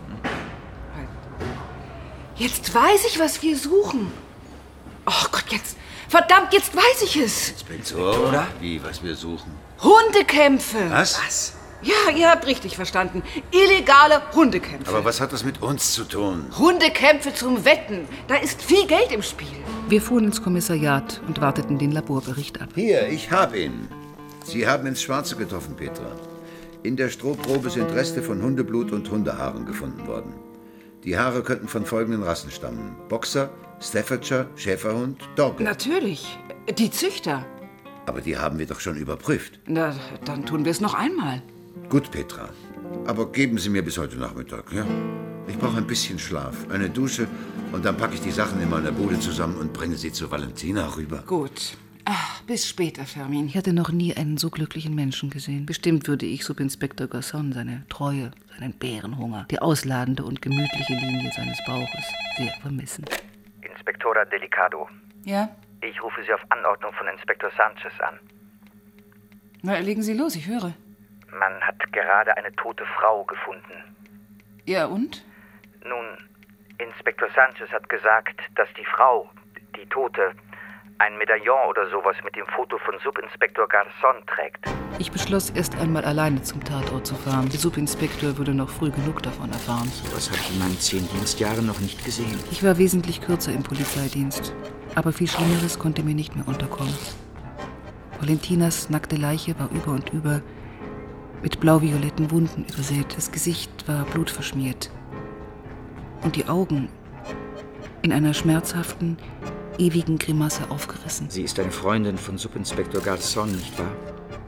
Jetzt weiß ich, was wir suchen. Oh Gott, jetzt... Verdammt, jetzt weiß ich es. Inspektor, oder? Wie, was wir suchen? Hundekämpfe. Was? Ja, ihr habt richtig verstanden. Illegale Hundekämpfe. Aber was hat das mit uns zu tun? Hundekämpfe zum Wetten. Da ist viel Geld im Spiel. Wir fuhren ins Kommissariat und warteten den Laborbericht ab. Hier, ich habe ihn. Sie haben ins Schwarze getroffen, Petra. In der Strohprobe sind Reste von Hundeblut und Hundehaaren gefunden worden. Die Haare könnten von folgenden Rassen stammen. Boxer, Staffordshire, Schäferhund, Dogge. Natürlich. Die Züchter. Aber die haben wir doch schon überprüft. Na, dann tun wir es noch einmal. Gut, Petra. Aber geben Sie mir bis heute Nachmittag, ja? Ich brauche ein bisschen Schlaf, eine Dusche und dann packe ich die Sachen in meiner Bude zusammen und bringe sie zu Valentina rüber. Gut. Ach, bis später, Fermin. Ich hatte noch nie einen so glücklichen Menschen gesehen. Bestimmt würde ich Subinspektor Garçon seine Treue, seinen Bärenhunger, die ausladende und gemütliche Linie seines Bauches sehr vermissen. Inspektora Delicado. Ja? Ich rufe Sie auf Anordnung von Inspektor Sanchez an. Na, legen Sie los, ich höre. Man hat gerade eine tote Frau gefunden. Ja, und? Nun, Inspektor Sanchez hat gesagt, dass die Frau, die Tote, ein Medaillon oder sowas mit dem Foto von Subinspektor Garçon trägt. Ich beschloss, erst einmal alleine zum Tatort zu fahren. Der Subinspektor würde noch früh genug davon erfahren. Das habe ich in meinen 10 Dienstjahren noch nicht gesehen. Ich war wesentlich kürzer im Polizeidienst. Aber viel Schlimmeres konnte mir nicht mehr unterkommen. Valentinas nackte Leiche war über und über mit blau-violetten Wunden übersät. Das Gesicht war blutverschmiert. Und die Augen in einer schmerzhaften, ewigen Grimasse aufgerissen. Sie ist eine Freundin von Subinspektor Garçon, nicht wahr?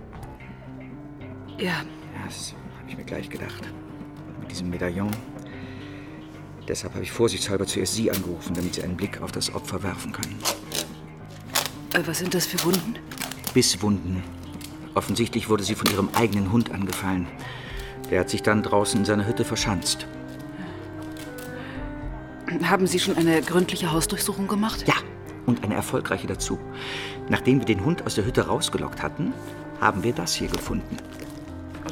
Ja. Das habe ich mir gleich gedacht. Mit diesem Medaillon. Deshalb habe ich vorsichtshalber zuerst Sie angerufen, damit Sie einen Blick auf das Opfer werfen können. Was sind das für Wunden? Bisswunden. Offensichtlich wurde sie von ihrem eigenen Hund angefallen. Der hat sich dann draußen in seiner Hütte verschanzt. Haben Sie schon eine gründliche Hausdurchsuchung gemacht? Ja, und eine erfolgreiche dazu. Nachdem wir den Hund aus der Hütte rausgelockt hatten, haben wir das hier gefunden. Oh,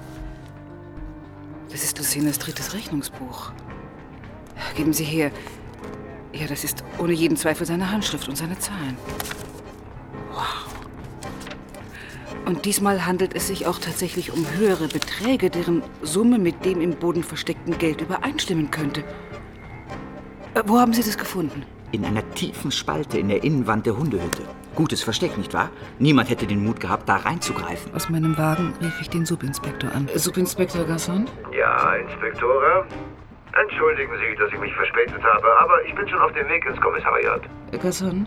das ist Lucenas 3. Rechnungsbuch. Geben Sie her. Ja, das ist ohne jeden Zweifel seine Handschrift und seine Zahlen. Wow. Und diesmal handelt es sich auch tatsächlich um höhere Beträge, deren Summe mit dem im Boden versteckten Geld übereinstimmen könnte. Wo haben Sie das gefunden? In einer tiefen Spalte in der Innenwand der Hundehütte. Gutes Versteck, nicht wahr? Niemand hätte den Mut gehabt, da reinzugreifen. Aus meinem Wagen rief ich den Subinspektor an. Subinspektor Garçon? Ja, Inspektora? Entschuldigen Sie, dass ich mich verspätet habe, aber ich bin schon auf dem Weg ins Kommissariat. Garçon?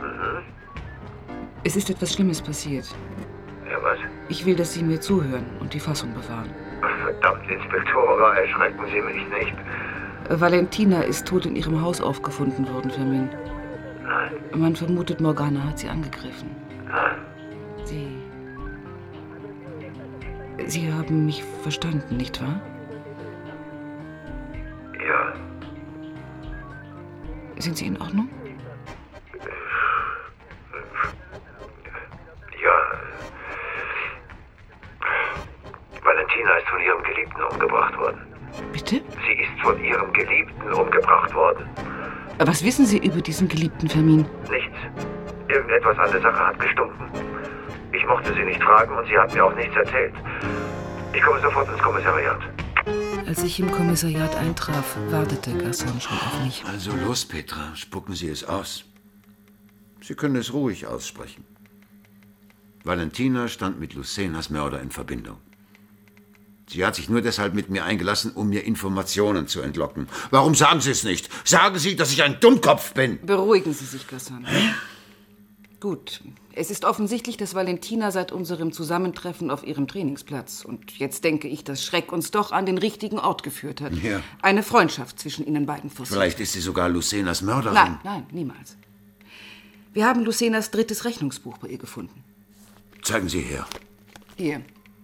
Es ist etwas Schlimmes passiert. Ja, was? Ich will, dass Sie mir zuhören und die Fassung bewahren. Verdammt, Inspektora, erschrecken Sie mich nicht. Valentina ist tot in ihrem Haus aufgefunden worden, Firmin. Nein. Man vermutet, Morgana hat sie angegriffen. Nein. Sie haben mich verstanden, nicht wahr? Ja. Sind Sie in Ordnung? Ja. Valentina ist von ihrem Geliebten umgebracht worden. Bitte? Sie ist von ihrem Geliebten umgebracht worden. Was wissen Sie über diesen geliebten Firmin? Nichts. Irgendetwas an der Sache hat gestunken. Ich mochte sie nicht fragen und sie hat mir auch nichts erzählt. Ich komme sofort ins Kommissariat. Als ich im Kommissariat eintraf, wartete Garçon schon auf mich. Also los, Petra, spucken Sie es aus. Sie können es ruhig aussprechen. Valentina stand mit Lucenas Mörder in Verbindung. Sie hat sich nur deshalb mit mir eingelassen, um mir Informationen zu entlocken. Warum sagen Sie es nicht? Sagen Sie, dass ich ein Dummkopf bin. Beruhigen Sie sich, Garçon. Gut, es ist offensichtlich, dass Valentina seit unserem Zusammentreffen auf ihrem Trainingsplatz, und jetzt denke ich, dass Schreck uns doch an den richtigen Ort geführt hat, Ja. eine Freundschaft zwischen ihnen beiden forciert. Vielleicht ist sie sogar Lucenas Mörderin. Nein, niemals. Wir haben Lucenas 3. Rechnungsbuch bei ihr gefunden. Zeigen Sie her. Hier.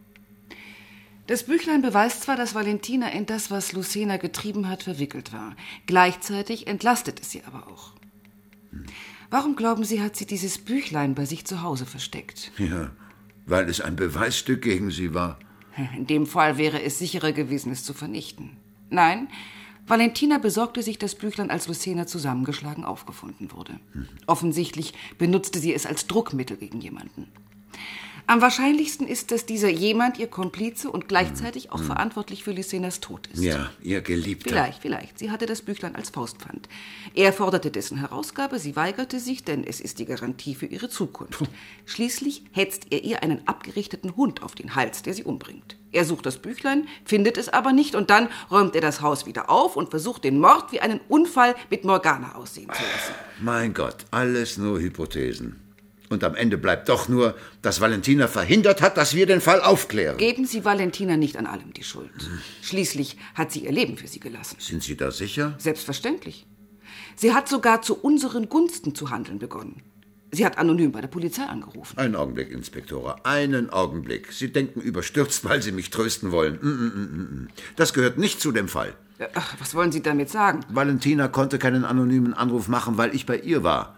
Das Büchlein beweist zwar, dass Valentina in das, was Lucena getrieben hat, verwickelt war. Gleichzeitig entlastet es sie aber auch. Warum glauben Sie, hat sie dieses Büchlein bei sich zu Hause versteckt? Ja, weil es ein Beweisstück gegen sie war. In dem Fall wäre es sicherer gewesen, es zu vernichten. Nein, Valentina besorgte sich das Büchlein, als Lucena zusammengeschlagen aufgefunden wurde. Offensichtlich benutzte sie es als Druckmittel gegen jemanden. Am wahrscheinlichsten ist, dass dieser jemand ihr Komplize und gleichzeitig auch verantwortlich für Lucenas Tod ist. Ja, ihr Geliebter. Vielleicht. Sie hatte das Büchlein als Faustpfand. Er forderte dessen Herausgabe, sie weigerte sich, denn es ist die Garantie für ihre Zukunft. Schließlich hetzt er ihr einen abgerichteten Hund auf den Hals, der sie umbringt. Er sucht das Büchlein, findet es aber nicht und dann räumt er das Haus wieder auf und versucht, den Mord wie einen Unfall mit Morgana aussehen zu lassen. Mein Gott, alles nur Hypothesen. Und am Ende bleibt doch nur, dass Valentina verhindert hat, dass wir den Fall aufklären. Geben Sie Valentina nicht an allem die Schuld. Schließlich hat sie ihr Leben für Sie gelassen. Sind Sie da sicher? Selbstverständlich. Sie hat sogar zu unseren Gunsten zu handeln begonnen. Sie hat anonym bei der Polizei angerufen. Einen Augenblick, Inspektora, einen Augenblick. Sie denken überstürzt, weil Sie mich trösten wollen. Das gehört nicht zu dem Fall. Ach, was wollen Sie damit sagen? Valentina konnte keinen anonymen Anruf machen, weil ich bei ihr war.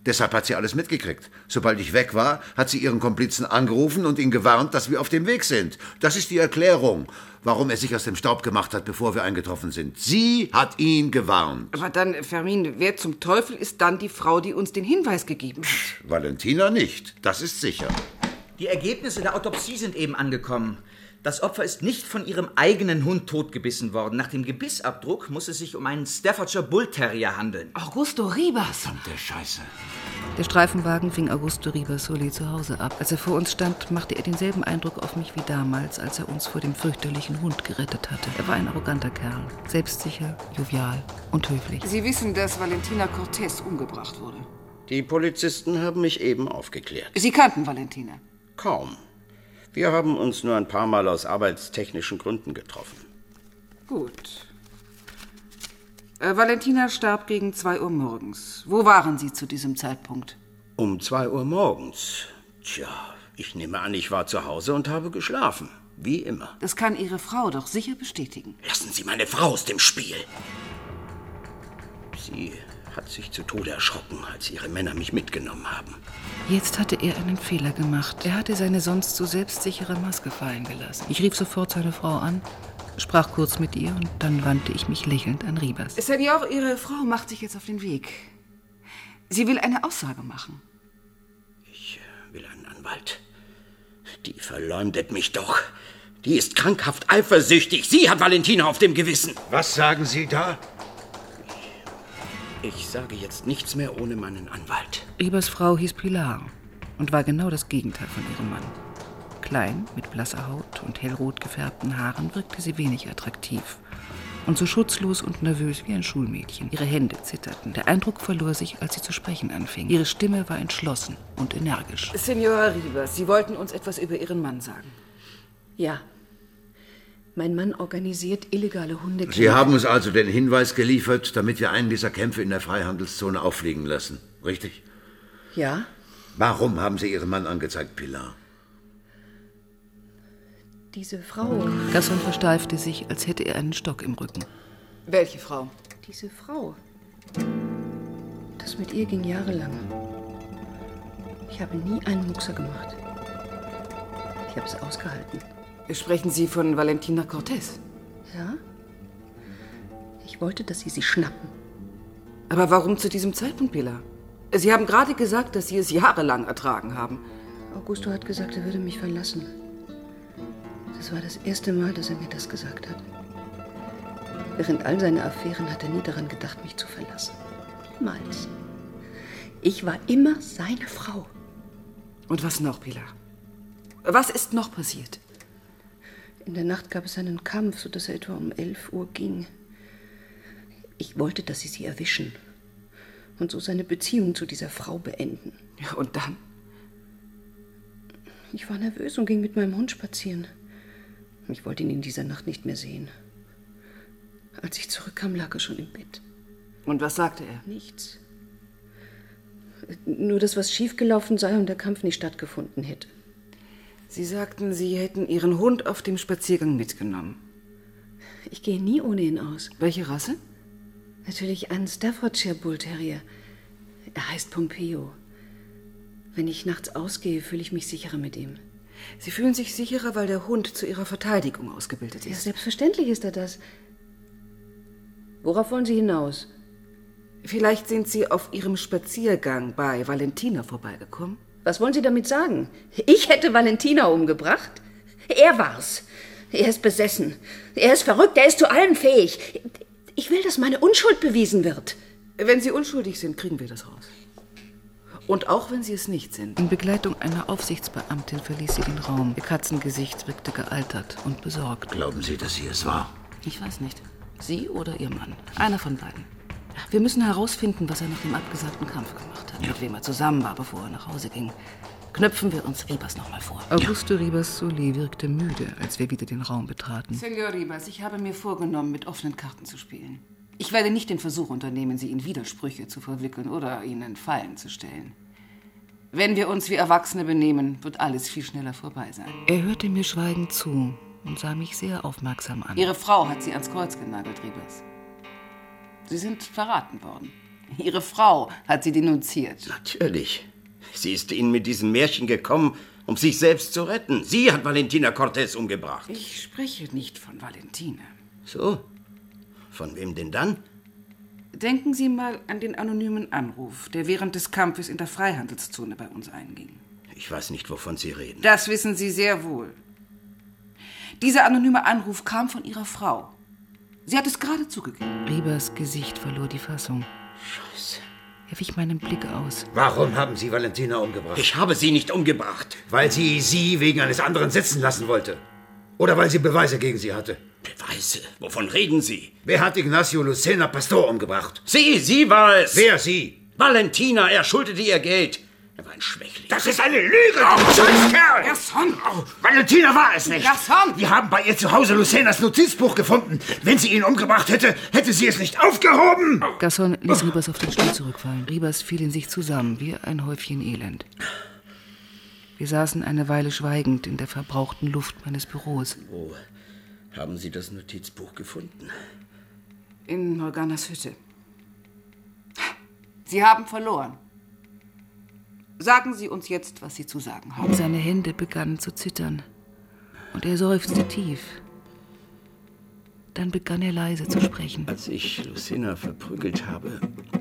Deshalb hat sie alles mitgekriegt. Sobald ich weg war, hat sie ihren Komplizen angerufen und ihn gewarnt, dass wir auf dem Weg sind. Das ist die Erklärung, warum er sich aus dem Staub gemacht hat, bevor wir eingetroffen sind. Sie hat ihn gewarnt. Aber dann, Fermin, wer zum Teufel ist dann die Frau, die uns den Hinweis gegeben hat? Valentina nicht, das ist sicher. Die Ergebnisse der Autopsie sind eben angekommen. Das Opfer ist nicht von ihrem eigenen Hund totgebissen worden. Nach dem Gebissabdruck muss es sich um einen Staffordshire Bull Terrier handeln. Augusto Ribas. Verdammte Scheiße. Der Streifenwagen fing Augusto Ribas Sully zu Hause ab. Als er vor uns stand, machte er denselben Eindruck auf mich wie damals, als er uns vor dem fürchterlichen Hund gerettet hatte. Er war ein arroganter Kerl, selbstsicher, jovial und höflich. Sie wissen, dass Valentina Cortez umgebracht wurde. Die Polizisten haben mich eben aufgeklärt. Sie kannten Valentina? Kaum. Wir haben uns nur ein paar Mal aus arbeitstechnischen Gründen getroffen. Gut. Valentina starb gegen 2 Uhr morgens. Wo waren Sie zu diesem Zeitpunkt? Um 2 Uhr morgens? Tja, ich nehme an, ich war zu Hause und habe geschlafen. Wie immer. Das kann Ihre Frau doch sicher bestätigen. Lassen Sie meine Frau aus dem Spiel. Sie hat sich zu Tode erschrocken, als ihre Männer mich mitgenommen haben. Jetzt hatte er einen Fehler gemacht. Er hatte seine sonst so selbstsichere Maske fallen gelassen. Ich rief sofort seine Frau an, sprach kurz mit ihr und dann wandte ich mich lächelnd an Ribas. Senior, Ihre Frau macht sich jetzt auf den Weg. Sie will eine Aussage machen. Ich will einen Anwalt. Die verleumdet mich doch. Die ist krankhaft eifersüchtig. Sie hat Valentina auf dem Gewissen. Was sagen Sie da? Ich sage jetzt nichts mehr ohne meinen Anwalt. Ribas Frau hieß Pilar und war genau das Gegenteil von ihrem Mann. Klein, mit blasser Haut und hellrot gefärbten Haaren wirkte sie wenig attraktiv und so schutzlos und nervös wie ein Schulmädchen. Ihre Hände zitterten. Der Eindruck verlor sich, als sie zu sprechen anfing. Ihre Stimme war entschlossen und energisch. Senora Ribas, Sie wollten uns etwas über Ihren Mann sagen. Ja. Mein Mann organisiert illegale Hundekämpfe. Sie haben uns also den Hinweis geliefert, damit wir einen dieser Kämpfe in der Freihandelszone auffliegen lassen, richtig? Ja. Warum haben Sie Ihren Mann angezeigt, Pilar? Diese Frau. Gaston versteifte sich, als hätte er einen Stock im Rücken. Welche Frau? Diese Frau. Das mit ihr ging jahrelang. Ich habe nie einen Muckser gemacht. Ich habe es ausgehalten. Sprechen Sie von Valentina Cortez? Ja. Ich wollte, dass Sie sie schnappen. Aber warum zu diesem Zeitpunkt, Pilar? Sie haben gerade gesagt, dass Sie es jahrelang ertragen haben. Augusto hat gesagt, er würde mich verlassen. Das war das erste Mal, dass er mir das gesagt hat. Während all seiner Affären hat er nie daran gedacht, mich zu verlassen. Niemals. Ich war immer seine Frau. Und was noch, Pilar? Was ist noch passiert? In der Nacht gab es einen Kampf, sodass er etwa um 11 Uhr ging. Ich wollte, dass sie sie erwischen und so seine Beziehung zu dieser Frau beenden. Ja, und dann? Ich war nervös und ging mit meinem Hund spazieren. Ich wollte ihn in dieser Nacht nicht mehr sehen. Als ich zurückkam, lag er schon im Bett. Und was sagte er? Nichts. Nur, dass was schiefgelaufen sei und der Kampf nicht stattgefunden hätte. Sie sagten, Sie hätten Ihren Hund auf dem Spaziergang mitgenommen. Ich gehe nie ohne ihn aus. Welche Rasse? Natürlich ein Staffordshire Bull Terrier. Er heißt Pompeo. Wenn ich nachts ausgehe, fühle ich mich sicherer mit ihm. Sie fühlen sich sicherer, weil der Hund zu Ihrer Verteidigung ausgebildet ist. Ja, selbstverständlich ist er das. Worauf wollen Sie hinaus? Vielleicht sind Sie auf Ihrem Spaziergang bei Valentina vorbeigekommen. Was wollen Sie damit sagen? Ich hätte Valentina umgebracht? Er war's. Er ist besessen. Er ist verrückt. Er ist zu allem fähig. Ich will, dass meine Unschuld bewiesen wird. Wenn Sie unschuldig sind, kriegen wir das raus. Und auch wenn Sie es nicht sind. In Begleitung einer Aufsichtsbeamtin verließ sie den Raum. Ihr Katzengesicht wirkte gealtert und besorgt. Glauben Sie, dass sie es war? Ich weiß nicht. Sie oder Ihr Mann. Einer von beiden. Wir müssen herausfinden, was er nach dem abgesagten Kampf gemacht hat. Ja. Mit wem er zusammen war, bevor er nach Hause ging. Knöpfen wir uns Ribas noch mal vor. Augusto Ribas Sully wirkte müde, als wir wieder den Raum betraten. Senor Ribas, ich habe mir vorgenommen, mit offenen Karten zu spielen. Ich werde nicht den Versuch unternehmen, Sie in Widersprüche zu verwickeln oder Ihnen Fallen zu stellen. Wenn wir uns wie Erwachsene benehmen, wird alles viel schneller vorbei sein. Er hörte mir schweigend zu und sah mich sehr aufmerksam an. Ihre Frau hat Sie ans Kreuz genagelt, Ribas. Sie sind verraten worden. Ihre Frau hat Sie denunziert. Natürlich. Sie ist Ihnen mit diesem Märchen gekommen, um sich selbst zu retten. Sie hat Valentina Cortés umgebracht. Ich spreche nicht von Valentina. So? Von wem denn dann? Denken Sie mal an den anonymen Anruf, der während des Kampfes in der Freihandelszone bei uns einging. Ich weiß nicht, wovon Sie reden. Das wissen Sie sehr wohl. Dieser anonyme Anruf kam von Ihrer Frau. Sie hat es gerade zugegeben. Riebers Gesicht verlor die Fassung. Scheiße. Er wich meinem Blick aus. Warum haben Sie Valentina umgebracht? Ich habe sie nicht umgebracht. Weil sie wegen eines anderen sitzen lassen wollte. Oder weil sie Beweise gegen sie hatte. Beweise? Wovon reden Sie? Wer hat Ignacio Lucena Pastor umgebracht? Sie war es! Wer, Sie? Valentina, er schuldete ihr Geld. Er war ein Schwächling. Das ist eine Lüge, du Scheißkerl! Gaston! Valentina war es nicht! Gaston! Wir haben bei ihr zu Hause Lucenas Notizbuch gefunden. Wenn sie ihn umgebracht hätte, hätte sie es nicht aufgehoben! Gaston ließ Riebers auf den Stuhl zurückfallen. Riebers fiel in sich zusammen, wie ein Häufchen Elend. Wir saßen eine Weile schweigend in der verbrauchten Luft meines Büros. Wo haben Sie das Notizbuch gefunden? In Morganas Hütte. Sie haben verloren. Sagen Sie uns jetzt, was Sie zu sagen haben. Seine Hände begannen zu zittern und er seufzte tief. Dann begann er leise zu sprechen. Als ich Lucena verprügelt habe,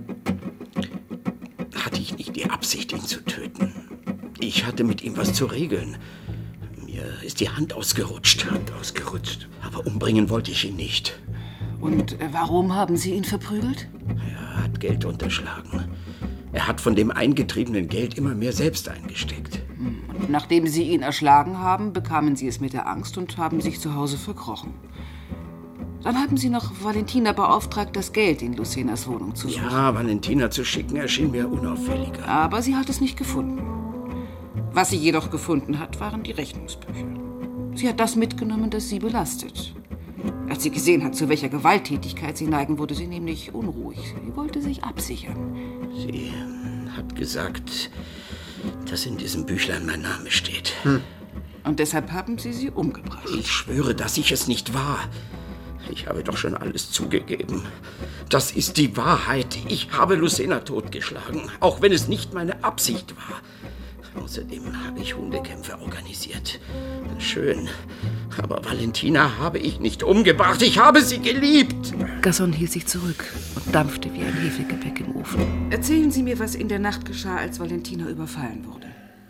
hatte ich nicht die Absicht, ihn zu töten. Ich hatte mit ihm was zu regeln. Mir ist die Hand ausgerutscht. Aber umbringen wollte ich ihn nicht. Und warum haben Sie ihn verprügelt? Er hat Geld unterschlagen. Er hat von dem eingetriebenen Geld immer mehr selbst eingesteckt. Und nachdem Sie ihn erschlagen haben, bekamen Sie es mit der Angst und haben sich zu Hause verkrochen. Dann haben Sie noch Valentina beauftragt, das Geld in Lucenas Wohnung zu suchen. Ja, Valentina zu schicken erschien mir unauffälliger. Aber sie hat es nicht gefunden. Was sie jedoch gefunden hat, waren die Rechnungsbücher. Sie hat das mitgenommen, das sie belastet. Als sie gesehen hat, zu welcher Gewalttätigkeit sie neigen, wurde sie nämlich unruhig. Sie wollte sich absichern. Sie hat gesagt, dass in diesem Büchlein mein Name steht. Und deshalb haben Sie umgebracht. Ich schwöre, dass ich es nicht war. Ich habe doch schon alles zugegeben. Das ist die Wahrheit. Ich habe Lucena totgeschlagen, auch wenn es nicht meine Absicht war. Außerdem habe ich Hundekämpfe organisiert. Schön. Aber Valentina habe ich nicht umgebracht. Ich habe sie geliebt. Gaston hielt sich zurück und dampfte wie ein Hefegebäck im Ofen. Erzählen Sie mir, was in der Nacht geschah, als Valentina überfallen wurde.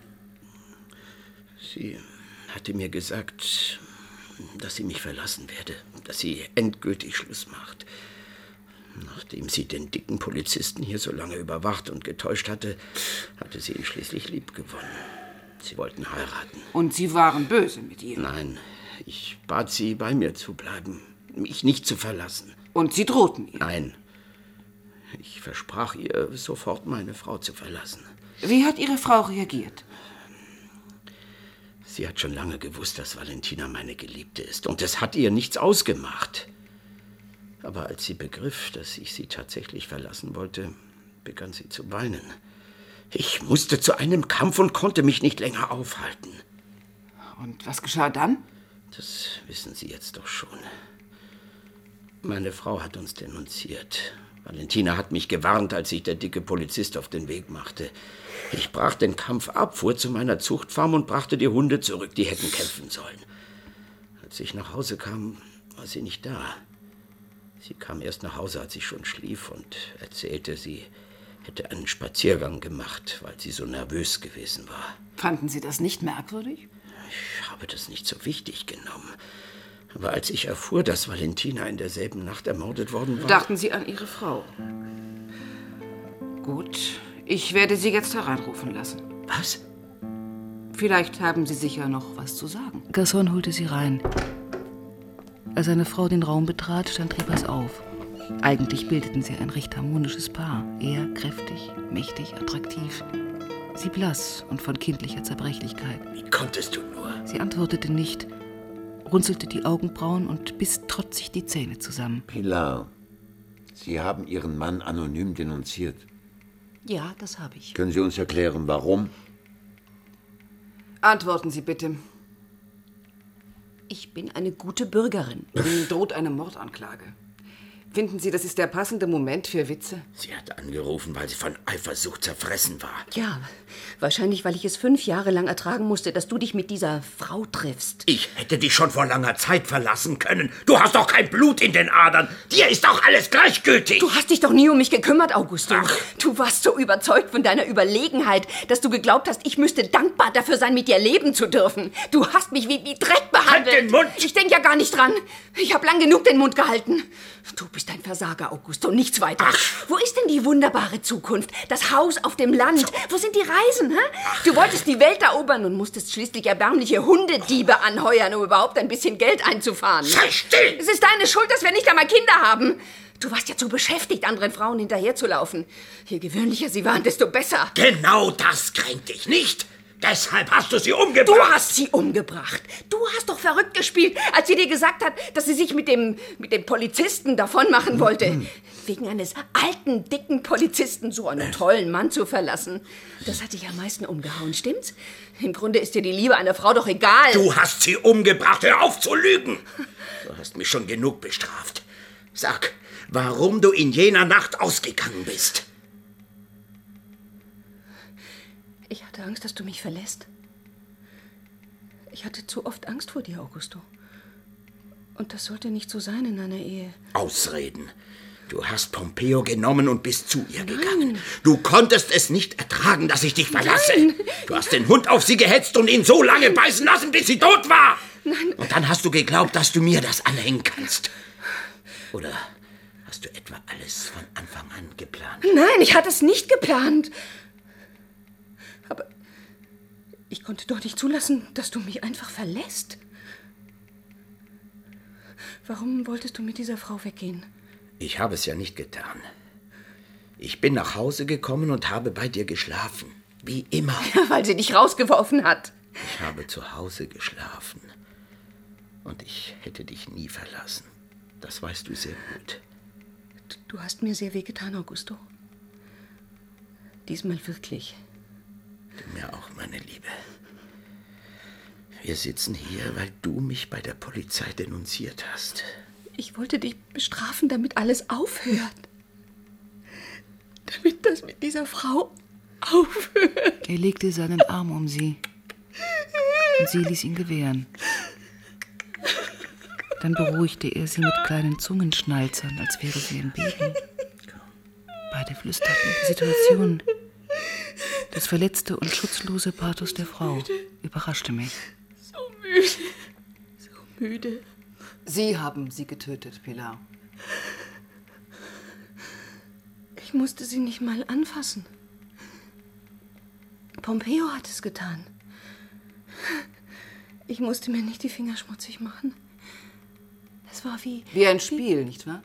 Sie hatte mir gesagt, dass sie mich verlassen werde, dass sie endgültig Schluss macht. Nachdem sie den dicken Polizisten hier so lange überwacht und getäuscht hatte, hatte sie ihn schließlich liebgewonnen. Sie wollten heiraten. Und Sie waren böse mit ihr? Nein, ich bat sie, bei mir zu bleiben, mich nicht zu verlassen. Und Sie drohten ihr? Nein, ich versprach ihr, sofort meine Frau zu verlassen. Wie hat Ihre Frau reagiert? Sie hat schon lange gewusst, dass Valentina meine Geliebte ist. Und es hat ihr nichts ausgemacht. Aber als sie begriff, dass ich sie tatsächlich verlassen wollte, begann sie zu weinen. Ich musste zu einem Kampf und konnte mich nicht länger aufhalten. Und was geschah dann? Das wissen Sie jetzt doch schon. Meine Frau hat uns denunziert. Valentina hat mich gewarnt, als sich der dicke Polizist auf den Weg machte. Ich brach den Kampf ab, fuhr zu meiner Zuchtfarm und brachte die Hunde zurück, die hätten kämpfen sollen. Als ich nach Hause kam, war sie nicht da. Sie kam erst nach Hause, als ich schon schlief, und erzählte, sie hätte einen Spaziergang gemacht, weil sie so nervös gewesen war. Fanden Sie das nicht merkwürdig? Ich habe das nicht so wichtig genommen. Aber als ich erfuhr, dass Valentina in derselben Nacht ermordet worden war... Dachten Sie an Ihre Frau? Gut, ich werde Sie jetzt hereinrufen lassen. Was? Vielleicht haben Sie sicher noch was zu sagen. Gaston holte sie rein. Als seine Frau den Raum betrat, stand Riebers auf. Eigentlich bildeten sie ein recht harmonisches Paar. Er kräftig, mächtig, attraktiv. Sie blass und von kindlicher Zerbrechlichkeit. Wie konntest du nur? Sie antwortete nicht, runzelte die Augenbrauen und biss trotzig die Zähne zusammen. Pilar, Sie haben Ihren Mann anonym denunziert. Ja, das habe ich. Können Sie uns erklären, warum? Antworten Sie bitte. Ich bin eine gute Bürgerin. Ihnen droht eine Mordanklage. Finden Sie, das ist der passende Moment für Witze? Sie hat angerufen, weil sie von Eifersucht zerfressen war. Ja, wahrscheinlich, weil ich es 5 Jahre lang ertragen musste, dass du dich mit dieser Frau triffst. Ich hätte dich schon vor langer Zeit verlassen können. Du hast doch kein Blut in den Adern. Dir ist doch alles gleichgültig. Du hast dich doch nie um mich gekümmert, Augusto. Ach. Du warst so überzeugt von deiner Überlegenheit, dass du geglaubt hast, ich müsste dankbar dafür sein, mit dir leben zu dürfen. Du hast mich wie Dreck behandelt. Halt den Mund! Ich denke ja gar nicht dran. Ich habe lang genug den Mund gehalten. Du bist ein Versager, Augusto, nichts weiter. Ach. Wo ist denn die wunderbare Zukunft? Das Haus auf dem Land? Wo sind die Reisen? Hä? Du wolltest die Welt erobern und musstest schließlich erbärmliche Hundediebe anheuern, um überhaupt ein bisschen Geld einzufahren. Sei still! Es ist deine Schuld, dass wir nicht einmal Kinder haben. Du warst ja zu beschäftigt, anderen Frauen hinterherzulaufen. Je gewöhnlicher sie waren, desto besser. Genau das kränkt dich nicht. Deshalb hast du sie umgebracht. Du hast sie umgebracht. Du hast doch verrückt gespielt, als sie dir gesagt hat, dass sie sich mit dem Polizisten davon machen wollte. Wegen eines alten, dicken Polizisten so einen tollen Mann zu verlassen. Das hat dich am meisten umgehauen, stimmt's? Im Grunde ist dir die Liebe einer Frau doch egal. Du hast sie umgebracht. Hör auf zu lügen. Du hast mich schon genug bestraft. Sag, warum du in jener Nacht ausgegangen bist. Ich hatte Angst, dass du mich verlässt. Ich hatte zu oft Angst vor dir, Augusto. Und das sollte nicht so sein in einer Ehe. Ausreden. Du hast Pompeo genommen und bist zu ihr gegangen. Du konntest es nicht ertragen, dass ich dich verlasse. Nein. Du hast den Hund auf sie gehetzt und ihn so lange beißen lassen, bis sie tot war. Nein. Und dann hast du geglaubt, dass du mir das anhängen kannst. Oder hast du etwa alles von Anfang an geplant? Nein, ich hatte es nicht geplant. Aber ich konnte doch nicht zulassen, dass du mich einfach verlässt. Warum wolltest du mit dieser Frau weggehen? Ich habe es ja nicht getan. Ich bin nach Hause gekommen und habe bei dir geschlafen. Wie immer. Ja, weil sie dich rausgeworfen hat. Ich habe zu Hause geschlafen. Und ich hätte dich nie verlassen. Das weißt du sehr gut. Du hast mir sehr wehgetan, Augusto. Diesmal wirklich. Du mir auch, meine Liebe. Wir sitzen hier, weil du mich bei der Polizei denunziert hast. Ich wollte dich bestrafen, damit alles aufhört. Damit das mit dieser Frau aufhört. Er legte seinen Arm um sie und sie ließ ihn gewähren. Dann beruhigte er sie mit kleinen Zungenschnalzern, als wäre sie im Beben. Beide flüsterten. Die Situation, das verletzte und schutzlose Pathos der Frau, überraschte mich. So müde. So müde. Sie haben sie getötet, Pilar. Ich musste sie nicht mal anfassen. Pompeo hat es getan. Ich musste mir nicht die Finger schmutzig machen. Es war wie ein Spiel, nicht wahr?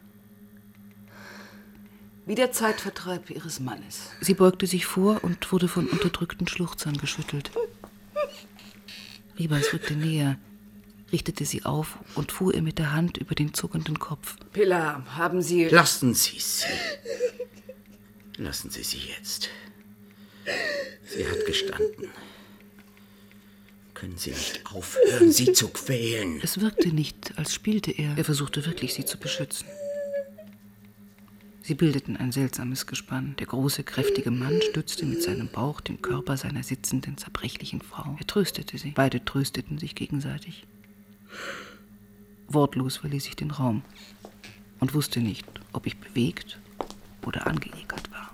Wie der Zeitvertreib ihres Mannes. Sie beugte sich vor und wurde von unterdrückten Schluchzern geschüttelt. Ribas rückte näher, richtete sie auf und fuhr ihr mit der Hand über den zuckenden Kopf. Pilar, haben Sie... Lassen Sie sie. Lassen Sie sie jetzt. Sie hat gestanden. Können Sie nicht aufhören, sie zu quälen? Es wirkte nicht, als spielte er. Er versuchte wirklich, sie zu beschützen. Sie bildeten ein seltsames Gespann. Der große, kräftige Mann stützte mit seinem Bauch den Körper seiner sitzenden, zerbrechlichen Frau. Er tröstete sie. Beide trösteten sich gegenseitig. Wortlos verließ ich den Raum und wusste nicht, ob ich bewegt oder angeekert war.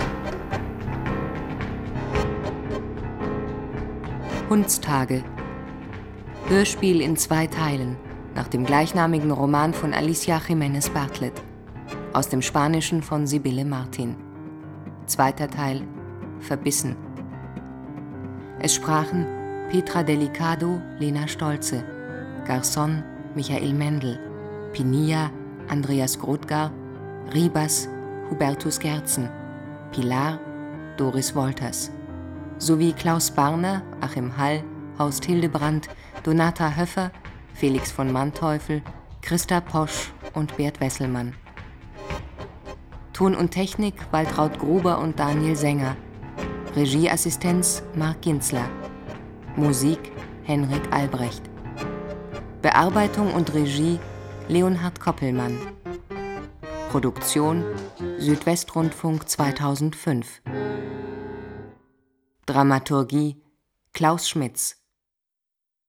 Hundstage. Hörspiel in 2 Teilen, nach dem gleichnamigen Roman von Alicia Jiménez Bartlett. Aus dem Spanischen von Sibylle Martin. 2. Teil, Verbissen. Es sprachen Petra Delicado, Lena Stolze, Garzón, Michael Mendel, Pinilla, Andreas Grotgar, Ribas, Hubertus Gerzen, Pilar, Doris Wolters, sowie Klaus Barner, Achim Hall, Horst Hildebrandt, Donata Höffer, Felix von Manteuffel, Christa Posch und Bert Wesselmann. Ton und Technik Waltraud Gruber und Daniel Sänger. Regieassistenz Marc Ginzler. Musik Henrik Albrecht. Bearbeitung und Regie Leonhard Koppelmann. Produktion Südwestrundfunk 2005. Dramaturgie Klaus Schmitz.